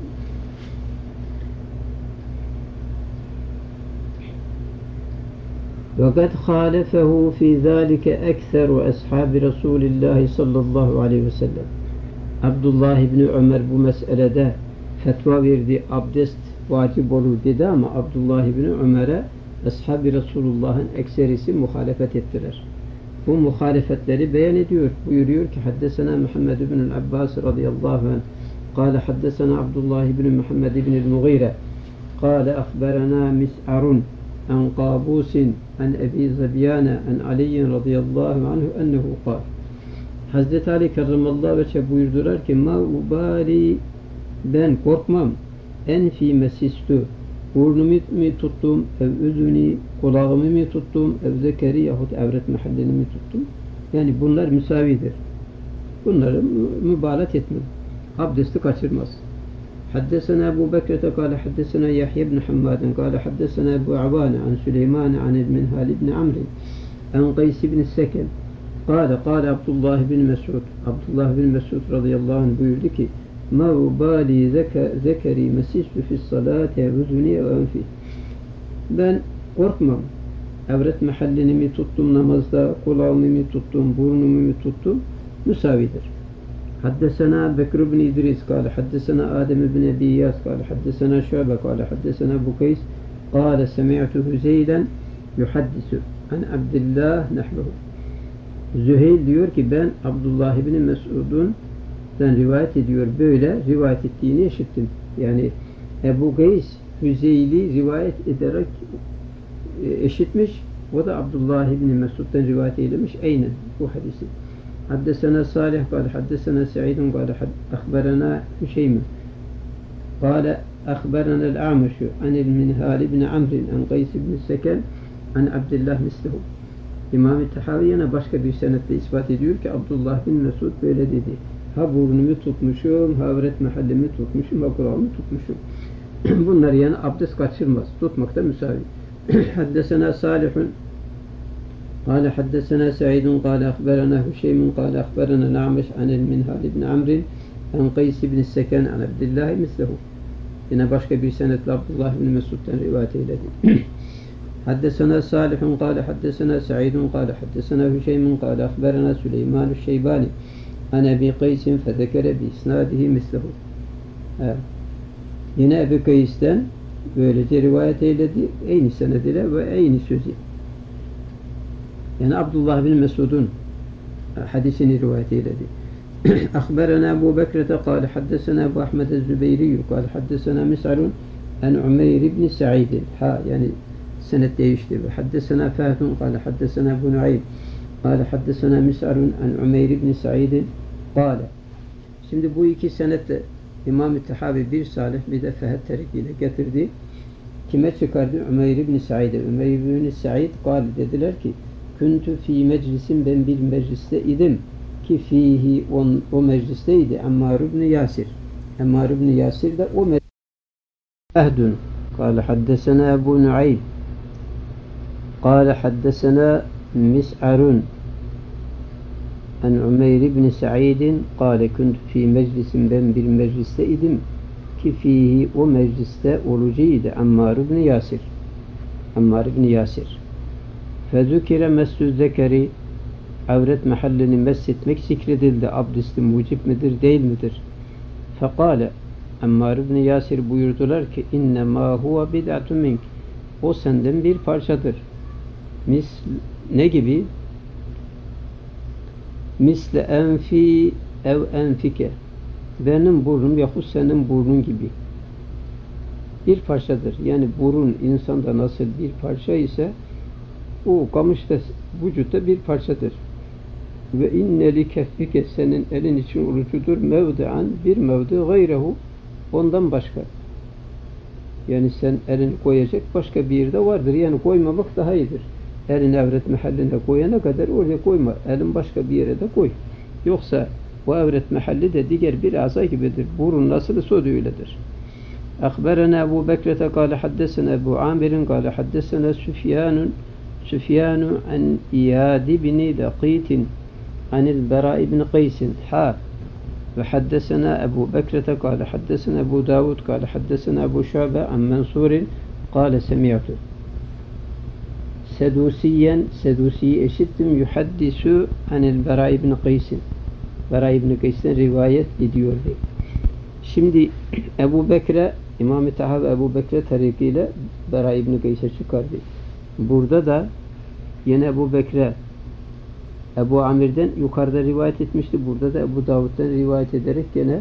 وَقَدْ خَالَفَهُ فِي ذَٰلِكَ اَكْثَرُ أَصْحَابِ رَسُولِ اللّٰهِ sallallahu aleyhi ve sellem. Abdullah İbni Ömer bu meselede fetva verdi, abdest vacip olur dedi ama Abdullah İbni Ömer'e Ashab-ı Resulullah'ın ekserisi muhalefet ettiler. Bu muhalefetleri beyan ediyor. Buyuruyor ki Haddesena Muhammed ibn Abbas radıyallahu anh قال حدثنا عبد الله بن محمد بن المغيرة قال أخبرنا مسعر عن قابوس عن أبي زبيان عن علي رضي الله عنه أنه قال Hazreti Ali kerramallahu veçhe buyurdular ki ma ubali ben korkmam en fi mesistu burnumu mi tuttum ev üzüni kulağımı mı tuttum ev zekeri yahut evret mahallini mi tuttum yani bunlar müsavidir bunları mübalat etmem abdesti kaçırmaz حدثنا أبو بكر قال حدثنا يحيى بن حماد قال حدثنا أبو عوان عن سليمان عن المنهال بن عمرو عن قيس بن السكن قال عبد الله بن مسعود رضي الله عنه buyurdu ki ma ubali zekeri mesistu fi salati uzuni ve enfi ben korkmam evret mahallini mi tuttum namazda kulağımı mı tuttum burnumu mu tuttum müsavidir. حدثنا بكر بن إدريس قال حدثنا آدم بن أبي إياس قال حدثنا شعبة قال حدثنا أبو قيس قال سمعته زيدا يحدث عن عبد الله نحوه Züheyl diyor ki ben Abdullah ibn Mes'ud'dan rivayet ediyor. Böyle rivayet ettiğini işittim. Yani Ebu Gays Hüzeyli rivayet ederek işitmiş. O da Abdullah ibn Mes'ud'dan rivayet eylemiş. Aynen bu hadisi. Haddesena Salih قال حدثنا سعيد قال أخبرنا هشيم قال أخبرنا الأعمش عن المنهال بن عمرو عن قيس بن السكن عن عبد الله مثله İmam-ı Tahavi yine başka bir senette ispat ediyor ki Abdullah bin Mesud böyle dedi. Ha burnumu tutmuşum, ha avret mahallimi tutmuşum, ha kulağımı tutmuşum. Bunlar yani abdest kaçırmaz. Tutmakta müsavi. Haddesena Salihun قال حدثنا سعيد قال أخبرنا هشيم قال أخبرنا نعمش عن المنهال بن عمرو عن قيس بن السكن عن عبد الله مثله. Yine başka bir senetle Abdullah bin Mesud'dan rivayet eyledi. Haddesena Salihun قال حدثنا سعيد قال حدثنا هشيم قال أخبرنا سليمان الشيباني عن أبي قيس فذكر بإسناده مثله. Yine Ebu Kays'ten böylece rivayet eyledi. Aynı senediyle ve aynı sözü. Yani Abdullah bin Mesud'un hadisini rivayet eyledi. Akhbarana Ebu Bekrete kâle haddesena Ebu Ahmed el-Zübeyri kâle haddesena Mis'alun en Umeyr ibn Sa'id. Yani senet değişti. Haddesena Fâhun kâle haddesena Ebu Nuaym kâle haddesena Mis'alun en Umeyr ibn Sa'id kâle. Şimdi bu iki senetle İmam-ı Tahavi bir Salih bir de Fehd terikiyle getirdi. Kime çıkardı? Umeyr ibn Sa'id'e. Umeyr ibn Sa'id kâle dediler ki Kuntu fi meclisin, ben bir mecliste idim ki fihi o meclisteydi Ammar ibn Yasir. Ammar ibn Yasir de o mecliste. Ehdun kâle haddesena Ebu Nuaym kâle haddesena Mis'arun en Umeyr ibn Sa'idin kâle kuntu fi meclisin, ben bir mecliste idim ki fihi o mecliste olucuydu Ammar ibn Yasir. Ammar ibn Yasir. Fezükire mescü zekeri, avret mahallini mesletmek zikredildi. Abdesti mucib midir değil midir? Fekale Ammar ibn Yasir buyurdular ki innemâ huve bid'atun mink, o senden bir parçadır. Ne gibi? Misle enfi ev enfike, benim burnum yahut senin burnun gibi bir parçadır. Yani burun insanda nasıl bir parça ise o kamış da vücutta bir parçadır. Ve inneli keffike, senin elin için ulucudur mevdian, bir mevdi gayrehu, ondan başka. Yani sen elini koyacak başka bir yerde vardır. Yani koymamak daha iyidir. Elini avret mahalline koyana kadar oraya koyma. Elin başka bir yere de koy. Yoksa bu avret mahalli de diğer bir aza gibidir. Burun nasıl o da öyledir. Akhbarana Ebu Bekrete kâle haddesena Ebu Amir'in kâle haddesena Süfyanu an İyad ibn Daqitin anil Bera ibn Qaysin ve haddesena Ebu Bekrete kâle haddesena Ebu Davud kâle haddesena Ebu Şu'be an Mensurin kâle semi'tu Sedusi'yi eşittim yuhaddisu anil Bera ibn Qaysin, Bera ibn Qays'ten rivayet ediyordu. Şimdi Ebu Bekre, İmam-ı Tahavi Ebu Bekre tarikiyle Bera ibn Qays'e çıkardı. Burada da yine Ebu Bekre Ebu Amir'den yukarıda rivayet etmişti. Burada da Ebu Davud'dan rivayet ederek yine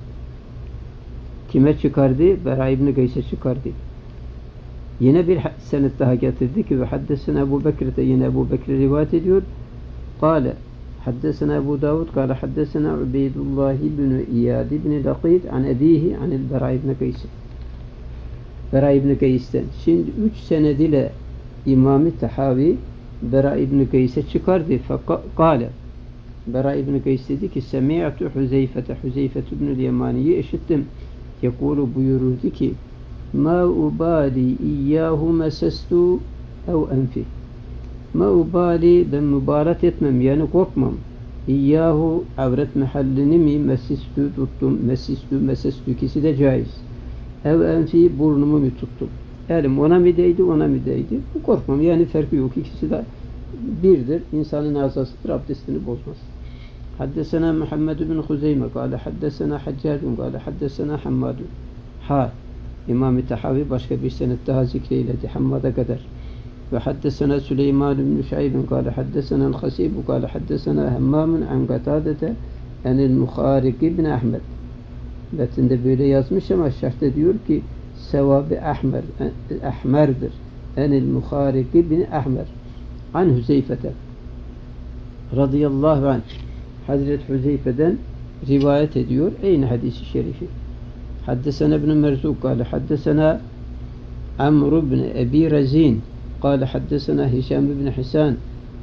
kime çıkardı? Bera ibn Qays'e çıkardı. Yine bir senet daha getirdi ki ve haddesena Ebu Bekir'de, yine Ebu Bekir rivayet ediyor. Kâle haddesena Ebu Davud kâle haddesena Ubeydullah ibn İyad ibn Laqid an ebihi anil Bera ibn Qays. Bera ibn Qays'ten. Şimdi 3 senediyle İmam-ı Tahavi Bera ibn Qays'e çıkardı. Kâle Bera ibn Qays dedi ki semi'tu Huzeyfete ibn Yemani'yi işittim. Yekulu buyururdu ki ma ubali iyyahu mesestu ev enfi. Ma ubali, ben mübaret etmem yani korkmam. İyyahu avret mahallini mi mesistu tuttum. Mesestu ikisi de caiz. Ev enfi, burnumu mu tuttum. Elim ona mı değdi, ona mı değdi? Bu korkmam yani, farkı yok. İkisi de birdir. İnsanın azasıdır, abdestini bozmaz. Haddesena Muhammed bin Huzeyme kâle haddesena Haccadun kâle haddesena Hammadun. İmam-ı Tahavi başka bir senet daha zikreyledi Hammad'a kadar. Ve haddesena Süleyman bin Şaybin kâle haddesena el-Hasibu kâle haddesena Hemmamun an Gatâdete enil Muharik ibn Ahmed. Metinde böyle yazmış ama şerhte diyor ki sevabı ahmerdir. Enil Muharik ibn Ahmer an Hüzeyfete radıyallahu anh. Hazreti Hüzeyfe'den rivayet ediyor. Aynı hadisi şerifi. Haddesena ibn Merzuk kâle haddesena Amr ibn Ebi Razin kâle haddesena Hişam ibn Hisan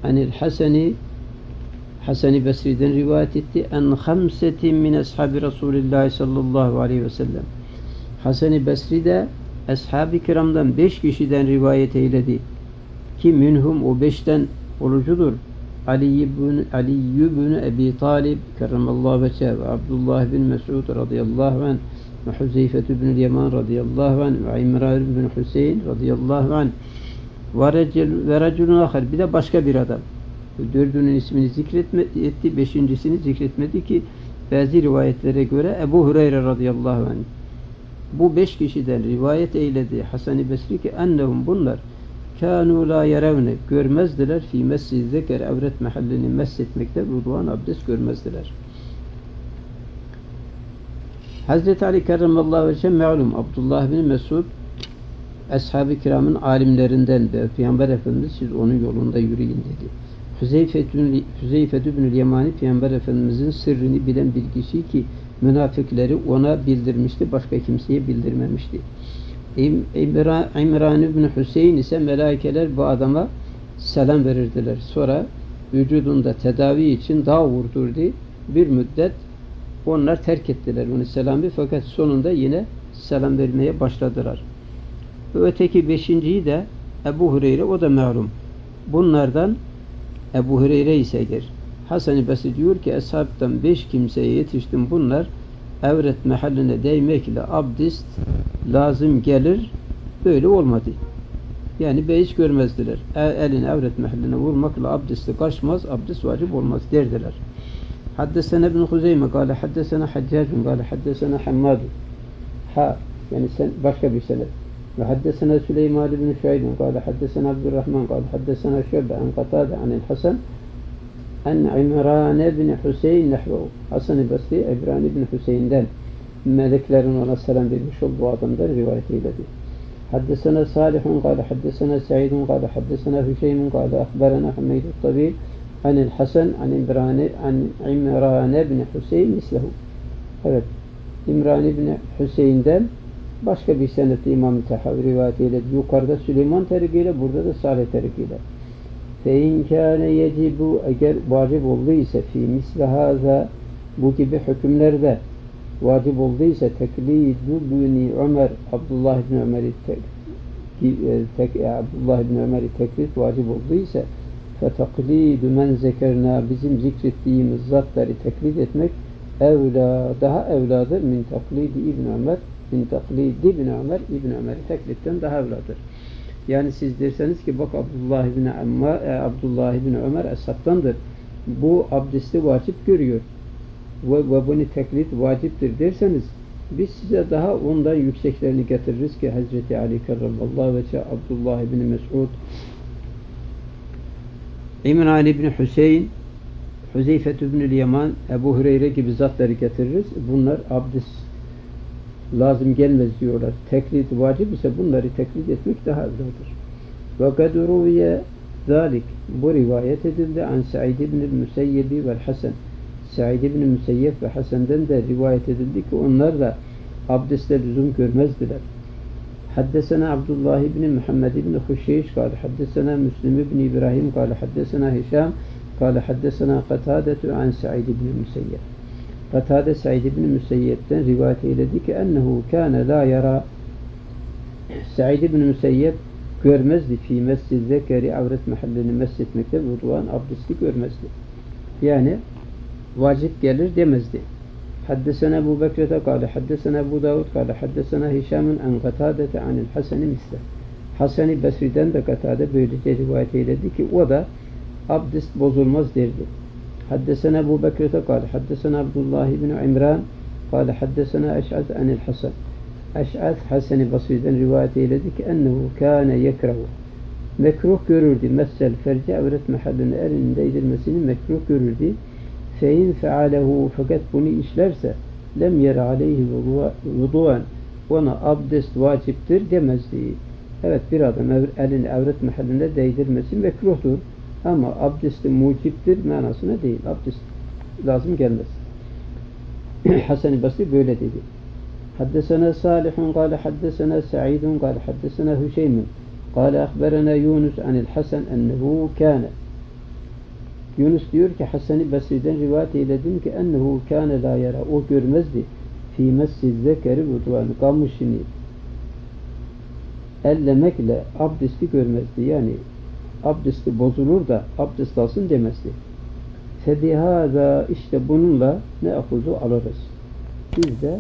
anil Haseni Hasan-ı Basri'den rivayet etti. En hamsetin min ashabi Resulillah sallallahu aleyhi ve sellem. Hasan-ı Basri de ashab-ı kiramdan 5 kişiden rivayet eyledi. Ki minhum o 5'ten olucudur. Ali ibn Ebi Talib kerramallahu vecehe ve Abdullah bin Mes'ud radıyallahu anh ve Huzeyfe ibn Yaman radıyallahu anh ve İmran bin Hüseyin radıyallahu anh ve raculun ahar, bir de başka bir adam. Dördünün ismini zikretti, beşincisini zikretmedi ki bazı rivayetlere göre Ebu Hureyre radıyallahu anh. Bu 5 kişiden rivayet eyledi Hasan-ı Basri ki ennehum, bunlar kânû lâ yerevne, görmezdiler fî mescid zeker, avret mahallini mesletmekte vuduan abdest görmezdiler. Hazreti Ali kerramallahu vecehe malum, Abdullah bin Mesud ashab-ı kiramın alimlerinden de Peygamber Efendimiz siz onun yolunda yürüyün dedi. Hüzeyfe ibn Yemani Peygamber Efendimizin sırrını bilen bir kişi ki münafıkları ona bildirmişti, başka kimseye bildirmemişti. İmran ibn Hüseyin ise melaikeler bu adama selam verirdiler. Sonra vücudunda tedavi için dağ vurdurdu. Bir müddet onlar terk ettiler onu selamı, fakat sonunda yine selam vermeye başladılar. Öteki 5.'yi de Ebu Hureyre, o da malum. Bunlardan Ebu Hureyre ise Hasan-ı Basri diyor ki ashabtan 5 kimseye yetiştim, bunlar avret mahalline değmekle abdest lazım gelir, böyle olmadı. Yani beyiş görmezdiler. Elin avret mahalline vurmakla abdesti kaçmaz, abdest vacip olmaz derdiler. Haddesena ibn Huzeyme kâle haddesena Haccacun kâle haddesena Hammadu. Yani sen başka bir senet. Ve haddesena Süleyman ibn Şuaybun kâle haddesena Abdurrahman kâle haddesena Şöbe en Katâde anil Hasan en İmran ibn Hüseyin nehvehu. Hasan-ı Basri İmran ibn Hüseyin'den, meleklerin ona selam vermiş olduğu adamdan rivayet eyledi. Haddesena Salihun kâle haddesena Sa'idun kâle haddesena Hüseymun kâle ahberena Hümeydu Tabi anil Hasan an İmran ibn Hüseyin mislehu. Evet, İmran ibn Hüseyin'den başka bir senette İmam-ı Tahavi rivayet eyledi. Yukarıda Süleyman terikiyle, burada da Salih terikiyle. فَاِنْ كَانَ يَجِبُ, eğer vacip olduysa fi mislahaza, bu gibi hükümlerde vacip olduysa teklid-u buni Ömer, Abdullah ibn Ömer'i teklid vacip olduysa فَتَقْلِيدُ men zekerna, bizim zikrettiğimiz zatları teklid etmek evla, daha evladır min taklidi İbn Ömer, min taklidi İbn Ömer, İbn Ömer'i teklitten daha evladır. Yani siz derseniz ki bak Abdullah ibn Ömer ashabtandır, bu abdesti vacip görüyor ve bunu teklit vaciptir derseniz, biz size daha ondan yükseklerini getiririz ki Hazreti Ali kerramallahu vecehe, Abdullah ibn Mes'ud, İmran ibn Hüseyin, Huzeyfe ibn Yaman, Ebu Hureyre gibi zatları getiririz. Bunlar abdest lazım gelmez diyorlar. Teklit vacip ise bunları teklit etmek daha evladır. Ve kadruviye zalik, bu rivayet edildi an Sa'id ibn Müseyyebi ve Hasan. Sa'id ibn Müseyyep ve Hasan'dan da rivayet edildi ki onlar da abdestle lüzum görmezdiler. Haddesena Abdullah ibn Muhammed ibn Huşeyş kâle haddesena Müslim ibn İbrahim kâle haddesena Hişam kâle haddesena Katadetu an Sa'id ibn Müseyyep. Katade Sa'id ibn Müseyyep'ten rivayet eyledi ki ennehu kâne la yara, Sa'id ibn Müseyyep görmezdi fi mescid zekeri, avret mahallini mesletmekte vuduan abdesti görmezdi. Yani vacip gelir demezdi. Haddesena Ebu Bekir'de kâle haddesena Ebu Davud kâle haddesena Hişam'ın en Katadete anil Hasan-ı misle. Hasan-ı Basri'den de Katade böylece rivayet eyledi ki o da abdest bozulmaz derdi. Haddesena Ebu Bekir'de kâle haddesena Abdullah ibn İmran kâle haddesena Eş'az anil Hasan. Eş'az Hasan-ı Basri'den rivayet eyledi ki ennehu kâne yekrahu, mekruh görürdü messel ferce, avret mahallini elinin değdirmesini mekruh görürdü. Fein fealehu, fakat bunu işlerse lem yer aleyhi vuduan, ona abdest vaciptir demezdi. Evet, bir adam elini avret mahallinde değdirmesi mekruhtur ama abdesti muciptir manasına değil. Abdest lazım gelmez. Hasan-ı Basri böyle dedi. Haddesena Salihun kâle haddesena Sa'idun kâle haddesena Hüseymun kâle ahberena Yunus anil Hasan ennehu kâne Yunus diyor ki Hasan-ı Basri'den rivayet eyledim ki ennehu kâne la yara, o görmezdi fî mescid zekeri vuduanı, kamışını ellemekle abdesti görmezdi. Yani abdesti bozulur da abdest alsın demezdi. Febihâzâ, işte bununla ne akuzu alırız. Biz de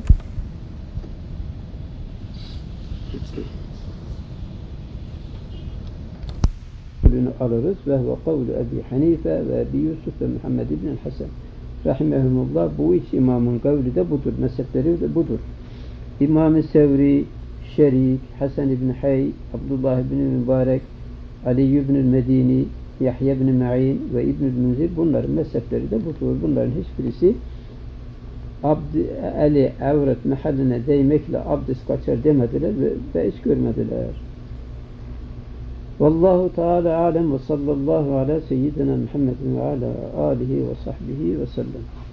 alırız ve huve kavlu Ebi Hanife ve Ebi Yusuf ve Muhammed ibn Hasan rahimehumullah. Bu üç imamın kavli de budur. Mezhepleri de budur. İmam-ı Sevri, Şerik, Hasan ibn Hay, Abdullah ibn Mübarek, Ali ibn Medini, Yahya ibn Ma'in ve İbn Münzir, bunların mezhepleri de budur. Bunların hiçbirisi eli avret mahalline değmekle abdest kaçar demediler ve hiç görmediler. Vallahu Teala alem ve sallallahu ala seyyidina Muhammedin ve ala alihi ve sahbihi ve sellem.